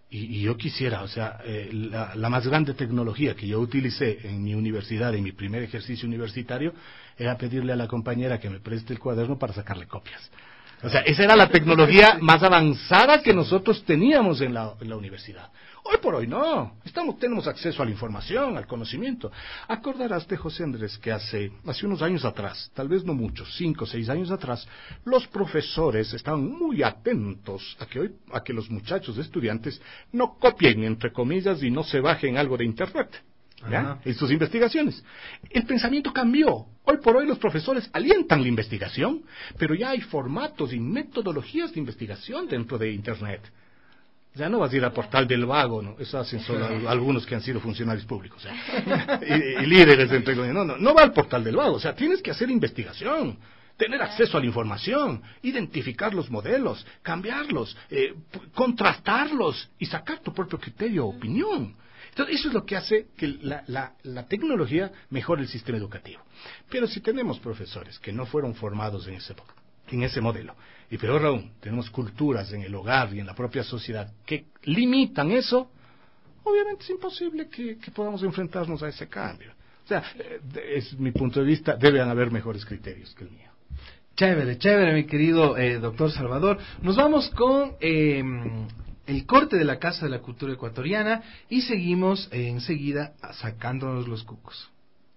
E: Y yo quisiera, o sea, la más grande tecnología que yo utilicé en mi universidad, en mi primer ejercicio universitario, era pedirle a la compañera que me preste el cuaderno para sacarle copias. O sea, esa era la tecnología más avanzada que nosotros teníamos en la universidad. Hoy por hoy no, tenemos acceso a la información, al conocimiento. Acordarás de José Andrés que hace unos años atrás, tal vez no muchos, 5 o 6 años atrás, los profesores estaban muy atentos a que los muchachos estudiantes no copien, entre comillas, y no se bajen algo de internet. ¿Ya? En sus investigaciones. El pensamiento cambió. Hoy por hoy los profesores alientan la investigación, pero ya hay formatos y metodologías de investigación dentro de Internet. Ya no vas a ir al portal del vago, ¿no? Eso hacen solo algunos que han sido funcionarios públicos, y líderes, entre comillas. No va al portal del vago, o sea, tienes que hacer investigación, tener acceso a la información, identificar los modelos, cambiarlos, contrastarlos y sacar tu propio criterio o opinión. Entonces, eso es lo que hace que la tecnología mejore el sistema educativo. Pero si tenemos profesores que no fueron formados en ese modelo, y peor aún, tenemos culturas en el hogar y en la propia sociedad que limitan eso, obviamente es imposible que podamos enfrentarnos a ese cambio. O sea, es mi punto de vista, deben haber mejores criterios que el mío.
S: Chévere, mi querido doctor Salvador. Nos vamos con el corte de la Casa de la Cultura Ecuatoriana y seguimos enseguida sacándonos los cucos.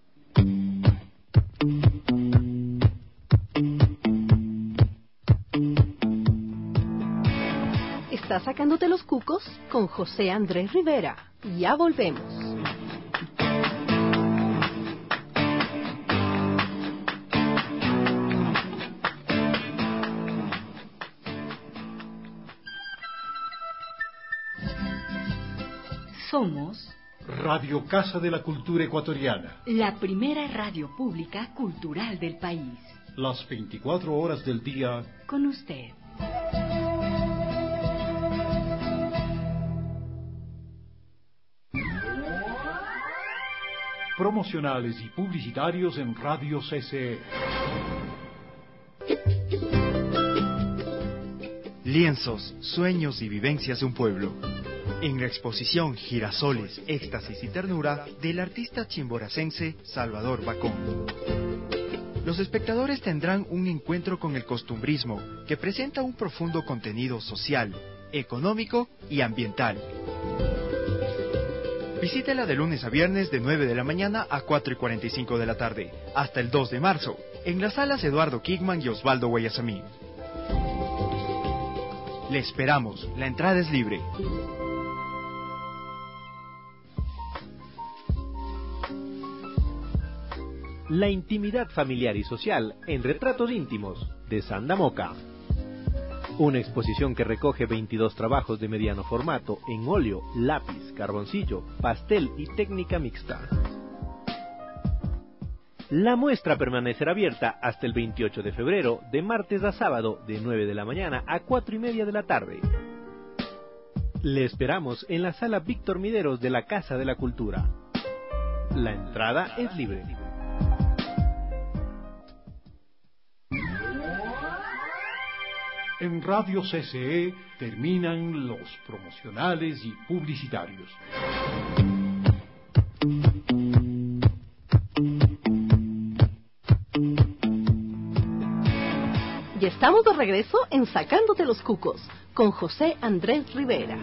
U: Estás sacándote los cucos con José Andrés Rivera. Ya volvemos.
B: Somos
A: Radio Casa de la Cultura Ecuatoriana.
B: la primera radio pública cultural del país.
A: Las 24 horas del día.
B: Con usted.
A: Promocionales y publicitarios en Radio CCE.
K: Lienzos, sueños y vivencias de un pueblo. En la exposición Girasoles, Éxtasis y Ternura del artista chimboracense Salvador Bacón. Los espectadores tendrán un encuentro con el costumbrismo que presenta un profundo contenido social, económico y ambiental. Visítela de lunes a viernes de 9 de la mañana a 4:45 de la tarde, hasta el 2 de marzo, en las salas Eduardo Kigman y Osvaldo Guayasamín. Le esperamos, la entrada es libre.
I: La intimidad familiar y social en Retratos Íntimos, de Sanda Moca. Una exposición que recoge 22 trabajos de mediano formato en óleo, lápiz, carboncillo, pastel y técnica mixta. La muestra permanecerá abierta hasta el 28 de febrero, de martes a sábado, de 9 de la mañana a 4:30 de la tarde. Le esperamos en la sala Víctor Mideros de la Casa de la Cultura. La entrada es libre.
A: En Radio CCE terminan los promocionales y publicitarios.
U: Y estamos de regreso en Sacándote los Cucos con José Andrés Rivera.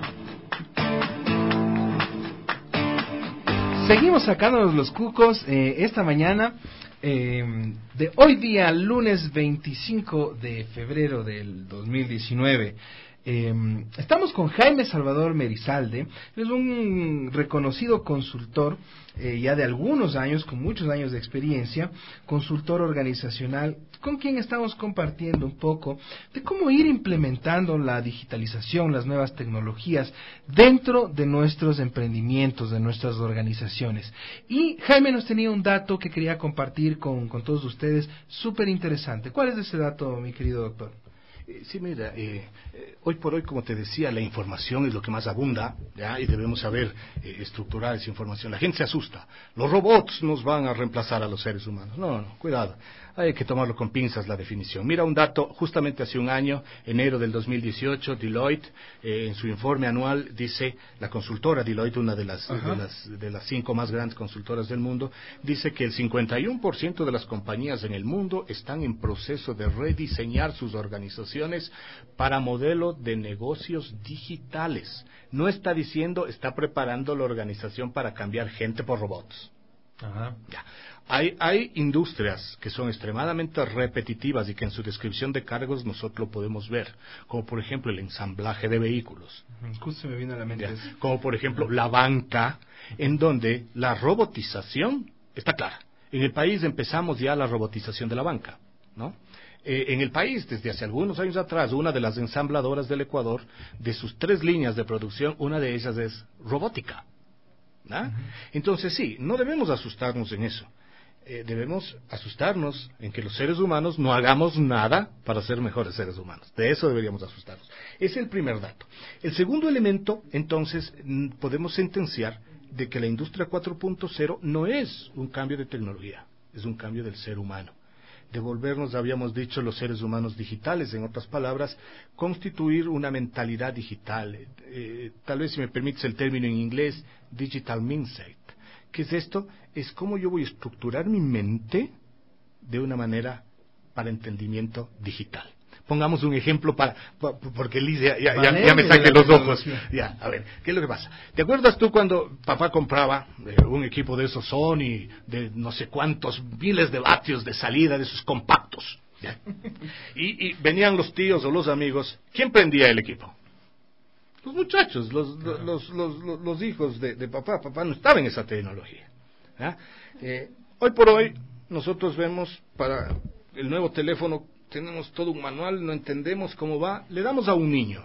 S: Seguimos sacándonos los cucos esta mañana de hoy día, lunes 25 de febrero del 2019. Estamos con Jaime Salvador Merizalde. Es un reconocido consultor ya de algunos años, con muchos años de experiencia, consultor organizacional, con quien estamos compartiendo un poco de cómo ir implementando la digitalización, las nuevas tecnologías dentro de nuestros emprendimientos, de nuestras organizaciones. Y Jaime nos tenía un dato que quería compartir con todos ustedes, súper interesante. ¿Cuál es ese dato, mi querido doctor?
E: Sí, mira, hoy por hoy, como te decía, la información es lo que más abunda, ¿ya? Y debemos saber estructurar esa información. La gente se asusta. Los robots nos van a reemplazar a los seres humanos. No, cuidado. Hay que tomarlo con pinzas la definición. Mira un dato, justamente hace un año, enero del 2018, Deloitte, en su informe anual, dice, la consultora Deloitte, una de las 5 más grandes consultoras del mundo, dice que el 51% de las compañías en el mundo están en proceso de rediseñar sus organizaciones para modelo de negocios digitales. No está diciendo, está preparando la organización para cambiar gente por robots. Ya. Hay industrias que son extremadamente repetitivas y que en su descripción de cargos nosotros lo podemos ver, como por ejemplo el ensamblaje de vehículos.
S: Justo me viene a la mente eso.
E: Como por ejemplo la banca, en donde la robotización está clara. En el país empezamos ya la robotización de la banca, ¿no? En el país, desde hace algunos años atrás, una de las ensambladoras del Ecuador, de sus 3 líneas de producción, una de ellas es robótica, ¿no? Entonces sí, no debemos asustarnos en eso. Debemos asustarnos en que los seres humanos no hagamos nada para ser mejores seres humanos. De eso deberíamos asustarnos. Ese es el primer dato. El segundo elemento, entonces, podemos sentenciar de que la industria 4.0 no es un cambio de tecnología, es un cambio del ser humano. Devolvernos, habíamos dicho, los seres humanos digitales, en otras palabras, constituir una mentalidad digital. Tal vez, si me permites el término en inglés, digital mindset. ¿Qué es esto? Es cómo yo voy a estructurar mi mente de una manera para entendimiento digital. Pongamos un ejemplo porque Liz ya me saque los ojos. Ya, a ver, ¿qué es lo que pasa? ¿Te acuerdas tú cuando papá compraba un equipo de esos Sony, de no sé cuántos miles de vatios de salida, de esos compactos? ¿Ya? Y venían los tíos o los amigos, ¿quién prendía el equipo? Los muchachos, los hijos de papá. Papá no estaba en esa tecnología. ¿Ya? Hoy por hoy, nosotros vemos para el nuevo teléfono, tenemos todo un manual, no entendemos cómo va, le damos a un niño,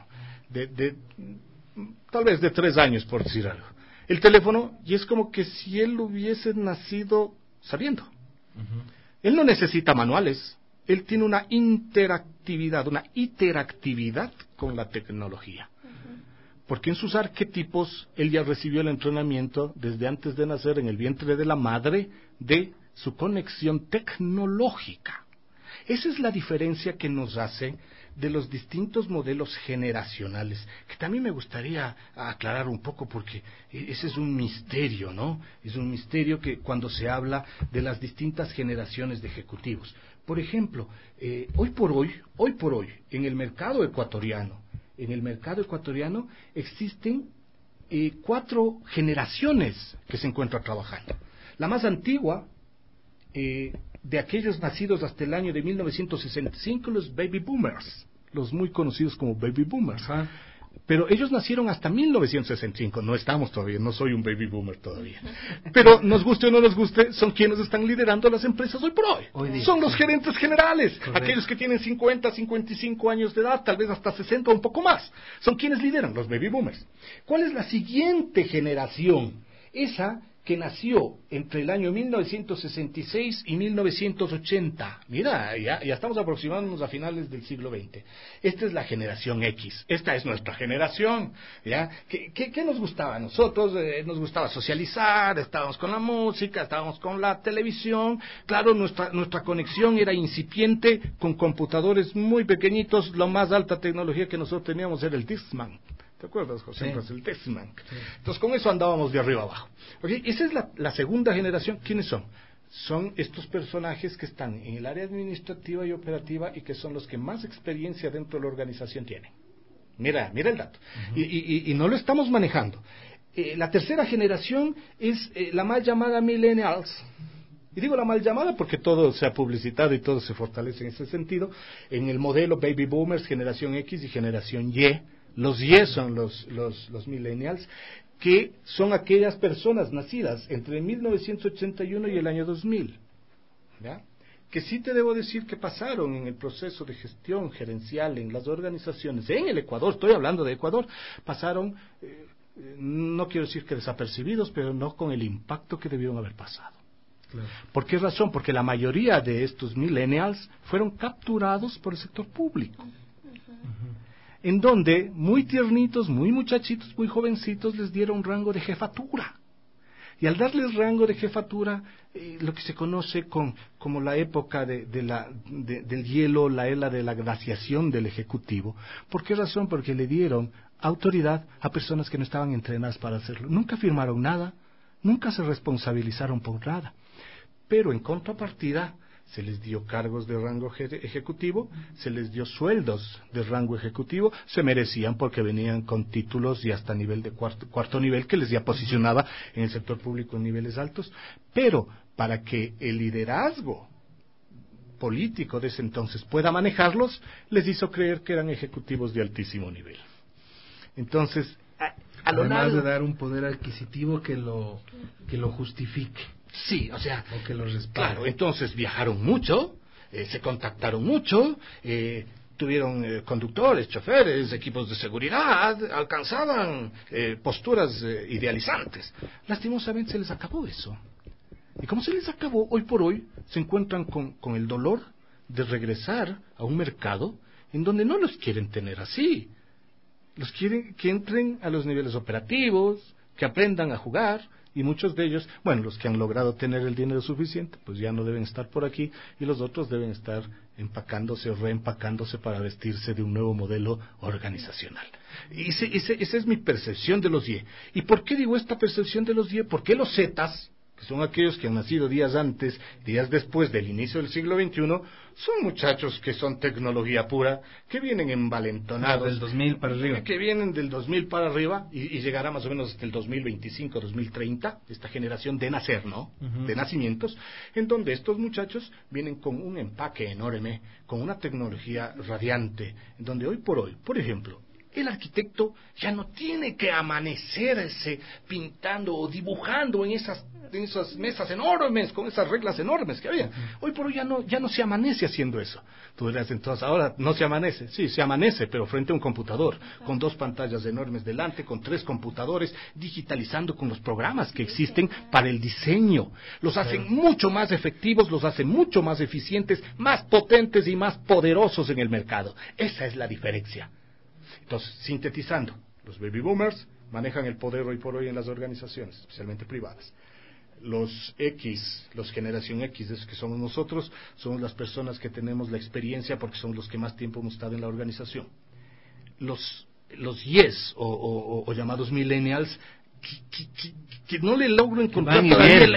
E: tal vez de 3 años, por decir algo, el teléfono, y es como que si él hubiese nacido sabiendo. Él no necesita manuales, él tiene una interactividad, una iteractividad con la tecnología. Porque en sus arquetipos él ya recibió el entrenamiento desde antes de nacer en el vientre de la madre de su conexión tecnológica. Esa es la diferencia que nos hace de los distintos modelos generacionales, que también me gustaría aclarar un poco porque ese es un misterio, ¿no? Es un misterio que cuando se habla de las distintas generaciones de ejecutivos. Por ejemplo, hoy por hoy, en el mercado ecuatoriano existen 4 generaciones que se encuentran trabajando. La más antigua, de aquellos nacidos hasta el año de 1965, los baby boomers, los muy conocidos como baby boomers. Pero ellos nacieron hasta 1965, no estamos todavía, no soy un baby boomer todavía. Pero nos guste o no nos guste, son quienes están liderando las empresas hoy por hoy. Son los gerentes generales, correcto, aquellos que tienen 50, 55 años de edad, tal vez hasta 60 o un poco más. Son quienes lideran, los baby boomers. ¿Cuál es la siguiente generación? Esa que nació entre el año 1966 y 1980. Mira, ya estamos aproximándonos a finales del siglo XX. Esta es la generación X. Esta es nuestra generación. ¿Ya? ¿Qué nos gustaba a nosotros? Nos gustaba socializar, estábamos con la música, estábamos con la televisión. Claro, nuestra conexión era incipiente con computadores muy pequeñitos. La más alta tecnología que nosotros teníamos era el Discman. ¿Te acuerdas, José? Sí. El Discman. Sí. Entonces, con eso andábamos de arriba abajo. ¿Okay? Esa es la segunda generación. ¿Quiénes son? Son estos personajes que están en el área administrativa y operativa y que son los que más experiencia dentro de la organización tienen. Mira el dato. Y no lo estamos manejando. La tercera generación es la mal llamada millennials. Y digo la mal llamada porque todo se ha publicitado y todo se fortalece en ese sentido. En el modelo Baby Boomers, generación X y generación Y. Los Y son los millennials, que son aquellas personas nacidas entre 1981 y el año 2000. ¿Ya? Que sí te debo decir que pasaron en el proceso de gestión gerencial en las organizaciones, en el Ecuador, estoy hablando de Ecuador, pasaron, no quiero decir que desapercibidos, pero no con el impacto que debieron haber pasado. Claro. ¿Por qué razón? Porque la mayoría de estos millennials fueron capturados por el sector público. en donde muy tiernitos, muy muchachitos, muy jovencitos les dieron rango de jefatura. Y al darles rango de jefatura, lo que se conoce como la época del hielo, la era de la glaciación del Ejecutivo. ¿Por qué razón? Porque le dieron autoridad a personas que no estaban entrenadas para hacerlo. Nunca firmaron nada, nunca se responsabilizaron por nada. Pero en contrapartida, se les dio cargos de rango ejecutivo, se les dio sueldos de rango ejecutivo, se merecían porque venían con títulos y hasta nivel de cuarto nivel que les ya posicionaba en el sector público en niveles altos, pero para que el liderazgo político de ese entonces pueda manejarlos, les hizo creer que eran ejecutivos de altísimo nivel. Entonces,
S: además de dar un poder adquisitivo que lo justifique.
E: Sí, o sea,
S: o que lo respalde.
E: Claro, entonces viajaron mucho, se contactaron mucho, tuvieron conductores, choferes, equipos de seguridad, alcanzaban posturas idealizantes. Lastimosamente se les acabó eso. Y como se les acabó, hoy por hoy se encuentran con el dolor de regresar a un mercado en donde no los quieren tener así. Los quieren que entren a los niveles operativos, que aprendan a jugar, y muchos de ellos, bueno, los que han logrado tener el dinero suficiente, pues ya no deben estar por aquí, y los otros deben estar empacándose o reempacándose para vestirse de un nuevo modelo organizacional. Esa es mi percepción de los YE. ¿Y por qué digo esta percepción de los YE? Porque los Zetas, que son aquellos que han nacido días antes, días después del inicio del siglo XXI, son muchachos que son tecnología pura, que vienen envalentonados.
S: Del 2000 para arriba.
E: Que vienen del 2000 para arriba y llegará más o menos hasta el 2025, 2030, esta generación de nacer, ¿no? De nacimientos, en donde estos muchachos vienen con un empaque enorme, con una tecnología radiante, en donde hoy, por ejemplo, el arquitecto ya no tiene que amanecerse pintando o dibujando en esas mesas enormes, con esas reglas enormes que había. Hoy por hoy ya no se amanece haciendo eso. Tú dirás, entonces, ahora no se amanece. Sí, se amanece, pero frente a un computador, con 2 pantallas enormes delante, con 3 computadores, digitalizando con los programas que existen para el diseño. Los hacen mucho más efectivos, los hacen mucho más eficientes, más potentes y más poderosos en el mercado. Esa es la diferencia. Entonces, sintetizando, los baby boomers manejan el poder hoy por hoy en las organizaciones, especialmente privadas. Los X, los generación X, esos que somos nosotros, somos las personas que tenemos la experiencia porque somos los que más tiempo hemos estado en la organización. Los Yes, o llamados millennials, que no le logro encontrar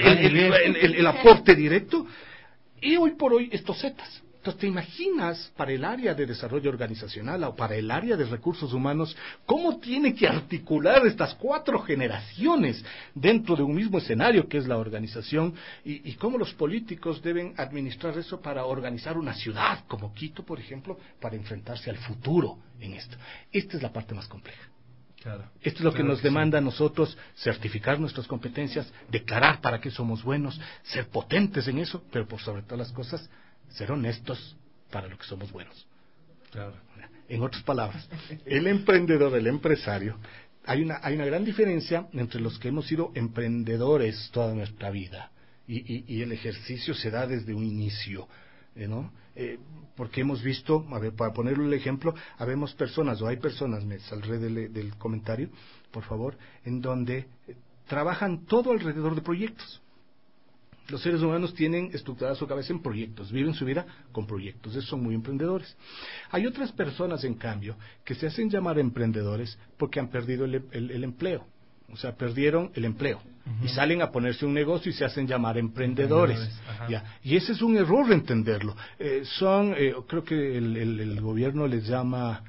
E: el aporte directo, y hoy por hoy estos Zetas. Entonces, ¿te imaginas para el área de desarrollo organizacional o para el área de recursos humanos cómo tiene que articular estas 4 generaciones dentro de un mismo escenario que es la organización y cómo los políticos deben administrar eso para organizar una ciudad como Quito, por ejemplo, para enfrentarse al futuro en esto? Esta es la parte más compleja.
S: Claro,
E: esto es lo que nos demanda a nosotros, certificar nuestras competencias, declarar para qué somos buenos, ser potentes en eso, pero por sobre todas las cosas, ser honestos para lo que somos buenos.
S: Claro.
E: En otras palabras, el emprendedor, el empresario, hay una gran diferencia entre los que hemos sido emprendedores toda nuestra vida y el ejercicio se da desde un inicio, ¿no? Porque hemos visto, a ver, para ponerle el ejemplo, habemos personas, o hay personas, me saldré del comentario, por favor, en donde trabajan todo alrededor de proyectos. Los seres humanos tienen estructurada su cabeza en proyectos, viven su vida con proyectos, esos son muy emprendedores. Hay otras personas, en cambio, que se hacen llamar emprendedores porque han perdido el empleo. O sea, perdieron el empleo y salen a ponerse un negocio y se hacen llamar emprendedores. Ya. Y ese es un error entenderlo. Creo que el gobierno les llama...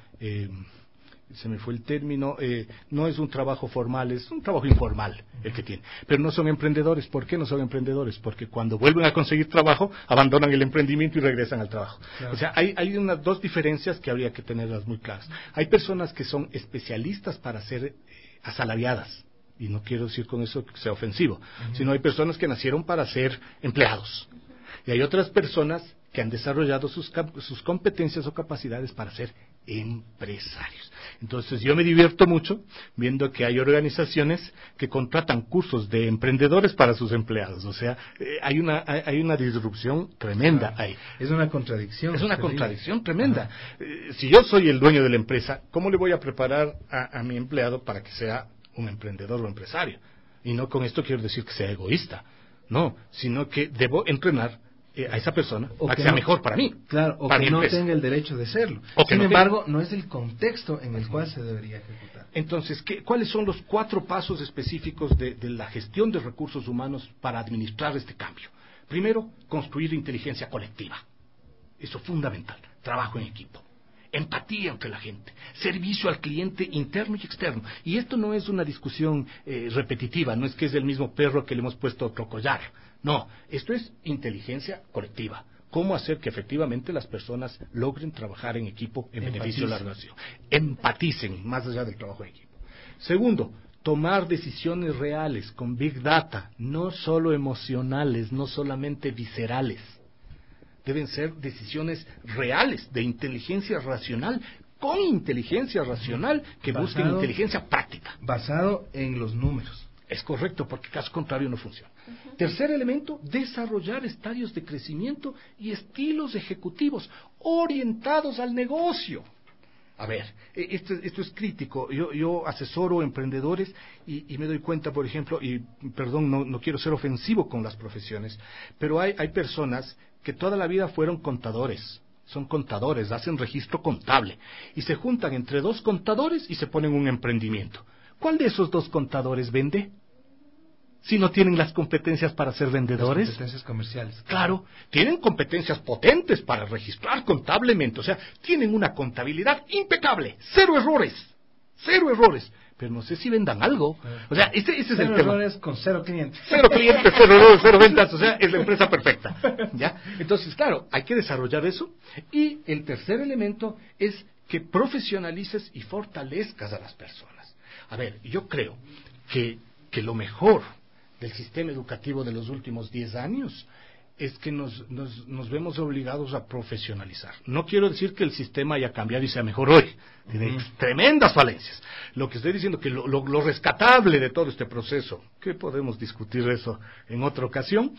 E: se me fue el término, no es un trabajo formal, es un trabajo informal el que tiene, pero no son emprendedores. ¿Por qué no son emprendedores? Porque cuando vuelven a conseguir trabajo, abandonan el emprendimiento y regresan al trabajo. Claro. O sea, hay unas 2 diferencias que habría que tenerlas muy claras. Hay personas que son especialistas para ser asalariadas, y no quiero decir con eso que sea ofensivo, sino hay personas que nacieron para ser empleados, y hay otras personas que han desarrollado sus competencias o capacidades para ser empresarios. Entonces yo me divierto mucho viendo que hay organizaciones que contratan cursos de emprendedores para sus empleados. O sea, hay una disrupción tremenda ahí.
S: Es una contradicción.
E: Es una contradicción tremenda. Si yo soy el dueño de la empresa, ¿cómo le voy a preparar a mi empleado para que sea un emprendedor o empresario? Y no con esto quiero decir que sea egoísta. No, sino que debo entrenar a esa persona para que sea mejor para mí.
S: Claro, o
E: para
S: que
E: mi
S: no
E: empresa.
S: tenga el derecho de serlo.
E: Sin
S: embargo, no es el contexto en el cual se debería ejecutar.
E: Entonces, ¿cuáles son los 4 pasos específicos de la gestión de recursos humanos para administrar este cambio? Primero, construir inteligencia colectiva. Eso es fundamental. Trabajo en equipo. Empatía entre la gente, servicio al cliente interno y externo. Y esto no es una discusión repetitiva, no es que es el mismo perro que le hemos puesto otro collar. No, esto es inteligencia colectiva. Cómo hacer que efectivamente las personas logren trabajar en equipo en beneficio de la relación. Empaticen más allá del trabajo en equipo. Segundo, tomar decisiones reales con Big Data, no solo emocionales, no solamente viscerales. Deben ser decisiones reales, de inteligencia racional, con inteligencia racional que busquen inteligencia práctica.
S: Basado en los números.
E: Es correcto, porque caso contrario no funciona. Tercer elemento, desarrollar estadios de crecimiento y estilos ejecutivos orientados al negocio. A ver, esto es crítico. Yo asesoro emprendedores y me doy cuenta, por ejemplo, y perdón, no quiero ser ofensivo con las profesiones, pero hay personas que toda la vida fueron contadores. Son contadores, hacen registro contable y se juntan entre 2 contadores y se ponen un emprendimiento. ¿Cuál de esos 2 contadores vende? Si no tienen las competencias para ser vendedores.
S: Las competencias comerciales.
E: Claro, tienen competencias potentes para registrar contablemente, o sea, tienen una contabilidad impecable, 0 errores, pero no sé si vendan algo. O sea, ese es el tema.
S: 0 errores con 0 clientes.
E: 0 clientes, 0 errores, 0 ventas, o sea, es la empresa perfecta. ¿Ya? Entonces, claro, hay que desarrollar eso. Y el tercer elemento es que profesionalices y fortalezcas a las personas. A ver, yo creo que lo mejor del sistema educativo de los últimos 10 años es que nos vemos obligados a profesionalizar. No quiero decir que el sistema haya cambiado y sea mejor hoy. Tiene tremendas falencias. Lo que estoy diciendo que lo rescatable de todo este proceso, que podemos discutir eso en otra ocasión,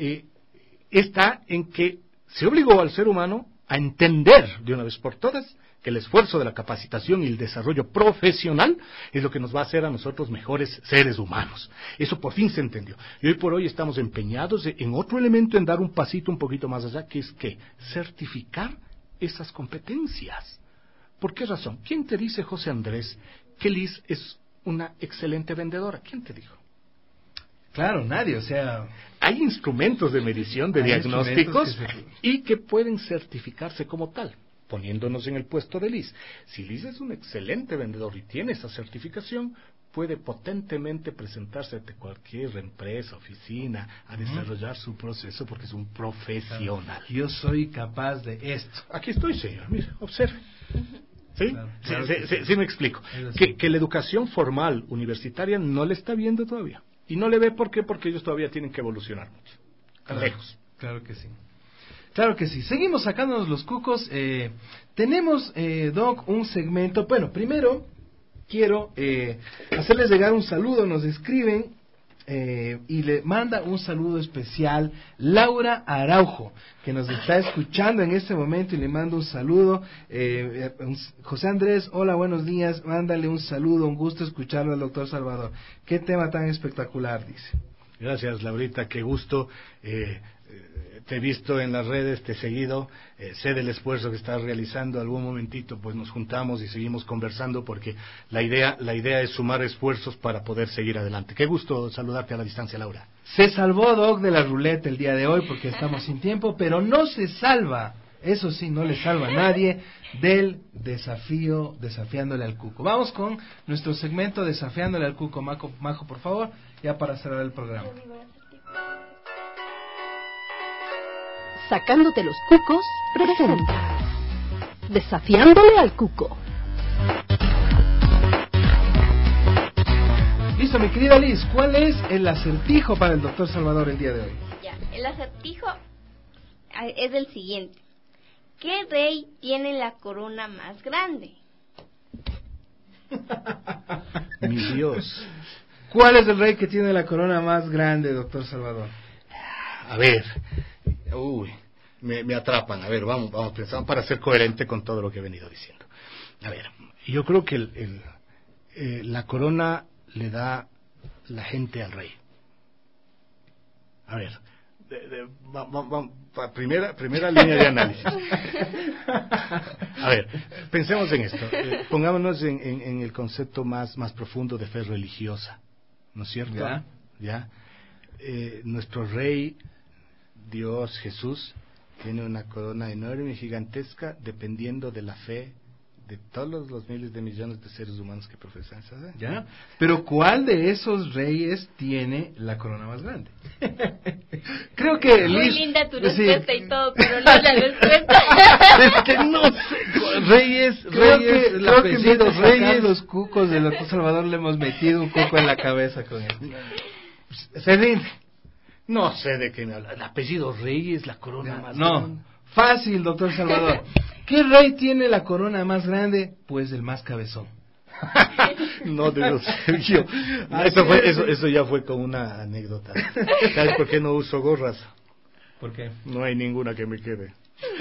E: está en que se obligó al ser humano a entender de una vez por todas que el esfuerzo de la capacitación y el desarrollo profesional es lo que nos va a hacer a nosotros mejores seres humanos. Eso por fin se entendió. Y hoy por hoy estamos empeñados en otro elemento, en dar un pasito un poquito más allá, que es que certificar esas competencias. ¿Por qué razón? ¿Quién te dice, José Andrés, que Liz es una excelente vendedora? ¿Quién te dijo?
S: Claro, nadie, o sea...
E: Hay instrumentos de medición, de diagnósticos, y que pueden certificarse como tal, poniéndonos en el puesto de Liz. Si Liz es un excelente vendedor y tiene esa certificación, puede potentemente presentarse ante cualquier empresa, oficina, a desarrollar su proceso porque es un profesional.
S: Yo soy capaz de esto.
E: Aquí estoy, señor, mire, observe. ¿Sí?
S: Claro
E: Sí, me explico. Que la educación formal universitaria no le está viendo todavía. Y no le ve, ¿por qué? Porque ellos todavía tienen que evolucionar mucho. Lejos.
S: Claro que sí. Claro que sí. Seguimos sacándonos los cucos. Tenemos, Doc, un segmento. Bueno, primero quiero hacerles llegar un saludo. Nos escriben y le manda un saludo especial Laura Araujo, que nos está escuchando en este momento y le manda un saludo. José Andrés, hola, buenos días. Mándale un saludo, un gusto escucharlo al doctor Salvador. Qué tema tan espectacular, dice.
E: Gracias, Laurita, qué gusto. Te he visto en las redes, te he seguido, sé del esfuerzo que estás realizando. Algún momentito pues nos juntamos y seguimos conversando porque la idea es sumar esfuerzos para poder seguir adelante. Qué gusto saludarte a la distancia, Laura.
S: Se salvó Doc de la ruleta el día de hoy porque estamos sin tiempo, pero no se salva, eso sí, no le salva a nadie del desafío desafiándole al cuco. Vamos con nuestro segmento desafiándole al cuco. Majo, por favor, ya para cerrar el programa.
U: Sacándote los cucos, presenta Desafiándole al cuco.
S: Listo, mi querida Liz, ¿cuál es el acertijo para el doctor Salvador el día de hoy?
V: Ya, el acertijo es el siguiente. ¿Qué rey tiene la corona más grande?
E: Mi Dios.
S: ¿Cuál es el rey que tiene la corona más grande, doctor Salvador?
E: A ver, me atrapan. A ver, vamos pensando para ser coherente con todo lo que he venido diciendo. A ver, yo creo que la corona le da la gente al rey. A ver, primera línea de análisis. A ver, pensemos en esto. Pongámonos en el concepto más profundo de fe religiosa, ¿no es cierto? ¿Ya? Nuestro rey, Dios, Jesús, tiene una corona enorme y gigantesca, dependiendo de la fe de todos los miles de millones de seres humanos que profesan esa fe.
S: ¿Ya? Pero ¿cuál de esos reyes tiene la corona más grande? Creo que
V: Muy linda tu respuesta y todo, pero no la respuesta.
E: Es que no sé. Reyes, el apellido Reyes.
S: Los cucos del doctor Salvador le hemos metido un cuco en la cabeza con esto.
E: No sé de qué me habla. El apellido Reyes, la corona más grande.
S: No, fácil, doctor Salvador. ¿Qué rey tiene la corona más grande? Pues el más cabezón.
E: No debo ser yo. Eso ya fue con una anécdota. ¿Sabes por qué no uso gorras?
S: ¿Por qué?
E: No hay ninguna que me quede.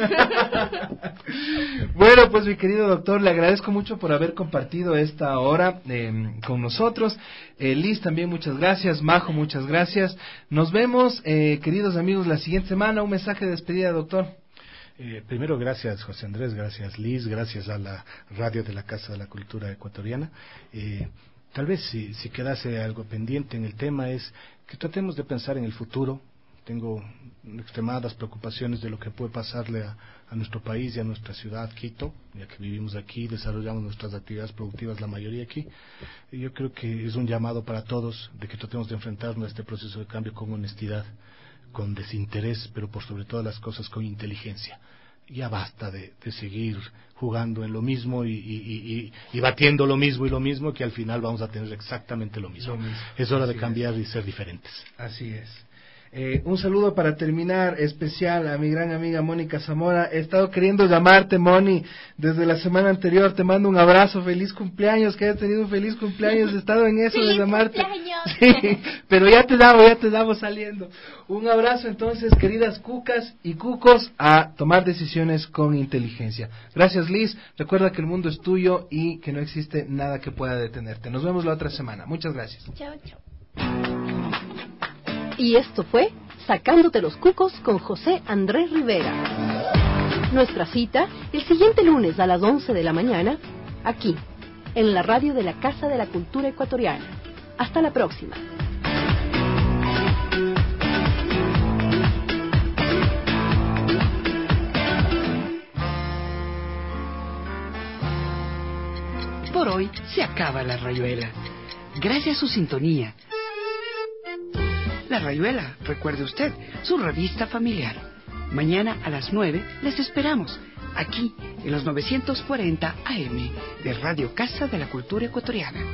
S: Bueno, pues mi querido doctor, le agradezco mucho por haber compartido esta hora con nosotros. Liz, también muchas gracias. Majo, muchas gracias. Nos vemos, queridos amigos, la siguiente semana. Un mensaje de despedida, doctor.
E: Primero, gracias José Andrés, gracias Liz, gracias a la radio de la Casa de la Cultura Ecuatoriana. Tal vez si quedase algo pendiente en el tema es que tratemos de pensar en el futuro. Tengo extremadas preocupaciones de lo que puede pasarle a nuestro país y a nuestra ciudad, Quito, ya que vivimos aquí, desarrollamos nuestras actividades productivas, la mayoría aquí. Y yo creo que es un llamado para todos de que tratemos de enfrentarnos a este proceso de cambio con honestidad, con desinterés, pero por sobre todas las cosas con inteligencia. Ya basta de seguir jugando en lo mismo y batiendo lo mismo, que al final vamos a tener exactamente lo mismo. Es hora de cambiar y ser diferentes.
S: Así es. Un saludo para terminar especial a mi gran amiga Mónica Zamora. He estado queriendo llamarte, Moni, desde la semana anterior. Te mando un abrazo, feliz cumpleaños, que hayas tenido un feliz cumpleaños. He estado en eso de llamarte. Sí, pero ya te damos saliendo. Un abrazo entonces, queridas cucas y cucos, a tomar decisiones con inteligencia. Gracias, Liz. Recuerda que el mundo es tuyo y que no existe nada que pueda detenerte. Nos vemos la otra semana. Muchas gracias.
V: Chao, chao.
U: Y esto fue Sacándote los Cucos con José Andrés Rivera. Nuestra cita el siguiente lunes a las 11 de la mañana, aquí, en la radio de la Casa de la Cultura Ecuatoriana. Hasta la próxima.
C: Por hoy se acaba La Rayuela. Gracias a su sintonía. La Rayuela, recuerde usted, su revista familiar. Mañana a las 9 les esperamos, aquí en los 940 AM de Radio Casa de la Cultura Ecuatoriana.